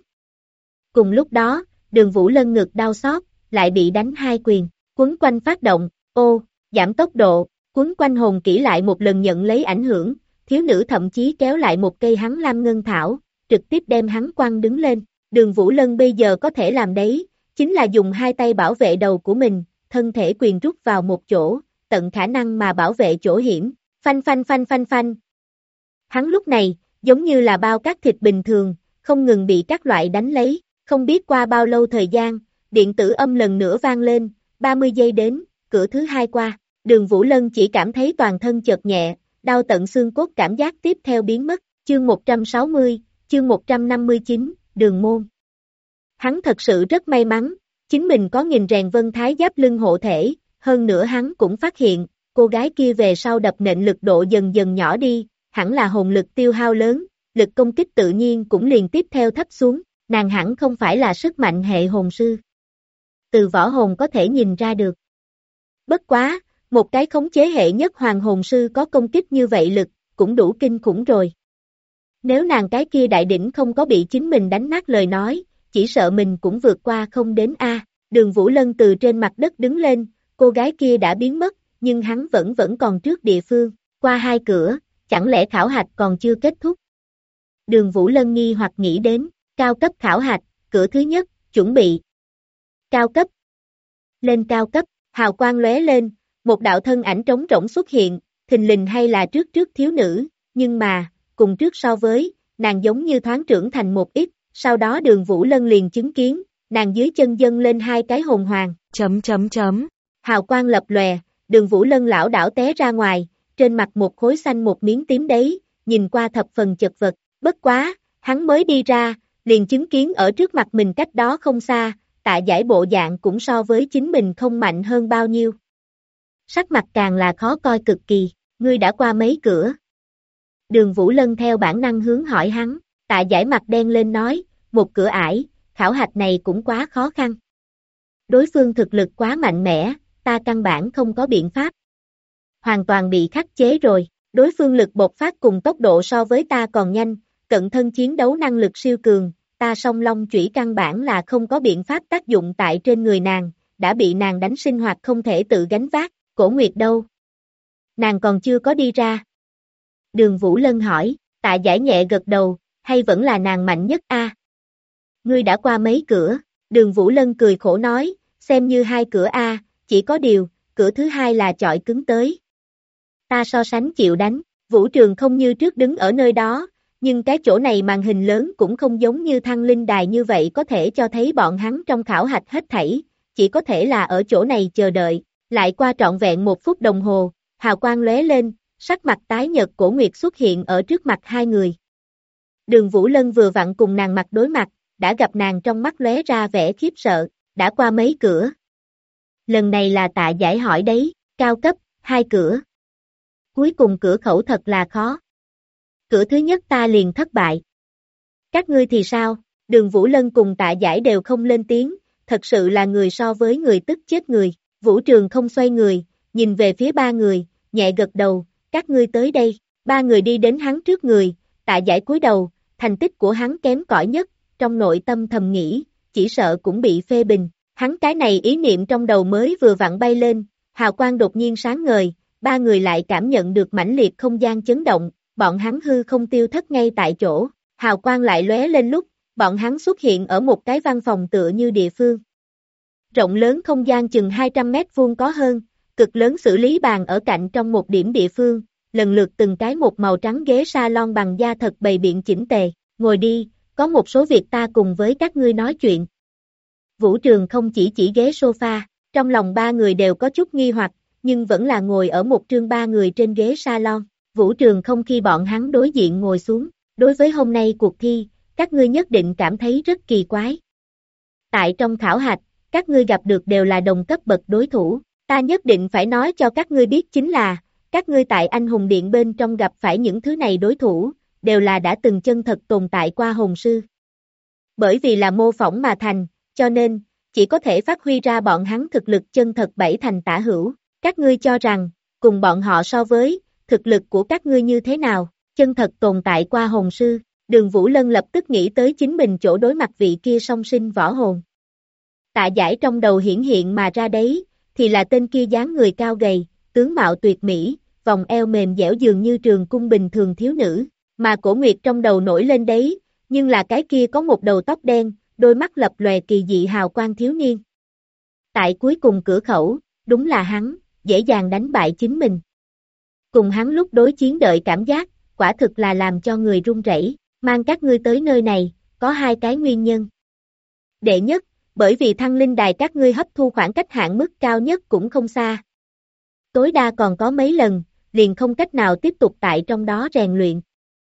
Cùng lúc đó, Đường Vũ Lân ngực đau xót, lại bị đánh hai quyền, quấn quanh phát động, ô, giảm tốc độ, quấn quanh hồn kỹ lại một lần nhận lấy ảnh hưởng, thiếu nữ thậm chí kéo lại một cây hắn lam ngân thảo, trực tiếp đem hắn quăng đứng lên. Đường Vũ Lân bây giờ có thể làm đấy, chính là dùng hai tay bảo vệ đầu của mình, thân thể quyền rút vào một chỗ, tận khả năng mà bảo vệ chỗ hiểm. Phanh phanh phanh phanh phanh. Hắn lúc này, giống như là bao cát thịt bình thường, không ngừng bị các loại đánh lấy, không biết qua bao lâu thời gian, điện tử âm lần nữa vang lên, 30 giây đến, cửa thứ hai qua, Đường Vũ Lân chỉ cảm thấy toàn thân chợt nhẹ, đau tận xương cốt cảm giác tiếp theo biến mất, chương 160, chương 159, Đường môn. Hắn thật sự rất may mắn, chính mình có nghìn rèn vân thái giáp lưng hộ thể, hơn nữa hắn cũng phát hiện, cô gái kia về sau đập nện lực độ dần dần nhỏ đi, hẳn là hồn lực tiêu hao lớn, lực công kích tự nhiên cũng liền tiếp theo thấp xuống, nàng hẳn không phải là sức mạnh hệ hồn sư. Từ võ hồn có thể nhìn ra được. Bất quá, một cái khống chế hệ nhất hoàng hồn sư có công kích như vậy lực, cũng đủ kinh khủng rồi. Nếu nàng cái kia đại đỉnh không có bị chính mình đánh nát lời nói, chỉ sợ mình cũng vượt qua không đến a. Đường Vũ Lân từ trên mặt đất đứng lên, cô gái kia đã biến mất, nhưng hắn vẫn còn trước địa phương, qua hai cửa, chẳng lẽ khảo hạch còn chưa kết thúc? Đường Vũ Lân nghi hoặc nghĩ đến, cao cấp khảo hạch, cửa thứ nhất, chuẩn bị. Cao cấp. Lên cao cấp, hào quang lóe lên, một đạo thân ảnh trống rỗng xuất hiện, thình lình hay là trước thiếu nữ, nhưng mà, cùng trước so với, nàng giống như thoáng trưởng thành một ít, sau đó Đường Vũ Lân liền chứng kiến, nàng dưới chân dâng lên hai cái hồn hoàng, ... Hào quang lập lòe, Đường Vũ Lân lảo đảo té ra ngoài, trên mặt một khối xanh một miếng tím đấy, nhìn qua thập phần chật vật, bất quá, hắn mới đi ra, liền chứng kiến ở trước mặt mình cách đó không xa, Tạ Giải bộ dạng cũng so với chính mình không mạnh hơn bao nhiêu. Sắc mặt càng là khó coi cực kỳ, ngươi đã qua mấy cửa? Đường Vũ Lân theo bản năng hướng hỏi hắn, Tạ Giải mặt đen lên nói, một cửa ải, khảo hạch này cũng quá khó khăn. Đối phương thực lực quá mạnh mẽ, ta căn bản không có biện pháp. Hoàn toàn bị khắc chế rồi, đối phương lực bộc phát cùng tốc độ so với ta còn nhanh, cận thân chiến đấu năng lực siêu cường, ta song long chủy căn bản là không có biện pháp tác dụng tại trên người nàng, đã bị nàng đánh sinh hoạt không thể tự gánh vác, Cổ Nguyệt đâu? Nàng còn chưa có đi ra. Đường Vũ Lân hỏi, Tạ Giải nhẹ gật đầu, hay vẫn là nàng mạnh nhất a? Ngươi đã qua mấy cửa? Đường Vũ Lân cười khổ nói, xem như hai cửa a, chỉ có điều, cửa thứ hai là chọi cứng tới. Ta so sánh chịu đánh, Vũ Trường không như trước đứng ở nơi đó, nhưng cái chỗ này màn hình lớn cũng không giống như Thăng Linh Đài như vậy có thể cho thấy bọn hắn trong khảo hạch hết thảy, chỉ có thể là ở chỗ này chờ đợi, lại qua trọn vẹn 1 phút đồng hồ, hào quang lóe lên, sắc mặt tái nhợt Cổ Nguyệt xuất hiện ở trước mặt hai người. Đường Vũ Lân vừa vặn cùng nàng mặt đối mặt, đã gặp nàng trong mắt lóe ra vẻ khiếp sợ, đã qua mấy cửa. Lần này là Tạ Giải hỏi đấy, cao cấp, 2 cửa. Cuối cùng cửa khẩu thật là khó. Cửa thứ nhất ta liền thất bại. Các ngươi thì sao? Đường Vũ Lân cùng Tạ Giải đều không lên tiếng, thật sự là người so với người tức chết người. Vũ Trường không xoay người, nhìn về phía ba người, nhẹ gật đầu, các ngươi tới đây. Ba người đi đến hắn trước người, Tạ Giải cúi đầu, thành tích của hắn kém cỏi nhất, trong nội tâm thầm nghĩ, chỉ sợ cũng bị phê bình. Hắn cái này ý niệm trong đầu mới vừa vặn bay lên, hào quang đột nhiên sáng ngời, ba người lại cảm nhận được mãnh liệt không gian chấn động, bọn hắn hư không tiêu thất ngay tại chỗ, hào quang lại lóe lên lúc, bọn hắn xuất hiện ở một cái văn phòng tựa như địa phương. Rộng lớn không gian chừng 200 mét vuông có hơn, cực lớn xử lý bàn ở cạnh trong một điểm địa phương, lần lượt từng cái một màu trắng ghế salon bằng da thật bày biện chỉnh tề, ngồi đi, có một số việc ta cùng với các ngươi nói chuyện. Vũ Trường không chỉ ghế sofa, trong lòng ba người đều có chút nghi hoặc, nhưng vẫn là ngồi ở một trương ba người trên ghế salon. Vũ Trường không khi bọn hắn đối diện ngồi xuống, đối với hôm nay cuộc thi, các ngươi nhất định cảm thấy rất kỳ quái. Tại trong khảo hạch, các ngươi gặp được đều là đồng cấp bậc đối thủ, ta nhất định phải nói cho các ngươi biết chính là, các ngươi tại Anh Hùng Điện bên trong gặp phải những thứ này đối thủ, đều là đã từng chân thật tồn tại qua hồn sư. Bởi vì là mô phỏng mà thành, cho nên, chỉ có thể phát huy ra bọn hắn thực lực chân thật 7 thành tả hữu. Các ngươi cho rằng, cùng bọn họ so với, thực lực của các ngươi như thế nào, chân thật tồn tại qua hồn sư. Đường Vũ Lân lập tức nghĩ tới chính mình chỗ đối mặt vị kia song sinh võ hồn. Tạ Giải trong đầu hiển hiện mà ra đấy, thì là tên kia dáng người cao gầy, tướng mạo tuyệt mỹ, vòng eo mềm dẻo dường như trường cung bình thường thiếu nữ, mà Cổ Nguyệt trong đầu nổi lên đấy, nhưng là cái kia có một đầu tóc đen, đôi mắt lập lòe kỳ dị hào quang thiếu niên. Tại cuối cùng cửa khẩu, đúng là hắn, dễ dàng đánh bại chính mình. Cùng hắn lúc đối chiến đợi cảm giác, quả thực là làm cho người run rẩy. Mang các ngươi tới nơi này, có hai cái nguyên nhân. Đệ nhất, bởi vì thăng linh đài các ngươi hấp thu khoảng cách hạn mức cao nhất cũng không xa. Tối đa còn có mấy lần, liền không cách nào tiếp tục tại trong đó rèn luyện.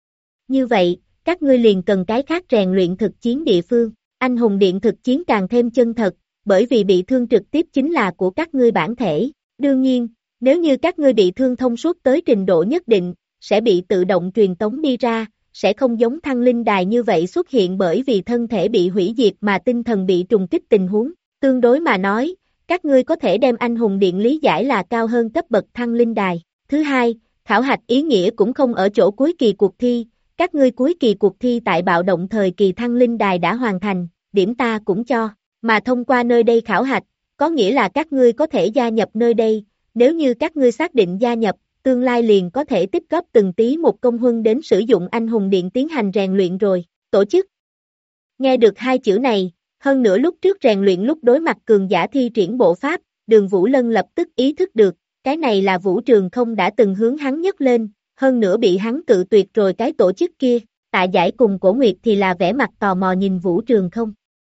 Như vậy, các ngươi liền cần cái khác rèn luyện thực chiến địa phương. Anh hùng điện thực chiến càng thêm chân thật, bởi vì bị thương trực tiếp chính là của các ngươi bản thể. Đương nhiên, nếu như các ngươi bị thương thông suốt tới trình độ nhất định, sẽ bị tự động truyền tống đi ra, sẽ không giống thăng linh đài như vậy xuất hiện bởi vì thân thể bị hủy diệt mà tinh thần bị trùng kích tình huống. Tương đối mà nói, các ngươi có thể đem anh hùng điện lý giải là cao hơn cấp bậc thăng linh đài. Thứ hai, khảo hạch ý nghĩa cũng không ở chỗ cuối kỳ cuộc thi, các ngươi cuối kỳ cuộc thi tại bạo động thời kỳ thăng linh đài đã hoàn thành, điểm ta cũng cho, mà thông qua nơi đây khảo hạch, có nghĩa là các ngươi có thể gia nhập nơi đây, nếu như các ngươi xác định gia nhập, tương lai liền có thể tích góp từng tí một công huân đến sử dụng anh hùng điện tiến hành rèn luyện rồi, tổ chức. Nghe được hai chữ này, hơn nữa lúc trước rèn luyện lúc đối mặt cường giả thi triển bộ pháp, Đường Vũ Lân lập tức ý thức được, cái này là Vũ Trường Không đã từng hướng hắn nhấc lên, hơn nữa bị hắn cự tuyệt rồi cái tổ chức kia, Tạ Giải cùng Cổ Nguyệt thì là vẻ mặt tò mò nhìn Vũ Trường Không.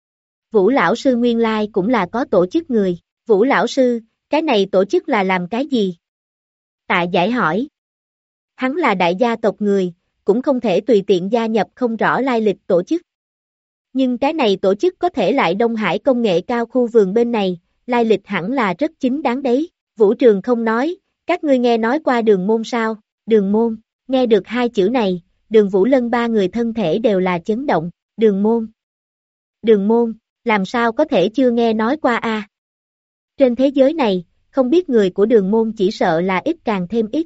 Vũ lão sư nguyên lai cũng là có tổ chức người, Vũ lão sư, cái này tổ chức là làm cái gì? Tạ Giải hỏi. Hắn là đại gia tộc người, cũng không thể tùy tiện gia nhập không rõ lai lịch tổ chức. Nhưng cái này tổ chức có thể lại Đông Hải công nghệ cao khu vườn bên này, lai lịch hẳn là rất chính đáng đấy. Vũ Trường Không nói, các ngươi nghe nói qua Đường Môn sao? Đường Môn, nghe được hai chữ này, Đường Vũ Lân ba người thân thể đều là chấn động. Đường Môn. Đường Môn, làm sao có thể chưa nghe nói qua a? Trên thế giới này, không biết người của Đường Môn chỉ sợ là ít càng thêm ít.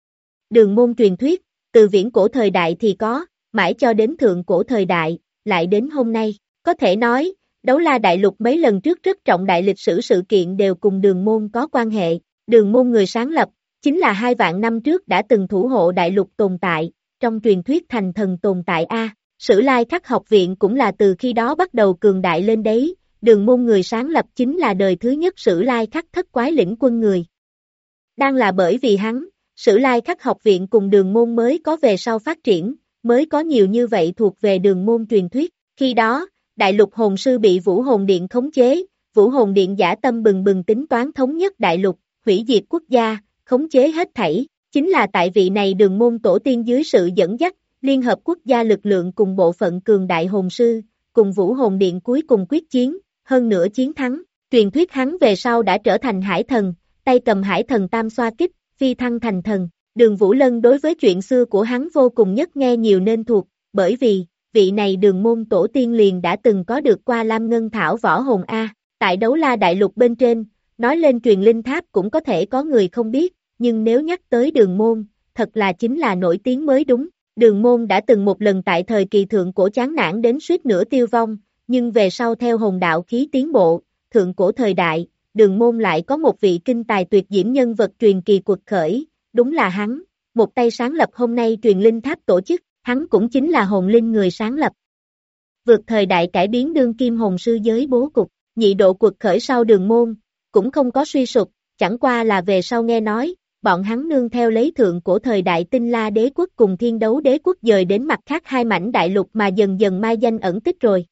Đường Môn truyền thuyết, từ viễn cổ thời đại thì có, mãi cho đến thượng cổ thời đại, lại đến hôm nay, có thể nói, Đấu La Đại Lục mấy lần trước rất trọng đại lịch sử sự kiện đều cùng Đường Môn có quan hệ. Đường Môn người sáng lập, chính là 2 vạn năm trước đã từng thủ hộ Đại Lục tồn tại, trong truyền thuyết thành thần tồn tại a. Sử Lai Khắc học viện cũng là từ khi đó bắt đầu cường đại lên đấy, Đường Môn người sáng lập chính là đời thứ nhất Sử Lai Khắc thất quái lĩnh quân người. Đang là bởi vì hắn, Sử Lai Khắc học viện cùng Đường Môn mới có về sau phát triển, mới có nhiều như vậy thuộc về Đường Môn truyền thuyết. Khi đó, Đại Lục hồn sư bị Vũ Hồn Điện khống chế, Vũ Hồn Điện dã tâm bừng bừng tính toán thống nhất Đại Lục, hủy diệt quốc gia, khống chế hết thảy, chính là tại vị này Đường Môn tổ tiên dưới sự dẫn dắt, Liên hợp quốc gia lực lượng cùng bộ phận cường đại hồn sư, cùng Vũ Hồn Điện cuối cùng quyết chiến, hơn nữa chiến thắng, truyền thuyết hắn về sau đã trở thành hải thần, tay cầm hải thần tam xoa kích, phi thăng thành thần. Đường Vũ Lân đối với chuyện xưa của hắn vô cùng nhất nghe nhiều nên thuộc, bởi vì, vị này Đường Môn tổ tiên liền đã từng có được qua Lam Ngân Thảo võ hồn A, tại Đấu La Đại Lục bên trên, nói lên truyền linh tháp cũng có thể có người không biết, nhưng nếu nhắc tới Đường Môn, thật là chính là nổi tiếng mới đúng. Đường Môn đã từng một lần tại thời kỳ thượng cổ chán nản đến suýt nữa tiêu vong, nhưng về sau theo hồn đạo khí tiến bộ, thượng cổ thời đại, Đường Môn lại có một vị kinh tài tuyệt diễm nhân vật truyền kỳ quật khởi, đúng là hắn, một tay sáng lập hôm nay truyền linh tháp tổ chức, hắn cũng chính là hồn linh người sáng lập. Vượt thời đại cải biến đương kim hồn sư giới bố cục, nhị độ quật khởi sau Đường Môn, cũng không có suy sụp, chẳng qua là về sau nghe nói, bọn hắn nương theo lấy thượng cổ thời đại Tinh La đế quốc cùng Thiên Đấu đế quốc dời đến mặt khác hai mảnh đại lục mà dần dần mai danh ẩn tích rồi.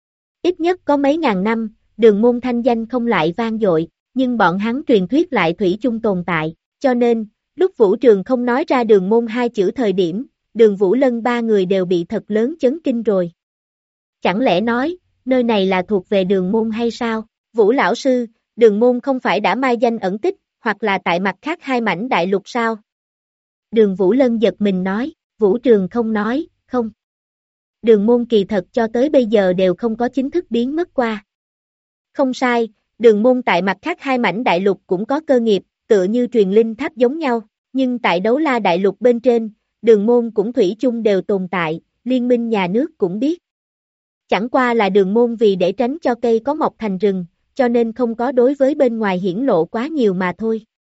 Ít nhất có mấy ngàn năm, Đường Môn thanh danh không lại vang dội, nhưng bọn hắn truyền thuyết lại thủy chung tồn tại, cho nên, lúc Vũ Trường Không nói ra Đường Môn hai chữ thời điểm, Đường Vũ Lân ba người đều bị thật lớn chấn kinh rồi. Chẳng lẽ nói, nơi này là thuộc về Đường Môn hay sao? Vũ lão sư, Đường Môn không phải đã mai danh ẩn tích, hoặc là tại mặt khác hai mảnh đại lục sao? Đường Vũ Lân giật mình nói, Vũ Trường Không nói, không. Đường Môn kỳ thật cho tới bây giờ đều không có chính thức biến mất qua. Không sai, Đường Môn tại mặt khác hai mảnh đại lục cũng có cơ nghiệp, tựa như truyền linh tháp giống nhau, nhưng tại Đấu La đại lục bên trên, Đường Môn cũng thủy chung đều tồn tại, liên minh nhà nước cũng biết. Chẳng qua là Đường Môn vì để tránh cho cây có mọc thành rừng, cho nên không có đối với bên ngoài hiển lộ quá nhiều mà thôi.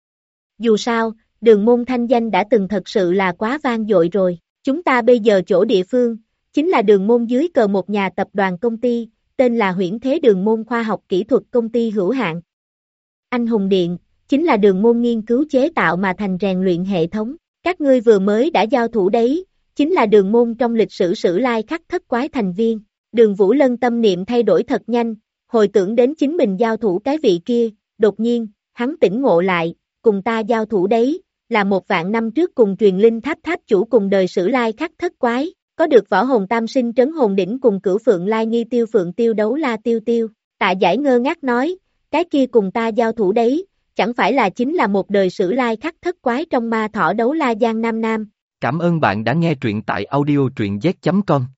Dù sao, Đường Môn thanh danh đã từng thật sự là quá vang dội rồi, chúng ta bây giờ chỗ địa phương, chính là đường môn dưới cờ một nhà tập đoàn công ty, tên là Huyễn Thế Đường Môn Khoa học Kỹ thuật Công ty hữu hạn. Anh Hùng Điện, chính là đường môn nghiên cứu chế tạo mà thành rèn luyện hệ thống. Các ngươi vừa mới đã giao thủ đấy, chính là đường môn trong lịch sử Sử Lai Khắc Thất Quái thành viên. Đường Vũ Lân tâm niệm thay đổi thật nhanh, hồi tưởng đến chính mình giao thủ cái vị kia, đột nhiên, hắn tỉnh ngộ lại, cùng ta giao thủ đấy, là 1.000 năm trước cùng truyền linh tháp tháp chủ cùng đời Sử Lai Khắc Thất Quái, có được võ hồn tam sinh trấn hồn đỉnh cùng cửu phượng lai nghi tiêu phượng tiêu đấu la tiêu tiêu. Tạ Giải ngơ ngác nói, cái kia cùng ta giao thủ đấy, chẳng phải là chính là một đời Sử Lai Khắc Thất Quái trong ma thỏ đấu la Giang Nam Nam. Cảm ơn bạn đã nghe truyện tại audio truyện z.com.